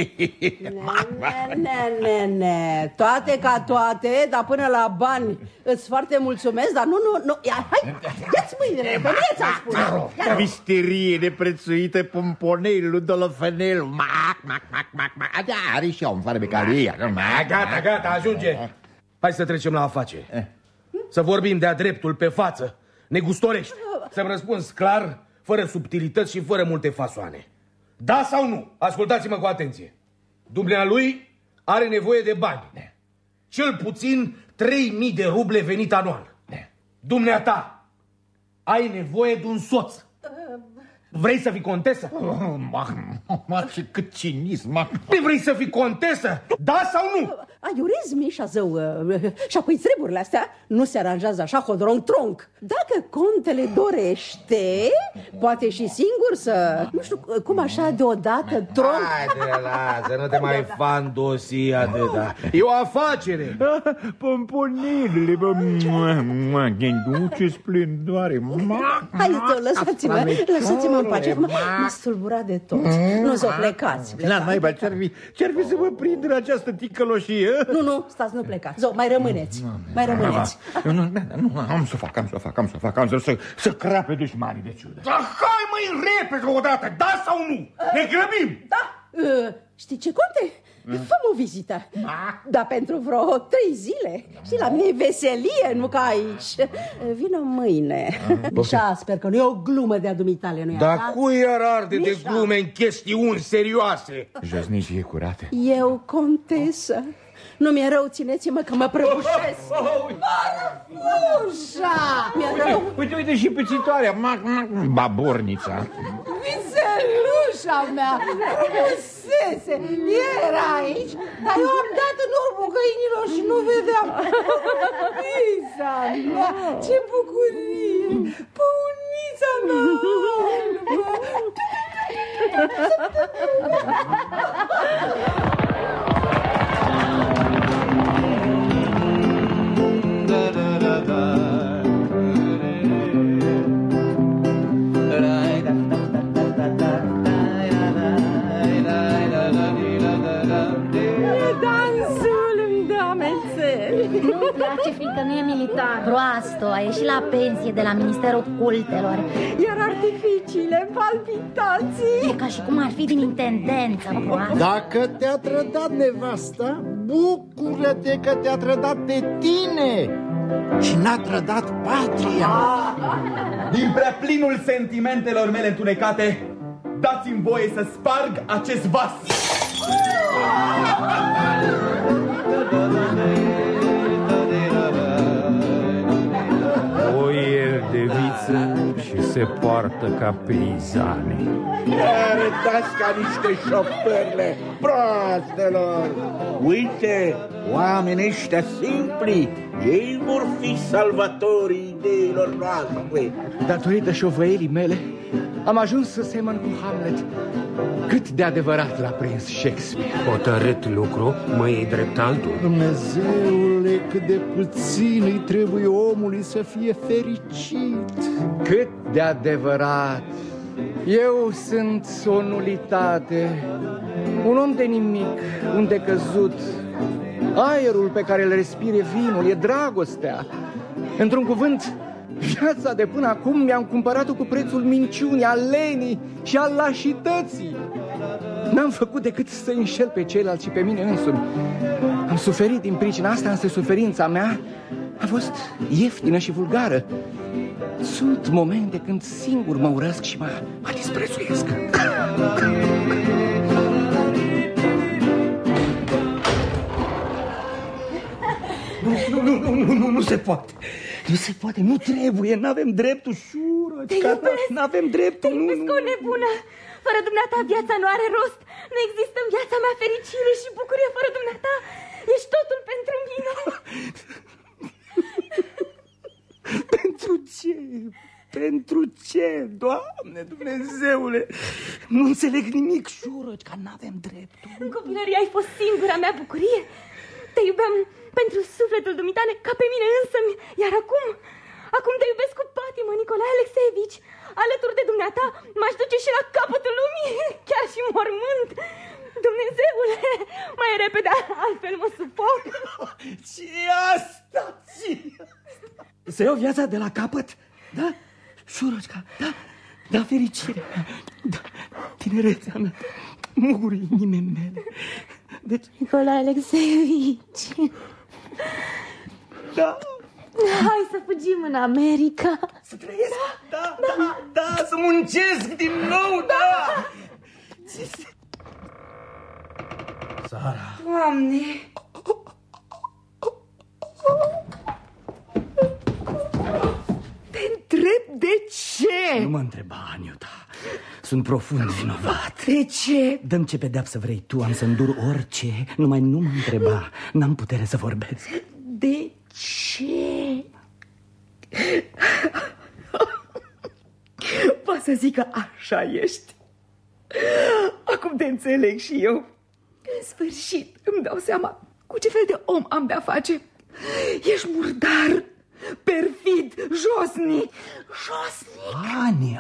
[SPEAKER 12] Ne. Toate ca toate, dar până la bani îți foarte mulțumesc, dar nu. Hai, ia-ți mâinile, că mie ți-am spus.
[SPEAKER 1] Misterie neprețuită, pomponel, ludolofenel, mac. Da, are și eu în farmecalie.
[SPEAKER 3] Gata, ajunge. Hai să trecem la afaceri. Să vorbim de-a dreptul pe față, negustorești. Să-mi răspunzi clar, fără subtilități și fără multe fasoane. Da sau nu? Ascultați-mă cu atenție. Dumnealui are nevoie de bani. Cel puțin 3000 de ruble venit anual. Dumneata, ai nevoie de un soț. Vrei să fii contesă?
[SPEAKER 13] Ce cât cinism!
[SPEAKER 3] Vrei să fii contesă? Da sau nu?
[SPEAKER 12] Aiurezi, Mișa, zău, și apoi treburile astea nu se aranjează așa hodron-tronc. Dacă contele dorește, poate și singur să, nu știu, cum așa deodată, tronc.
[SPEAKER 3] Haide, lasă, nu te mai fandosi atâta. E o afacere.
[SPEAKER 1] Pomponile, ce splendoare.
[SPEAKER 12] Hai, lăsați-mă în pace. M-a stulburat de tot. Nu s-o plecați.
[SPEAKER 1] La naiba, ce-ar fi să mă prind în această ticăloșie?
[SPEAKER 12] Nu, stați, nu plecați. Zău, mai rămâneți.
[SPEAKER 1] Nu, am să fac, să crape dușmanii de ciudă.
[SPEAKER 3] Hai, măi, repede odată, da sau nu? Ne grăbim!
[SPEAKER 12] Da, știi ce, conte? Fă-mi o vizită. Dar pentru vreo 3 zile. Și la mine e veselie, nu ca aici. Vino mâine. Mișa, sper că nu e o glumă de-a dumitale, nu-i așa?
[SPEAKER 3] Dar cui ar arde de glume în chestiuni serioase?
[SPEAKER 1] Josnicie curate.
[SPEAKER 12] Eu, contesă. Nu mi-e rău, țineți-mă că mă prăbușesc. Marfușa! Mi-e rău.
[SPEAKER 1] Uite și pățitoarea, babornița.
[SPEAKER 18] Vițelușa mea, Sese, era aici, dar eu am dat în urmul găinilor și nu vedeam. Pisa mea, ce bucurie, păunița mea.
[SPEAKER 15] Nu-mi place, fiindcă nu e militar. Proastă, a ieșit la pensie de la Ministerul Cultelor.
[SPEAKER 18] Iar artificiile, palpitații.
[SPEAKER 15] E ca și cum ar fi din intendență, proastă.
[SPEAKER 20] Dacă te-a trădat nevasta, bucură-te că te-a trădat pe tine și n-a trădat patria.
[SPEAKER 10] Din prea plinul sentimentelor mele întunecate, dați-mi voie să sparg acest vas.
[SPEAKER 2] Oieri de viță și se poartă ca peizane.
[SPEAKER 13] Arătați ca niște șoferle proastelor. Uite, oamenii ăștia simpli, ei vor fi salvatorii ideilor noastre.
[SPEAKER 19] Datorită șovăielii mele, am ajuns să semăn cu Hamlet. Cât de adevărat l-a prins Shakespeare.
[SPEAKER 2] Hotărât lucru, mă iei drept altul.
[SPEAKER 20] Dumnezeule, cât de puțin îi trebuie omului să fie fericit.
[SPEAKER 19] Cât de adevărat. Eu sunt o nulitate, un om de nimic, un decăzut. Aerul pe care îl respire vinul e dragostea. Într-un cuvânt, viața de până acum mi-am cumpărat-o cu prețul minciunii, al lenii și al lașității. N-am făcut decât să înșel pe ceilalți și pe mine însumi. Am suferit din pricina asta, însă suferința mea a fost ieftină și vulgară. Sunt momente când singur mă urăsc și mă disprețuiesc. Nu se poate. Nu se poate, nu trebuie, n-avem dreptul, șură.
[SPEAKER 17] Te iubesc.
[SPEAKER 19] N-avem dreptul.
[SPEAKER 17] Te iubesc ca o nebună. Fără dumneata viața nu are rost. Nu există în viața mea fericire și bucurie fără dumneata. Ești totul pentru mine.
[SPEAKER 19] Pentru ce? Pentru ce, Doamne, Dumnezeule? Nu înțeleg nimic, șurăci, că n-avem dreptul.
[SPEAKER 17] În copilărie ai fost singura mea bucurie. Te iubeam pentru sufletul dumitale ca pe mine însămi. Iar acum te iubesc cu patimă, Nicolae Alexeevici. Alături de dumneata m-aș duce și la capătul lumii, chiar și mormânt. Dumnezeule, mai repede, altfel mă sufoc.
[SPEAKER 19] Ce-i asta? Să iau viața de la capăt? Da? Șurăcica, da, fericire, da, tinerețea mea, mugurul inimii mele. Deci...
[SPEAKER 17] Nicolae Alexeevici.
[SPEAKER 19] Da.
[SPEAKER 17] Hai să fugim în America.
[SPEAKER 19] Să trăiesc? Da, să muncesc din nou, da.
[SPEAKER 8] Sara. Doamne.
[SPEAKER 19] Te întreb
[SPEAKER 8] De ce?
[SPEAKER 7] Nu mă întreba, Aniuta. Sunt profund vinovat.
[SPEAKER 8] De ce?
[SPEAKER 7] Dă-mi ce pedeapsă vrei tu, am să îndur orice. Numai nu mă întreba, n-am putere să vorbesc.
[SPEAKER 8] De ce? Va să zic că așa ești. Acum te înțeleg și eu. În sfârșit îmi dau seama cu ce fel de om am de-a face. Ești murdar, perfid, josnic. Josnic.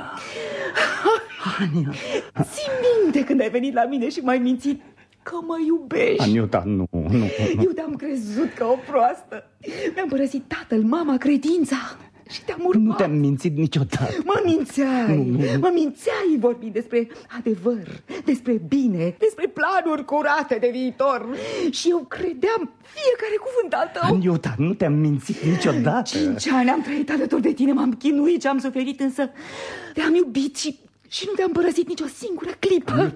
[SPEAKER 7] Ania.
[SPEAKER 8] Ții minte când ai venit la mine și m-ai mințit că mă iubești?
[SPEAKER 7] Aniuta, nu.
[SPEAKER 8] Eu te-am crezut ca o proastă. Mi-am părăsit tatăl, mama, credința și te-am urmat.
[SPEAKER 7] Nu te-am mințit niciodată.
[SPEAKER 8] Mă mințeai. Mă mințeai vorbind despre adevăr, despre bine, despre planuri curate de viitor. Și eu credeam fiecare cuvânt al tău.
[SPEAKER 7] Aniuta, nu te-am mințit niciodată.
[SPEAKER 8] 5 ani am trăit alături de tine, m-am chinuit și am suferit, însă te-am iubit și nu te-am părăsit nicio singură clipă.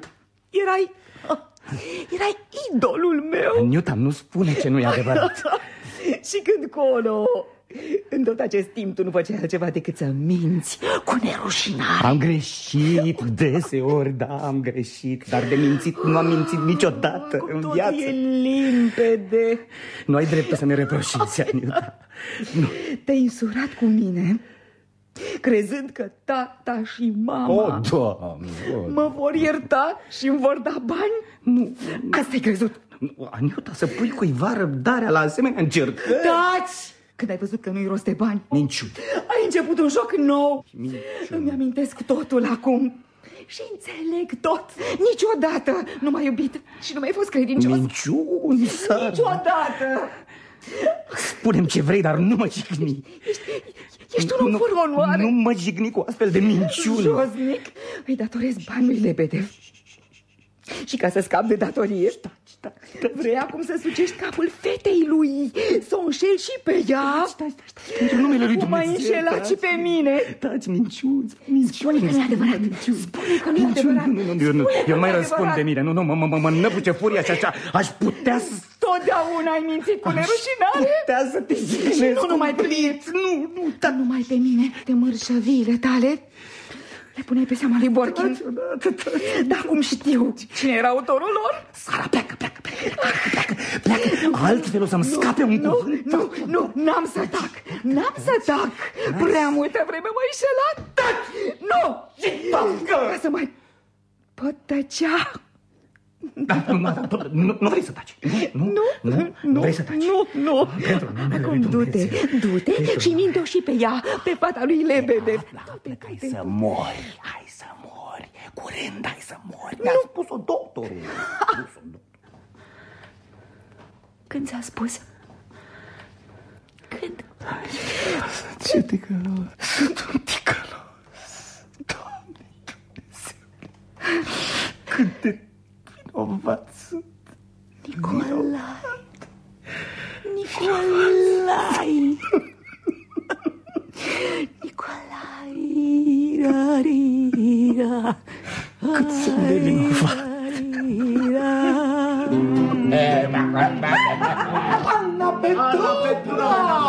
[SPEAKER 8] Erai idolul meu.
[SPEAKER 7] Aniuta, nu spune ce nu e adevărat.
[SPEAKER 8] Și când colo, în tot acest timp tu nu făceai altceva decât să minți cu nerușinare.
[SPEAKER 7] Am greșit deseori, da, am greșit. Dar de mințit nu am mințit niciodată în viață.
[SPEAKER 8] E limpede.
[SPEAKER 7] Nu ai dreptul să ne reproșezi, Aniuta.
[SPEAKER 8] Te-ai însurat cu mine, crezând că tata și mama mă vor ierta și îmi vor da bani?
[SPEAKER 7] Nu.
[SPEAKER 8] Asta ai crezut?
[SPEAKER 7] Aniuta, să pui cuiva răbdarea la asemenea încercări.
[SPEAKER 8] Taci! Când ai văzut că nu-i rost de bani,
[SPEAKER 7] minciuni.
[SPEAKER 8] Ai început un joc nou. Îmi amintesc totul acum și înțeleg tot. Niciodată nu m-ai iubit și nu mi-ai fost credincios.
[SPEAKER 7] Minciuni,
[SPEAKER 8] niciodată.
[SPEAKER 7] Spune-mi ce vrei, dar nu mă jigni.
[SPEAKER 8] Ești un om fără onoare.
[SPEAKER 7] Nu mă jigni cu astfel de minciuni.
[SPEAKER 8] Josnic, îi datorez bani lui Lebedev. Și ca să scap de datorie, vrei acum să sucești capul fetei lui, să o înșeli și pe ea.
[SPEAKER 7] Stai, pentru numele lui
[SPEAKER 8] Dumnezeu. M-ai înșelat și pe mine.
[SPEAKER 7] Taci, minciuni.
[SPEAKER 8] Spune că nu e adevărat. Spune că nu e adevărat.
[SPEAKER 7] Eu nu mai răspund de mine. Nu, mă năbuce furia și așa. Aș putea să...
[SPEAKER 8] Totdeauna ai mințit cu nerușinare.
[SPEAKER 7] Putea să te jignesc.
[SPEAKER 8] Și nu numai pe mine. Nu numai pe mine. Te mărșăviile tale le puneai pe seama lui Borkin. Dar acum știu cine era autorul lor.
[SPEAKER 7] Sara, pleacă. Altfel o să-mi scape un cuvânt.
[SPEAKER 8] Nu, n-am să tac. Prea multă vreme m-ai înșelat. Nu! Ca să mai pot tăcea.
[SPEAKER 7] Nu vrei să taci. Nu vrei să taci.
[SPEAKER 8] Nu. Acum du-te și minte-o și pe ea, pe fata lui Lebedev.
[SPEAKER 7] Hai să mori. Curând ai să mori. Mi-a spus-o doctorul.
[SPEAKER 8] Când ți-a spus? Când?
[SPEAKER 3] Ce ticălos. Sunt un ticălos. Doamne Dumnezeule. Cât de vinovat sunt.
[SPEAKER 8] Nicolai.
[SPEAKER 7] Cât sunt de vinovat.
[SPEAKER 15] Anna Petrovna!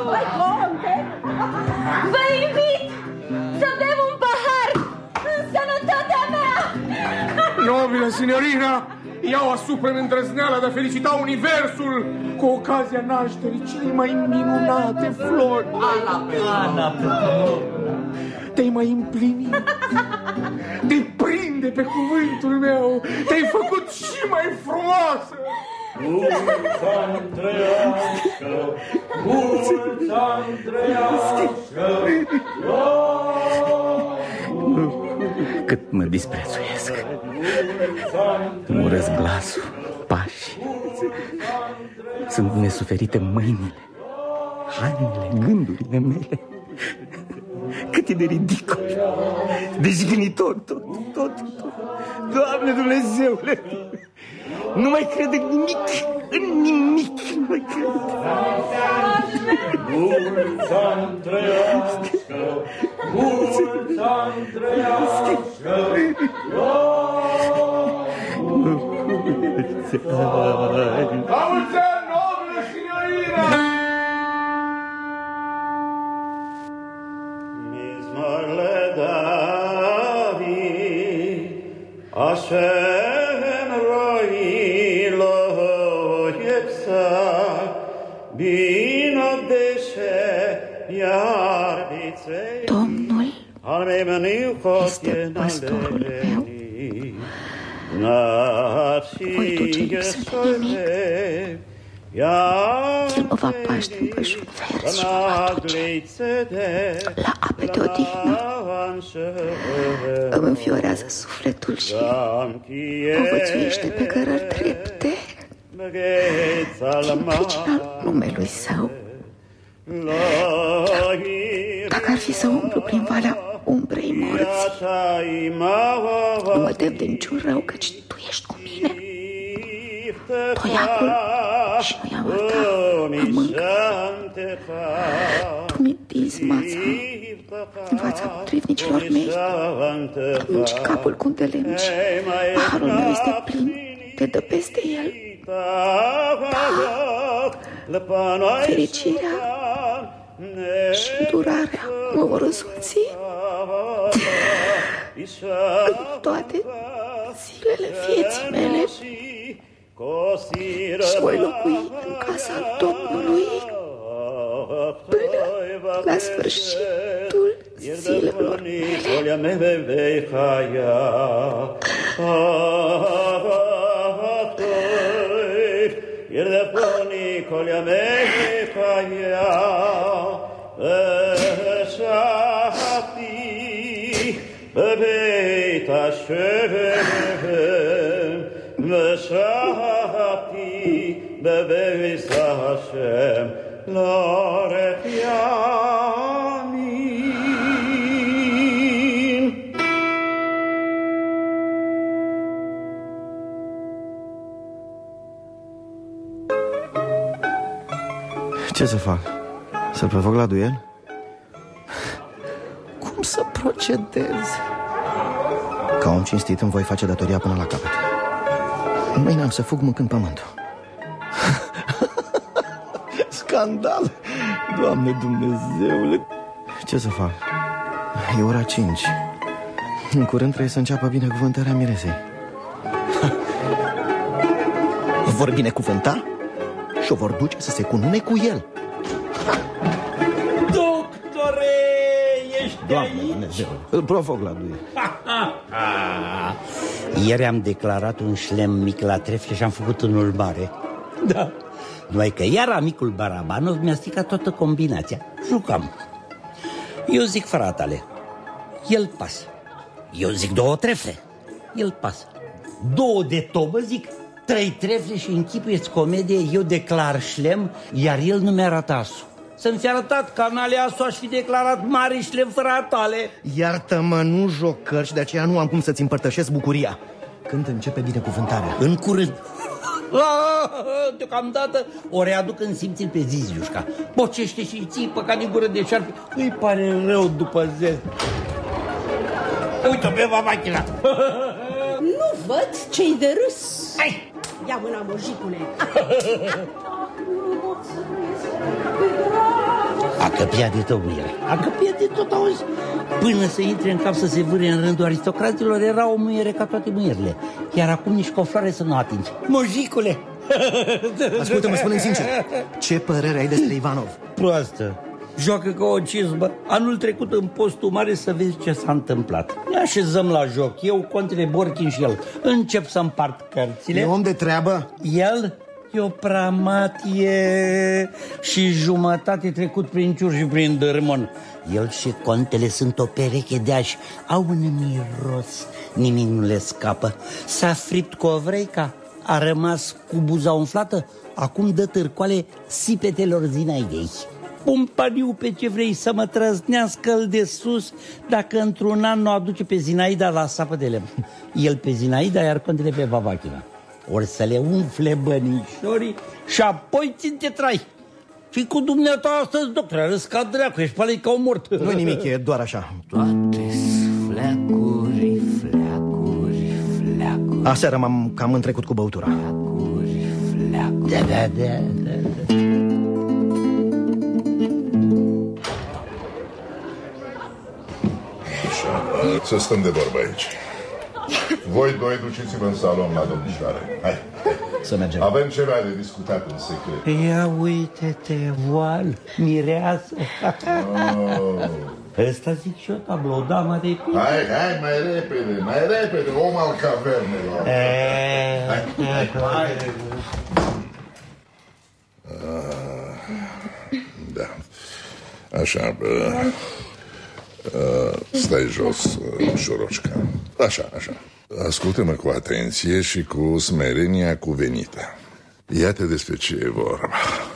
[SPEAKER 15] Vă invit să bem un pahar în sănătatea mea!
[SPEAKER 2] Nobile signorina, iau asupra îndrăzneala de a felicita universul cu ocazia nașterii celei mai minunate flori.
[SPEAKER 4] Ana Petrovna!
[SPEAKER 2] Te-ai mai împlinit. Deprinde pe cuvântul meu. Te-ai făcut și mai frumoasă.
[SPEAKER 15] Mulți-ani trăiască, mulți-ani trăiască.
[SPEAKER 7] Cât mă disprețuiesc. Îmi urăsc glasul, pașii. Sunt nesuferite mâinile, hainele, gândurile mele. Cât e de ridicol, de jignitor, tot. Doamne Dumnezeule, nu mai cred în nimic, nu mai cred.
[SPEAKER 15] Mulți-ani trăiască, mulți-ani trăiască.
[SPEAKER 2] La mulți ani, nobilă signorina!
[SPEAKER 16] Hashem roi lo yetsa bino deshe yar bitzei.
[SPEAKER 6] Domnul este păstorul meu. Voi duce lipsă de nimic. El mă va paște în pășuni verzi și mă va duce la ape de odihnă. Îmi înfiorează sufletul și povățuiește pe cărări trepte din pricina numelui său. Dacă ar fi să umblu prin valea umbrei morții, nu mă tem de niciun rău, căci tu ești cu mine. Toiacul și noiaua ta mă mâncă. Tu mi întinzi mața în fața potrivnicilor mei. Arunci capul cum te lemci. Paharul meu este plin, te dă peste el. Da, fericirea și durarea mă vor însoți în toate zilele vieții mele și voi locui în casa Domnului până la sfârșitul zilelor mele.
[SPEAKER 16] בבית השם ושבתי בבית השם לאורך ימים.
[SPEAKER 9] Ce să fac? Să-l provoc la duel? Cum să procedez? Ca om cinstit îmi voi face datoria până la capăt. Mâine am să fug mâncând pământul. Scandal! Doamne Dumnezeule! Ce să fac? E ora 5. În curând trebuie să înceapă binecuvântarea miresei. O vor binecuvânta și o vor duce să se cunune cu el.
[SPEAKER 14] Doctore, ești
[SPEAKER 9] Doamne
[SPEAKER 14] aici?
[SPEAKER 9] Dumnezeu, îl provoc la duel.
[SPEAKER 22] Ieri am declarat un șlem mic la trefle și am făcut unul mare. Da. Numai că iar amicul Barabanov mi-a stricat toată combinația. Jucam. Eu zic fratale, el pasă. Eu zic 2 trefle, el pasă. 2 de tobă, zic 3 trefle și închipuieți comedie, eu declar șlem, iar el nu mi-a arătat asul. Să-mi fi arătat canale asul, aș fi declarat mare șlem fratale.
[SPEAKER 9] Iartă-mă, nu joc cărți, de aceea nu am cum să-ți împărtășesc bucuria. Când începe binecuvântarea?
[SPEAKER 22] În curând. Deocamdată o readuc în simțul pe Ziziușca. Bocește și țipă ca din gură de șarpe. Îi pare rău după zel. Uite-o pe Vavachina.
[SPEAKER 12] Nu văd ce-i de râs. Hai, ia mâna, mojicule.
[SPEAKER 22] A căpia de tot, Mire. A căpia de tot, auzi? Până să intre în cap să se vâre în rândul aristocraților, era o muiere ca toate muierile. Iar acum nici cu o floare să nu atingi. Mojicule!
[SPEAKER 9] Ascultă-mă, spune-mi sincer, ce părere ai despre Ivanov?
[SPEAKER 22] Proastă. Joacă ca o cizbă. Anul trecut în postul mare să vezi ce s-a întâmplat. Ne așezăm la joc, eu, contele Borchin și el. Încep să împart cărțile.
[SPEAKER 9] E om de treabă?
[SPEAKER 22] El e o pramatie și jumătate trecut prin ciur și prin dărmon. El și contele sunt o pereche de ași. Au un miros, nimic nu le scapă. S-a fript cu o vreica, a rămas cu buza umflată, acum dă târcoale sipetelor Zinaidei. Un pariu pe ce vrei să mă trăznească-l de sus dacă într-un an nu aduce pe Zinaida la sapă de lemn. El pe Zinaida, iar contele pe Vavachina. Ori să le umfle bănișorii și apoi țin-te trai. Și cu dumneata astăzi, doctor, râs ca dracu, ești palei ca o mort.
[SPEAKER 9] Nu-i nimic, e doar așa.
[SPEAKER 22] Toate fleacuri, fleacuri, fleacuri.
[SPEAKER 9] Aseară m-am cam întrecut cu băutura.
[SPEAKER 22] Fleacuri, fleacuri. Da.
[SPEAKER 13] Să stăm de vorbă aici. Voi doi duceți-vă în salon la domnișoare. Hai.
[SPEAKER 22] Să mergem.
[SPEAKER 13] Avem ceva de discutat în secret.
[SPEAKER 22] Ia uite-te, voal, mireasă. Ăsta zic și eu, tablou, dama de pic.
[SPEAKER 13] Hai, mai repede, om al cavernelor. Hai. Da. Așa, stai jos, Șorocica. Așa. Ascultă-mă cu atenție și cu smerenia cuvenită. Iată despre ce e vorba.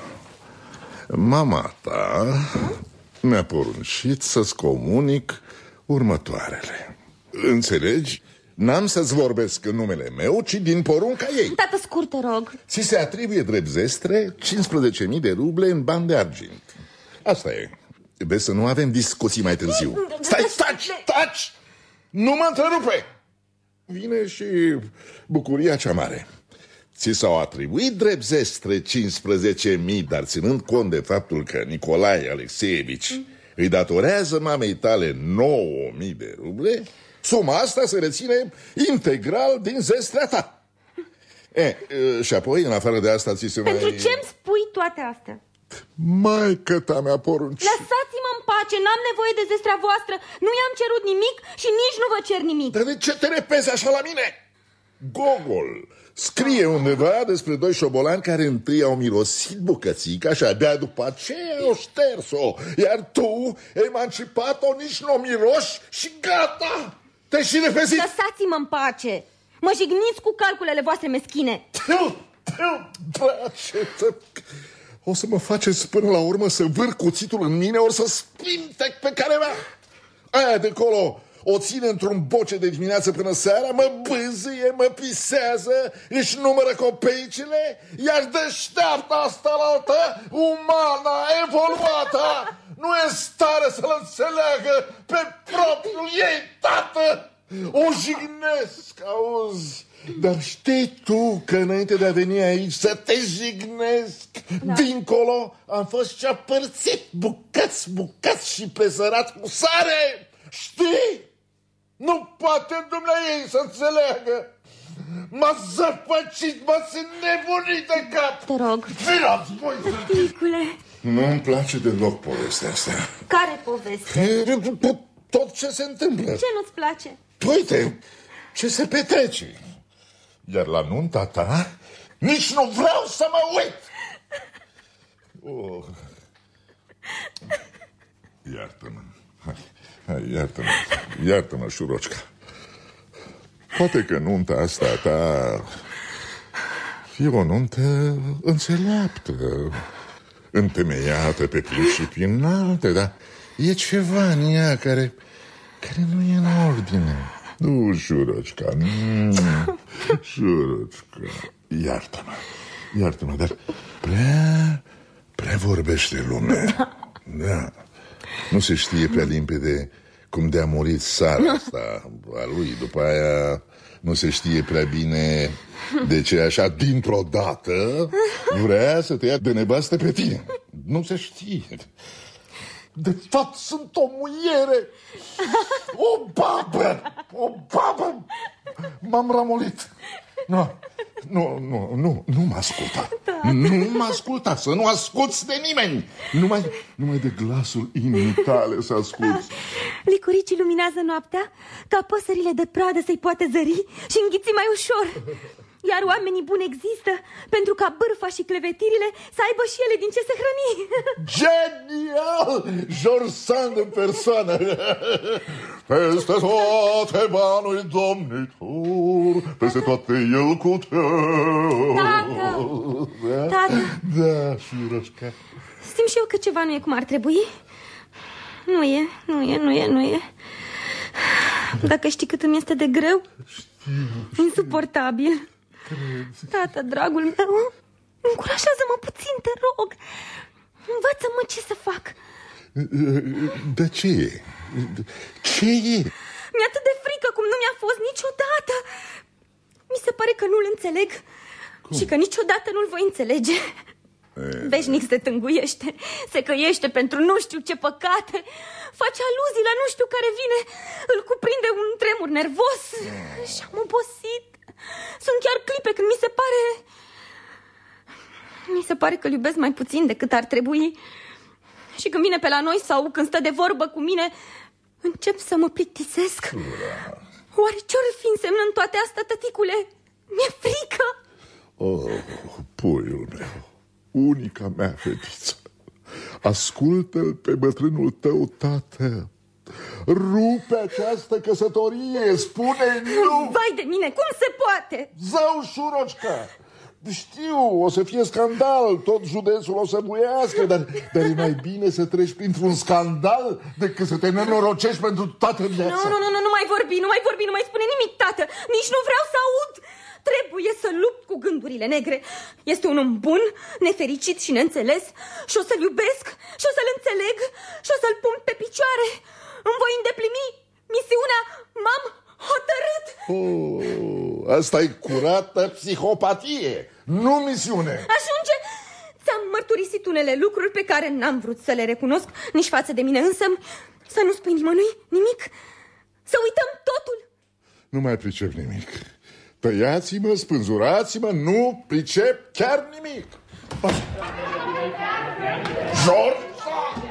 [SPEAKER 13] Mama ta mi-a poruncit să-ți comunic următoarele. Înțelegi? N-am să-ți vorbesc în numele meu, ci din porunca ei.
[SPEAKER 17] Tată, scurt, te rog.
[SPEAKER 13] Ți se atribuie drept zestre 15.000 de ruble în bani de argint. Asta e. Vezi să nu avem discuții mai târziu. Stai, taci! Nu mă întrerupe! Vine și bucuria cea mare. Ți s-au atribuit drept zestre 15.000, dar ținând cont de faptul că Nicolae Alexeevici îi datorează mamei tale 9.000 de ruble, suma asta se reține integral din zestrea ta. Și apoi, în afară de asta, ți se mai...
[SPEAKER 17] Pentru ce-mi spui toate astea?
[SPEAKER 13] Maică ta mi-a poruncit.
[SPEAKER 17] Lăsați-mă în pace, n-am nevoie de zestrea voastră. Nu i-am cerut nimic și nici nu vă cer nimic.
[SPEAKER 13] Dar de ce te repezi așa la mine? Gogol scrie undeva despre doi șobolani care întâi au mirosit bucățica și abia după aceea au șters-o. Iar tu, emancipat-o, nici nu o miroși și gata! Te-ai și repezit.
[SPEAKER 17] Lăsați-mă în pace. Mă jigniți cu calculele voastre meschine.
[SPEAKER 13] O să mă faceți până la urmă să vâr cuțitul în mine, ori să spintec pe care mea. Aia de acolo o ține într-un boce de dimineață până seara, mă bâzâie, mă pisează, își numără copeicile, iar deșteapta asta la altă, umana, evoluată, nu e în stare să-l înțeleagă pe propriul ei tată. O jignesc, auzi? Dar știi tu că înainte de a veni aici să te jignesc, dincolo am fost ceapărțit, bucăți și presărat cu sare. Știi? Nu poate dumneavoastră să înțeleagă. M-a zăpăcit, m-a nebunit de cap.
[SPEAKER 17] Te rog.
[SPEAKER 13] Virați voi!
[SPEAKER 17] Ticule.
[SPEAKER 13] Nu-mi place deloc povestea asta.
[SPEAKER 17] Care poveste?
[SPEAKER 13] Tot ce se întâmplă.
[SPEAKER 17] Ce nu-ți place?
[SPEAKER 13] Uite, ce se petrece. Iar la nunta ta nici nu vreau să mă uit. Oh. Iartă-mă. Hai, iartă-mă, Șurocica. Poate că nunta asta ta e o nuntă înțeleaptă, întemeiată pe principii înalte, dar e ceva în ea care nu e în ordine. Nu, Șurocica, Șurocica, iartă-mă, dar prea vorbește lumea. Da. Nu se știe prea limpede cum de-a murit Sara asta a lui. După aia nu se știe prea bine de ce așa dintr-o dată vrea să te ia de nevastă pe tine. Nu se știe. De fapt sunt o muiere, o babă. M-am ramolit. Nu mă asculta. Nu mă asculta, să nu asculți de nimeni. Numai de glasul inimii tale să asculți.
[SPEAKER 17] Licuricii luminează noaptea ca păsările de pradă să-i poate zări și înghiți mai ușor. Iar oamenii buni există pentru ca bârfa și clevetirile să aibă și ele din ce se hrăni.
[SPEAKER 13] Genial! George Sand în persoană. Peste toate banul domnitor, peste toate el cu tău.
[SPEAKER 17] Tată.
[SPEAKER 13] Da, Șurocica.
[SPEAKER 17] Simt și eu că ceva nu e cum ar trebui. Nu e. Dacă știi cât îmi este de greu. Insuportabil. Tată, dragul meu, încurajează-mă puțin, te rog. Învață-mă ce să fac.
[SPEAKER 13] De ce e? Ce e?
[SPEAKER 17] Mi-e atât de frică cum nu mi-a fost niciodată. Mi se pare că nu-l înțeleg. Cum? Și că niciodată nu-l voi înțelege. Veșnic se tânguiește, se căiește pentru nu știu ce păcate. face aluzii la nu știu care vine. Îl cuprinde un tremur nervos și am obosit. Sunt chiar clipe când mi se pare că îl iubesc mai puțin decât ar trebui. Și când vine pe la noi sau când stă de vorbă cu mine, încep să mă plictisesc. Oare ce-or fi însemnând toate astea, tăticule? Mi-e frică.
[SPEAKER 13] Oh, puiul meu, unica mea fetiță, ascultă-l pe bătrânul tău, tată. Rupe această căsătorie, spune nu.
[SPEAKER 17] Vai de mine, cum se poate?
[SPEAKER 13] Zău, Șurocica, știu, o să fie scandal, tot județul o să buiască, dar e mai bine să treci printr-un scandal decât să te nenorocești pentru toată viața.
[SPEAKER 17] Nu mai vorbi, nu mai spune nimic, tată. Nici nu vreau să aud. Trebuie să lupt cu gândurile negre. Este un om bun, nefericit și neînțeles și o să-l iubesc și o să-l înțeleg și o să-l pun pe picioare. Îmi voi îndeplini misiunea, m-am hotărât.
[SPEAKER 13] Asta e curată psihopatie, nu misiune.
[SPEAKER 17] Ajunge! Ți-am mărturisit unele lucruri pe care n-am vrut să le recunosc nici față de mine însă. Să nu spui nimănui nimic. Să uităm totul.
[SPEAKER 13] Nu mai pricep nimic. Tăiați-mă, spânzurați-mă, nu pricep chiar nimic. George!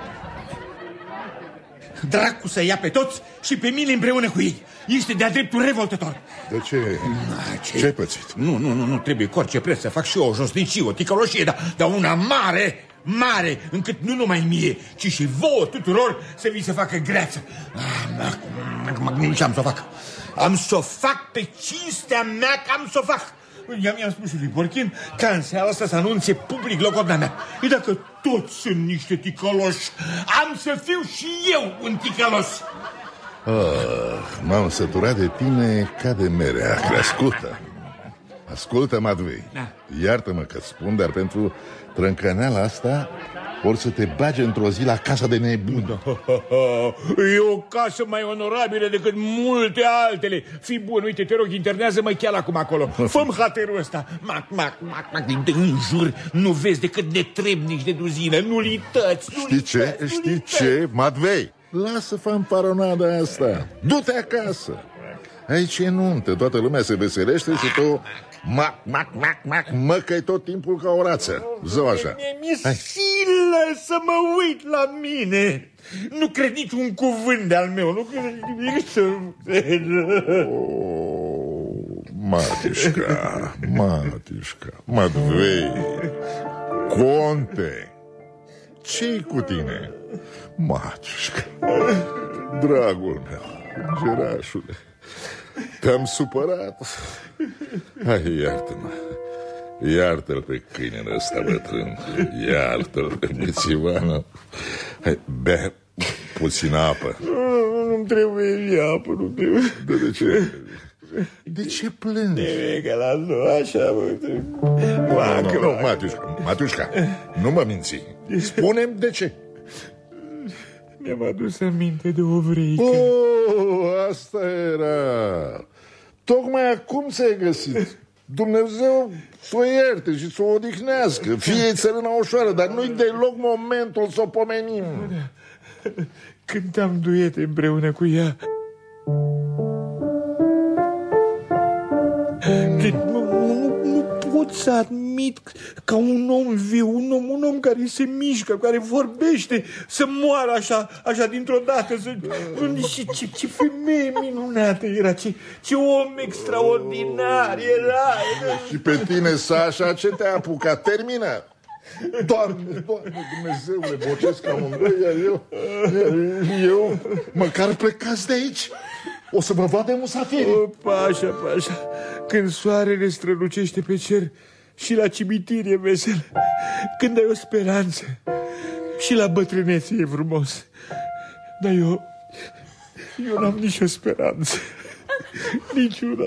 [SPEAKER 1] Dracu să ia pe toți și pe mine împreună cu ei. Este de-a dreptul revoltător.
[SPEAKER 13] De ce? Ce-ai pățit?
[SPEAKER 1] Nu trebuie cu orice preț să fac și eu o josnicie, o ticăloșie, dar una mare, încât nu numai mie, ci și vouă tuturor să vi se facă greață. Nu ce am să o fac. Am să o fac pe cinstea mea, că am să o fac. I-am spus și lui Borchin ca în seara asta să anunțe public logodna mea. E dacă toți sunt niște ticăloși, am să fiu și eu un ticălos.
[SPEAKER 13] M-am săturat de tine ca de merea crescută. Ascultă, Matvei, iartă-mă că spun, dar pentru trâncăneala asta or să te bage într-o zi la casa de nebun.
[SPEAKER 1] E o casă mai onorabilă decât multe altele. Fii bun, uite, te rog, internează-mă chiar acum acolo. Fă-mi haterul ăsta. În jur nu vezi decât netrebnici de duzină, nulități.
[SPEAKER 13] Știi ce, Matvei? Lasă fanfaronada asta. Du-te acasă. Aici e nuntă, toată lumea se veselește și tu măcăi tot timpul ca o rață. Zău așa.
[SPEAKER 1] Mi-e silă să mă uit la mine. Nu cred niciun cuvânt de-al meu. Nu cred nimic să...
[SPEAKER 13] Matișca, Matvei, Conte, ce-i cu tine? Matișca, dragul meu, gerașule, te-am supărat. Hai, iartă-mă. Iartă-l pe câinele ăsta bătrân. Iartă-l pe Mițivană. Hai, bea puțină apă.
[SPEAKER 1] Nu-mi trebuie apă, nu trebuie.
[SPEAKER 13] De ce? De ce plângi?
[SPEAKER 1] Că la nou, așa,
[SPEAKER 13] Nu, Matiușca, nu mă minți. Spune-mi de ce.
[SPEAKER 1] Mi-am adus aminte de o vreică.
[SPEAKER 13] Asta era. Tocmai acum ți-ai găsit. Dumnezeu să o ierte și să o odihnească. Fie-i țărâna ușoară, dar nu-i deloc momentul să o pomenim.
[SPEAKER 1] Cântam duete împreună cu ea. Nu pot să admit ca un om viu, un om care se mișcă, care vorbește, să moară așa dintr-o dată. Ce femeie minunată era, ce om extraordinar era.
[SPEAKER 13] Și pe tine, Sașa, ce te-a apucat? Termină! Doamne, Dumnezeule, bocesc amândoi, iar eu, măcar plecați de aici. O să vă vadă musafirii.
[SPEAKER 1] Pașa, când soarele strălucește pe cer și la cimitir e vesel, când ai o speranță și la bătrânețe e frumos. Dar eu n-am nicio speranță. Niciuna.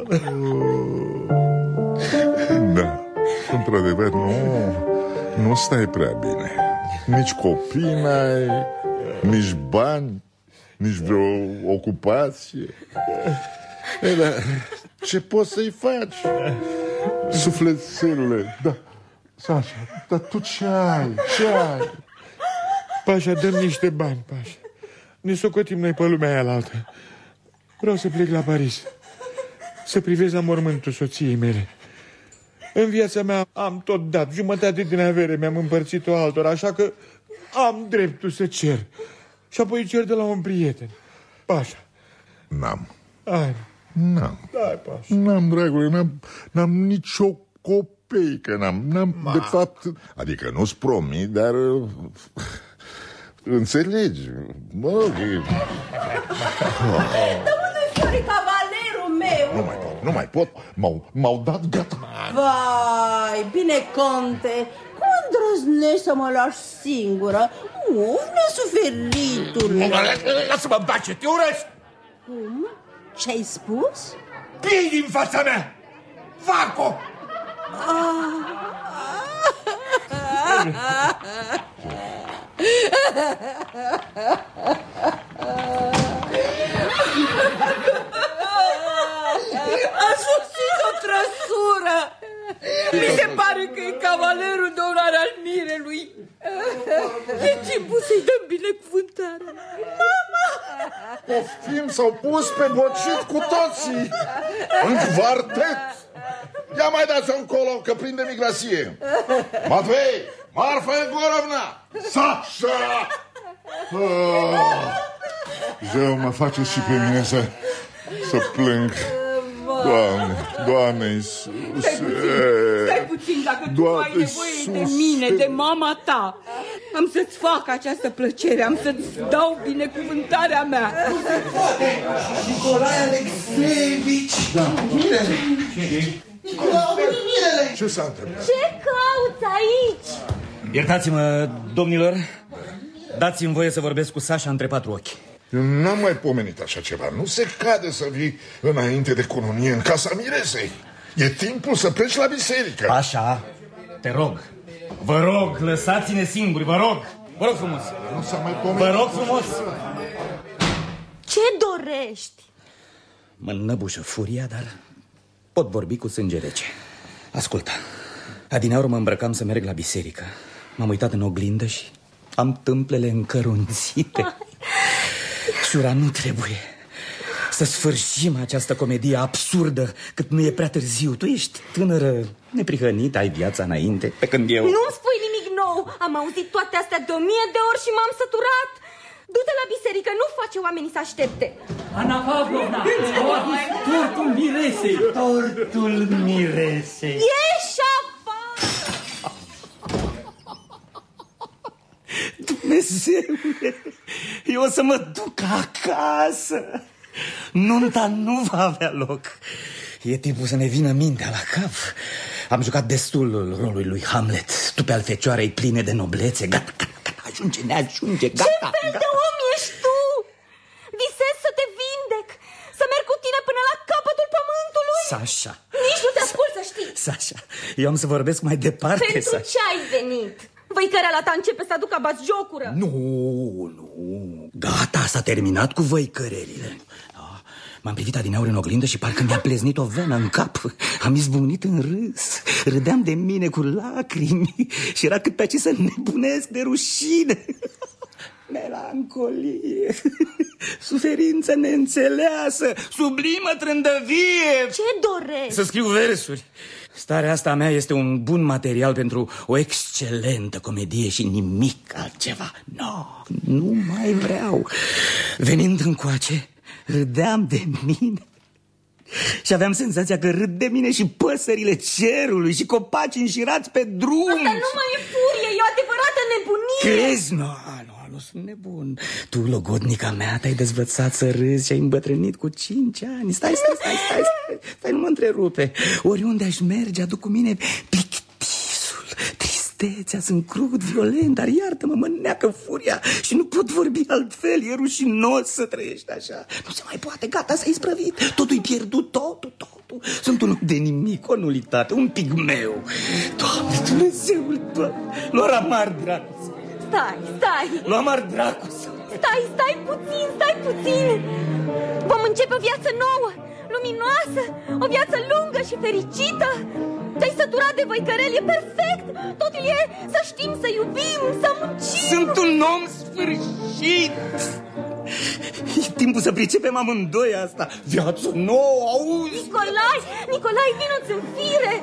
[SPEAKER 13] Da, într-adevăr, nu stai prea bine. Nici copii n-ai, nici bani, nici vreo ocupație. Dar ce poți să-i faci? Sufletelule. Da, Sașa, dar tu ce ai?
[SPEAKER 1] Pașa, dă-mi niște bani, Pașa. ne socotim noi pe lumea aia alaltă. Vreau să plec la Paris, să privez la mormântul soției mele. În viața mea am tot dat, jumătate din avere mi-am împărțit-o altora, așa că am dreptul să cer. Și apoi cer de la un prieten. Pașa.
[SPEAKER 13] N-am.
[SPEAKER 1] Hai.
[SPEAKER 13] N-am.
[SPEAKER 1] Dai, Pașa.
[SPEAKER 13] N-am, dragule, n-am nicio copeică, n-am, de fapt, adică nu-ți promit, dar înțelegi, mă rog.
[SPEAKER 12] Dar unde-i Fiori, cavalerul meu?
[SPEAKER 13] Nu mai pot, m-au dat gata.
[SPEAKER 12] Vai, bine, conte, cum îndrăznești să mă lași singură? Nesuferitul.
[SPEAKER 1] Lasă-mă în pace, te urăsc!
[SPEAKER 12] Cum? Ce-ai spus?
[SPEAKER 1] Piei din fața mea! Fac-o!
[SPEAKER 5] A sosit o trăsură. Mi se pare că e cavalerul de onoare al mirelui. E timpul să-i dăm binecuvântarea. Mama!
[SPEAKER 13] Poftim, s-au pus pe bocit cu toții. În quartet. Ia mai dați-o încolo, că prinde migrasie. Matvei, Marfa Egorovna, Sasha! Zeu, mă face și pe mine să plâng. Doamne Iisuse.
[SPEAKER 5] Stai puțin, dacă tu ai nevoie de mine, de mama ta, am să-ți fac această plăcere, am să-ți dau binecuvântarea mea.
[SPEAKER 9] Nicolae Alexeevici! Da. Mirele!
[SPEAKER 13] Ce s-a întâmplat?
[SPEAKER 17] Ce cauți aici?
[SPEAKER 7] Iertați-mă, domnilor, dați-mi voie să vorbesc cu Sasha între patru ochi.
[SPEAKER 13] Eu n-am mai pomenit așa ceva. Nu se cade să vii înainte de cununie în casa miresei. E timpul să pleci la biserică.
[SPEAKER 7] Așa, te rog. Vă rog, lăsați-ne singuri, vă rog. Vă rog frumos.
[SPEAKER 13] Nu s-a mai pomenit.
[SPEAKER 7] Vă rog frumos.
[SPEAKER 17] Ce dorești?
[SPEAKER 7] Mă înnăbușă furia, dar pot vorbi cu sânge rece. Ascultă, adineauri mă îmbrăcam să merg la biserică. M-am uitat în oglindă și am tâmplele încărunțite. Șura, nu trebuie să sfârșim această comedie absurdă cât nu e prea târziu. Tu ești tânără, neprihănită, ai viața înainte, pe când eu...
[SPEAKER 17] Nu-mi spui nimic nou. Am auzit toate astea de 1000 de ori și m-am săturat. Du-te la biserică, nu face oamenii să aștepte.
[SPEAKER 14] Ana Pavlovna, au adus tortul miresei.
[SPEAKER 22] Tortul miresei.
[SPEAKER 17] Ieși afară!
[SPEAKER 22] Dumnezeule, eu o să mă duc acasă. Nunta nu va avea loc.
[SPEAKER 7] E timpul să ne vină mintea la cap. Am jucat destul rolului lui Hamlet. Tu pe al fecioarei pline de noblețe. Gata, ajunge, ne ajunge, gata.
[SPEAKER 17] Ce fel de om ești tu? Visez să te vindec, să merg cu tine până la capătul pământului.
[SPEAKER 7] Sasha.
[SPEAKER 17] Nici nu te ascult, să știi.
[SPEAKER 7] Sasha, eu am să vorbesc mai departe.
[SPEAKER 17] Pentru
[SPEAKER 7] Sasha.
[SPEAKER 17] ce ai venit? Văicăreala ta începe să aducă batjocură.
[SPEAKER 7] Nu. Gata, s-a terminat cu văicărelile. M-am privit adineauri în oglindă și parcă mi-a pleznit o venă în cap. Am izbucnit în râs. Râdeam de mine cu lacrimi și era cât pe aici să nebunesc de rușine. Melancolie, suferință neînțeleasă, sublimă trândăvie.
[SPEAKER 17] Ce dorești?
[SPEAKER 7] Să scriu versuri. Starea asta a mea este un bun material pentru o excelentă comedie și nimic altceva. Nu mai vreau. Venind încoace, râdeam de mine și aveam senzația că râd de mine și păsările cerului și copaci înșirați pe drum.
[SPEAKER 17] Asta nu mai e furie, e o adevărată nebunie.
[SPEAKER 7] Crezi? Nu sunt nebun. Tu, logodnica mea, te-ai dezvățat să râzi și ai îmbătrânit cu 5 ani. Stai, nu mă întrerupe. Oriunde aș merge, aduc cu mine plictisul, tristețea, sunt crud, violent, dar iartă-mă, mă neacă furia și nu pot vorbi altfel. E rușinos să trăiești așa. Nu se mai poate, gata, s-a isprăvit. Totul-i pierdut, totul. Sunt un om de nimic, o nulitate, un pigmeu. Doamne, Dumnezeule, Doamne, Loramar, dracu.
[SPEAKER 17] Stai.
[SPEAKER 7] Loramar, dracu.
[SPEAKER 17] Stai puțin. Vom începe o viață nouă, luminoasă, o viață lungă și fericită. Te-ai săturat de văicărel, e perfect. Totul e să știm să iubim, să muncim.
[SPEAKER 7] Sunt un om sfârșit.
[SPEAKER 22] tot timpul să pricepem amândoi asta. Viață nouă, auzi?
[SPEAKER 17] Nicolae, vino-ți în fire!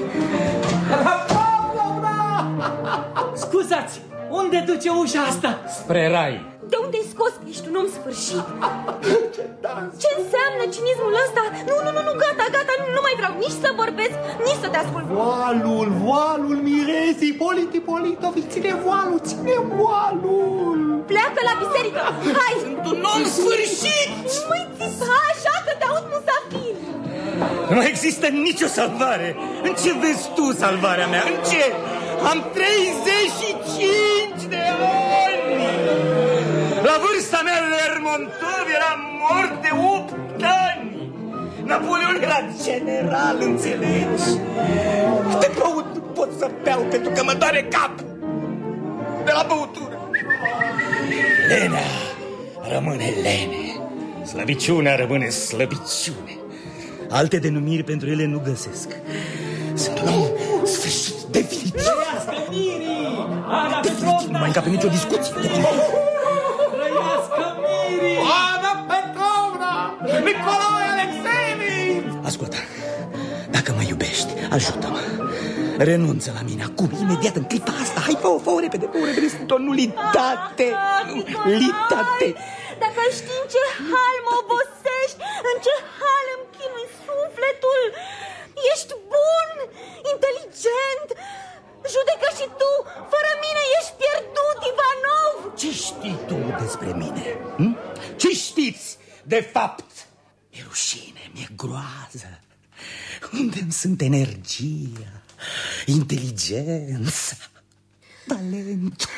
[SPEAKER 14] Scuzați, unde duce ușa asta?
[SPEAKER 7] Spre rai.
[SPEAKER 17] De unde-ai scos că ești un om sfârșit? Ce înseamnă cinismul ăsta? Nu, gata, nu mai vreau nici să vorbesc, nici să te ascult.
[SPEAKER 9] Voalul mirezii, Politovici, ține voalul.
[SPEAKER 17] Pleacă la biserică, hai!
[SPEAKER 22] Sunt un om sfârșit!
[SPEAKER 17] Nu mai țipa așa că te aud musafir.
[SPEAKER 22] Nu mai există nicio salvare. În ce vezi tu salvarea mea? În ce? Am 35 de ani! La vârsta mea, Lermontov era mort de 8 ani. Napoleon era general, înțelegi? De băut nu pot să beau pentru că mă doare capul de la băutură. Lenea rămâne lene. Slăbiciunea rămâne slăbiciune. Alte denumiri pentru ele nu găsesc. Sunt un om sfârșit, definitiv. Definitiv, nu mai încap în nicio discuție.
[SPEAKER 2] Ana Petrovna! Nicolae Alexeevici!
[SPEAKER 22] Ascultă, dacă mă iubești, ajută-mă. Renunță la mine acum, imediat, în clipa asta. Hai, fă-o repede, sunt o nulitate. Nulitate.
[SPEAKER 17] Dacă știi în ce hal mă obosești, în ce hal îmi chinui sufletul, ești bun, inteligent, judecă și tu, fără mine ești pierdut, Ivanov.
[SPEAKER 22] Ce știi tu despre mine? Hm? Ce știți, de fapt? Mi-e rușine, mi-e groază. Unde-mi sunt energia, inteligența, talentul?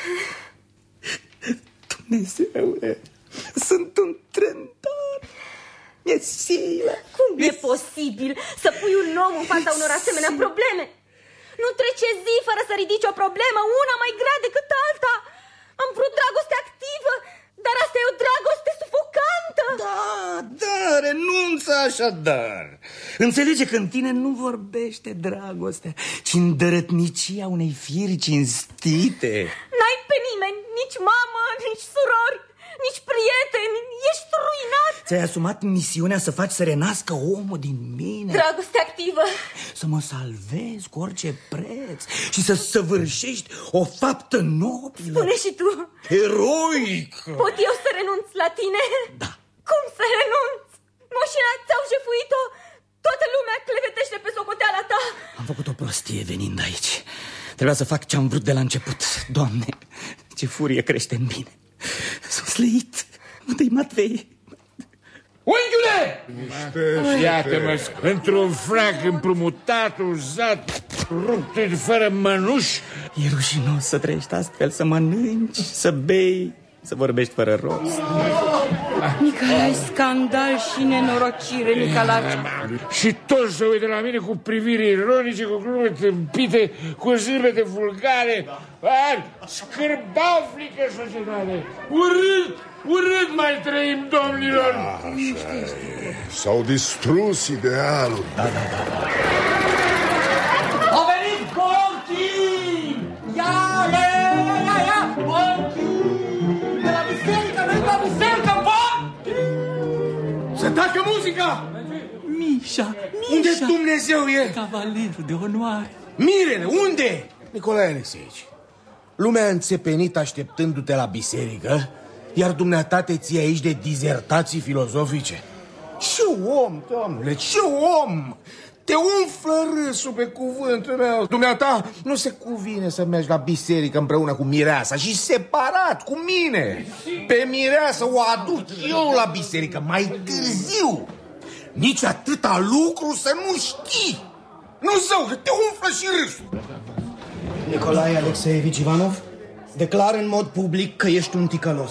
[SPEAKER 22] Dumnezeule, sunt un trântor. Mi-e silă.
[SPEAKER 17] Cum e posibil să pui un om în fața unor asemenea probleme? Nu trece zi fără să ridici o problemă, una mai grea decât alta. Am vrut dragoste activă, dar asta e o dragoste sufocantă.
[SPEAKER 22] Da, renunță așadar. Înțelege că în tine nu vorbește dragostea, ci îndărătnicia unei firi cinstite.
[SPEAKER 17] N-ai pe nimeni, nici mamă, nici surori, nici prieteni, ești ruinat.
[SPEAKER 22] Ți-ai asumat misiunea să faci să renască omul din mine.
[SPEAKER 17] Dragoste activă.
[SPEAKER 22] Să mă salvezi cu orice preț și să săvârșești o faptă nobilă.
[SPEAKER 17] Spune și tu.
[SPEAKER 22] Heroică.
[SPEAKER 17] Pot eu să renunț la tine?
[SPEAKER 22] Da.
[SPEAKER 17] Cum să renunț? Moșina ți-au jefuit-o. Toată lumea clevetește pe socoteala ta.
[SPEAKER 22] Am făcut o prostie venind aici. Trebuia să fac ce-am vrut de la început. Doamne, ce furie crește în mine. Sunt slăit. Unde-i Matvei?
[SPEAKER 1] Unghiule! Iată-mă, într-un frac împrumutat, uzat, rupt, fără mănuși.
[SPEAKER 22] E rușinos să trăiești astfel, să mănânci, să bei, să vorbești fără rost.
[SPEAKER 8] Nicolae, scandal și nenorocire, Nicolae.
[SPEAKER 1] Și toți se uită la mine cu priviri ironice, cu glume tâmpite, cu zâmbete vulgare. Scârbaflică societate. Urât mai trăim, domnilor.
[SPEAKER 13] Așa e. S-au distrus idealul.
[SPEAKER 22] Da.
[SPEAKER 14] A venit Bonchi! Ia! Bonchi! De la biserică, noi la biserică, Bonchi!
[SPEAKER 2] Să tacă muzica!
[SPEAKER 22] Misha!
[SPEAKER 2] Unde Dumnezeu e?
[SPEAKER 22] Cavalerul de onoare.
[SPEAKER 3] Mirele, unde? Nicolae Alexeevici, lumea a înțepenit așteptându-te la biserică, iar dumneata te ții aici de dizertații filozofice. Ce om, domnule, ce om! Te umflă râsul pe cuvântul meu. Dumneata nu se cuvine să mergi la biserică împreună cu mireasa și separat cu mine. Pe mireasă o aduc eu la biserică mai târziu. Nici atâta lucru să nu știi. Nu zău, că te umflă și râsul.
[SPEAKER 9] Nicolae Alexeevici Ivanov, declar în mod public că ești un ticălos.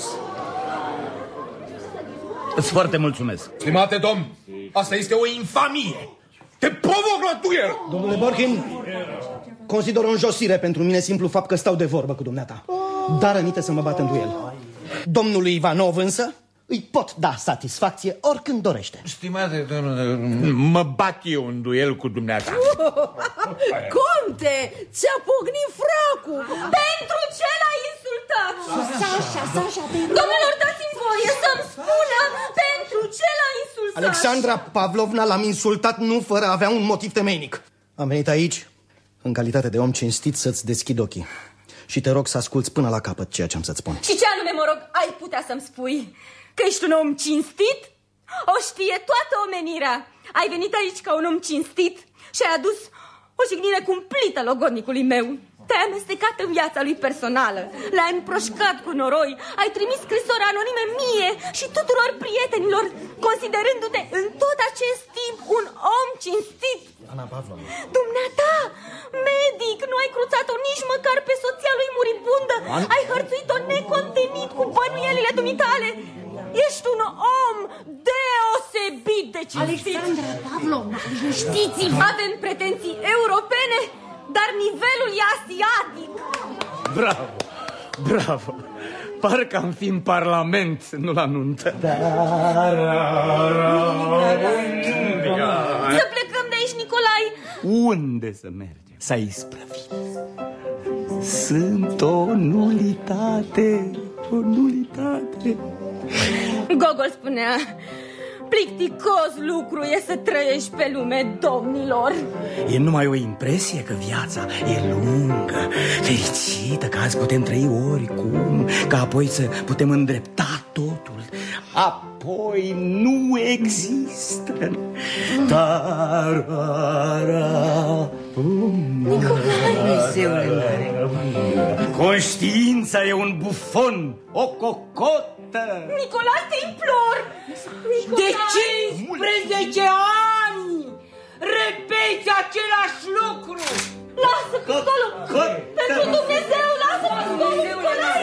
[SPEAKER 22] Îți foarte mulțumesc.
[SPEAKER 3] Stimate domn, asta este o infamie. Te provoc la duel.
[SPEAKER 9] Domnule Borkin, consider o înjosire pentru mine simplu fapt că stau de vorbă cu dumneata. Dar rămite să mă bat în duel. Domnului Ivanov însă îi pot da satisfacție oricând dorește.
[SPEAKER 1] Stimate domnule, mă bat eu în duel cu dumneata.
[SPEAKER 5] Conte, ți-a pocnit fracul.
[SPEAKER 17] Pentru ce l-ai insultat? Sasha, domnilor, dați-mi voie să-mi spună pentru ce l-a insultat.
[SPEAKER 9] Alexandra Pavlovna l-am insultat nu fără a avea un motiv temeinic. Am venit aici, în calitate de om cinstit, să-ți deschid ochii. Și te rog să asculți până la capăt ceea ce am să-ți spun.
[SPEAKER 17] Și ce anume, mă rog, ai putea să-mi spui? Că ești un om cinstit? O știe toată omenirea. Ai venit aici ca un om cinstit și ai adus o jignire cumplită logodnicului meu. Te-ai amestecat în viața lui personală, l-ai împroșcat cu noroi, ai trimis scrisori anonime mie și tuturor prietenilor, considerându-te în tot acest timp un om cinstit.
[SPEAKER 9] Ana Pavlovna.
[SPEAKER 17] Dumneata, medic, nu ai cruțat-o nici măcar pe soția lui muribundă, ai hărțuit-o necontenit cu bănuielile dumitale. Ești un om deosebit de cinstit.
[SPEAKER 18] Alexandra Pavlovna, liniștiți-vă.
[SPEAKER 17] Avem pretenții europene, dar nivelul e asiatic.
[SPEAKER 3] Bravo, bravo. Parcă am fi în parlament, nu la nuntă.
[SPEAKER 17] Să plecăm de aici, Nicolai.
[SPEAKER 3] Unde să mergem? S-a isprăvit. Sunt o nulitate, o nulitate.
[SPEAKER 17] Gogol spunea: plicticos lucru e să trăiești pe lume, domnilor.
[SPEAKER 3] E numai o impresie că viața e lungă, fericită, că azi putem trăi oricum, că apoi să putem îndrepta totul. Apoi nu există.
[SPEAKER 17] Nicolae!
[SPEAKER 3] Conștiința e un bufon, o cocotă.
[SPEAKER 17] Nicolae, te implor!
[SPEAKER 14] De 15 ani repeți același lucru.
[SPEAKER 17] Lasă pistolul! Pentru Dumnezeu, lasă pistolul, Nicolae!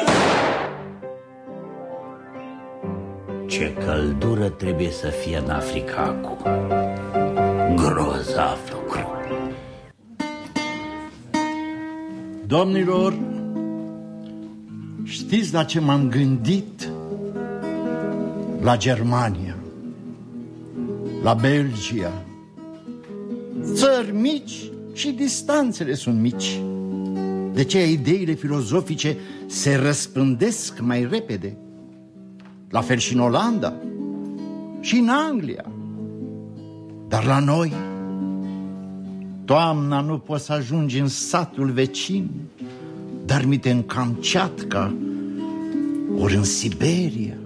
[SPEAKER 22] Ce căldură trebuie să fie în Africa acum. Grozav lucru.
[SPEAKER 20] Domnilor, știți la ce m-am gândit? La Germania, la Belgia. Țări mici și distanțele sunt mici. De ce ideile filozofice se răspândesc mai repede. La fel și în Olanda și în Anglia. Dar la noi, toamna nu poți să ajungi în satul vecin, dar mite în Kamchatka ori în Siberia.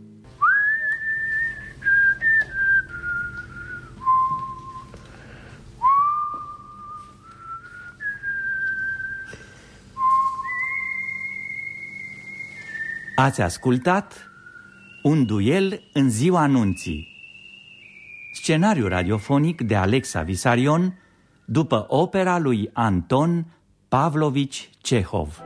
[SPEAKER 7] Ați ascultat Un duel în ziua nunții. Scenariu radiofonic de Alexa Visarion după opera lui Anton Pavlovici Cehov.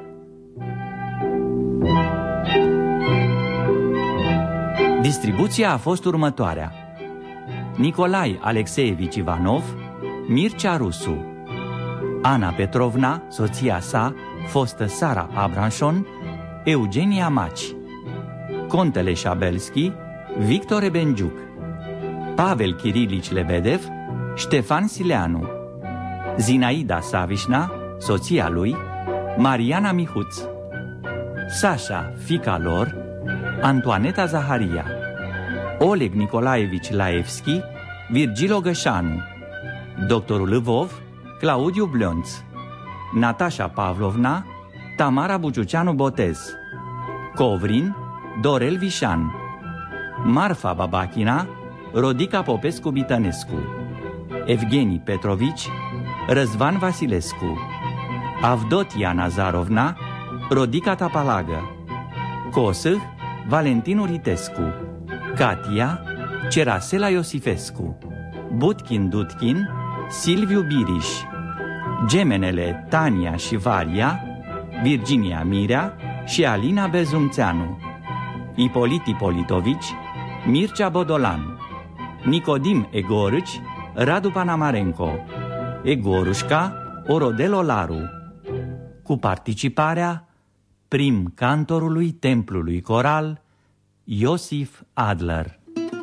[SPEAKER 7] Distribuția a fost următoarea: Nicolae Alexeevici Ivanov, Mircea Rusu, Ana Petrovna, soția sa, fostă Sara Abranșon, Eugenia Maci, Contele Șabelski, Victor Ebenjuc, Pavel Chirilici Lebedev, Ștefan Sileanu, Zinaida Savișna, soția lui, Mariana Mihuț, Sasha, fiica lor, Antoaneta Zaharia, Oleg Nicolaevici Laevski, Virgil Gășanu, doctorul Lvov, Claudiu Blionț, Natasha Pavlovna, Tamara Buciuceanu Botez, Covrin, Dorel Vișan, Marfa Babachina, Rodica Popescu Bitănescu, Evgeni Petrovici, Răzvan Vasilescu, Avdotia Nazarovna, Rodica Tapalagă, Cosâh, Valentin Uritescu, Katia, Cerasela Iosifescu, Butkin Dutkin, Silviu Biriș, gemenele Tania și Varia, Virginia Mirea și Alina Bezumțeanu, Ipolit Ipolitovici, Mircea Bodolan, Nicodim Egorâci, Radu Panamarenco, Egorușca, Orodel Olaru, cu participarea prim cantorului templului coral Iosif Adler.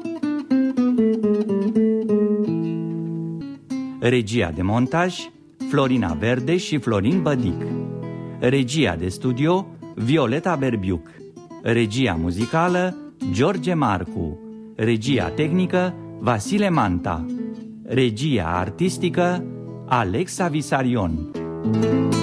[SPEAKER 7] Regia de montaj Florina Verde și Florin Bădic. Regia de studio
[SPEAKER 10] Violeta Berbiuc. Regia muzicală George Marcu. Regia tehnică Vasile Manta. Regia artistică Alexa Visarion.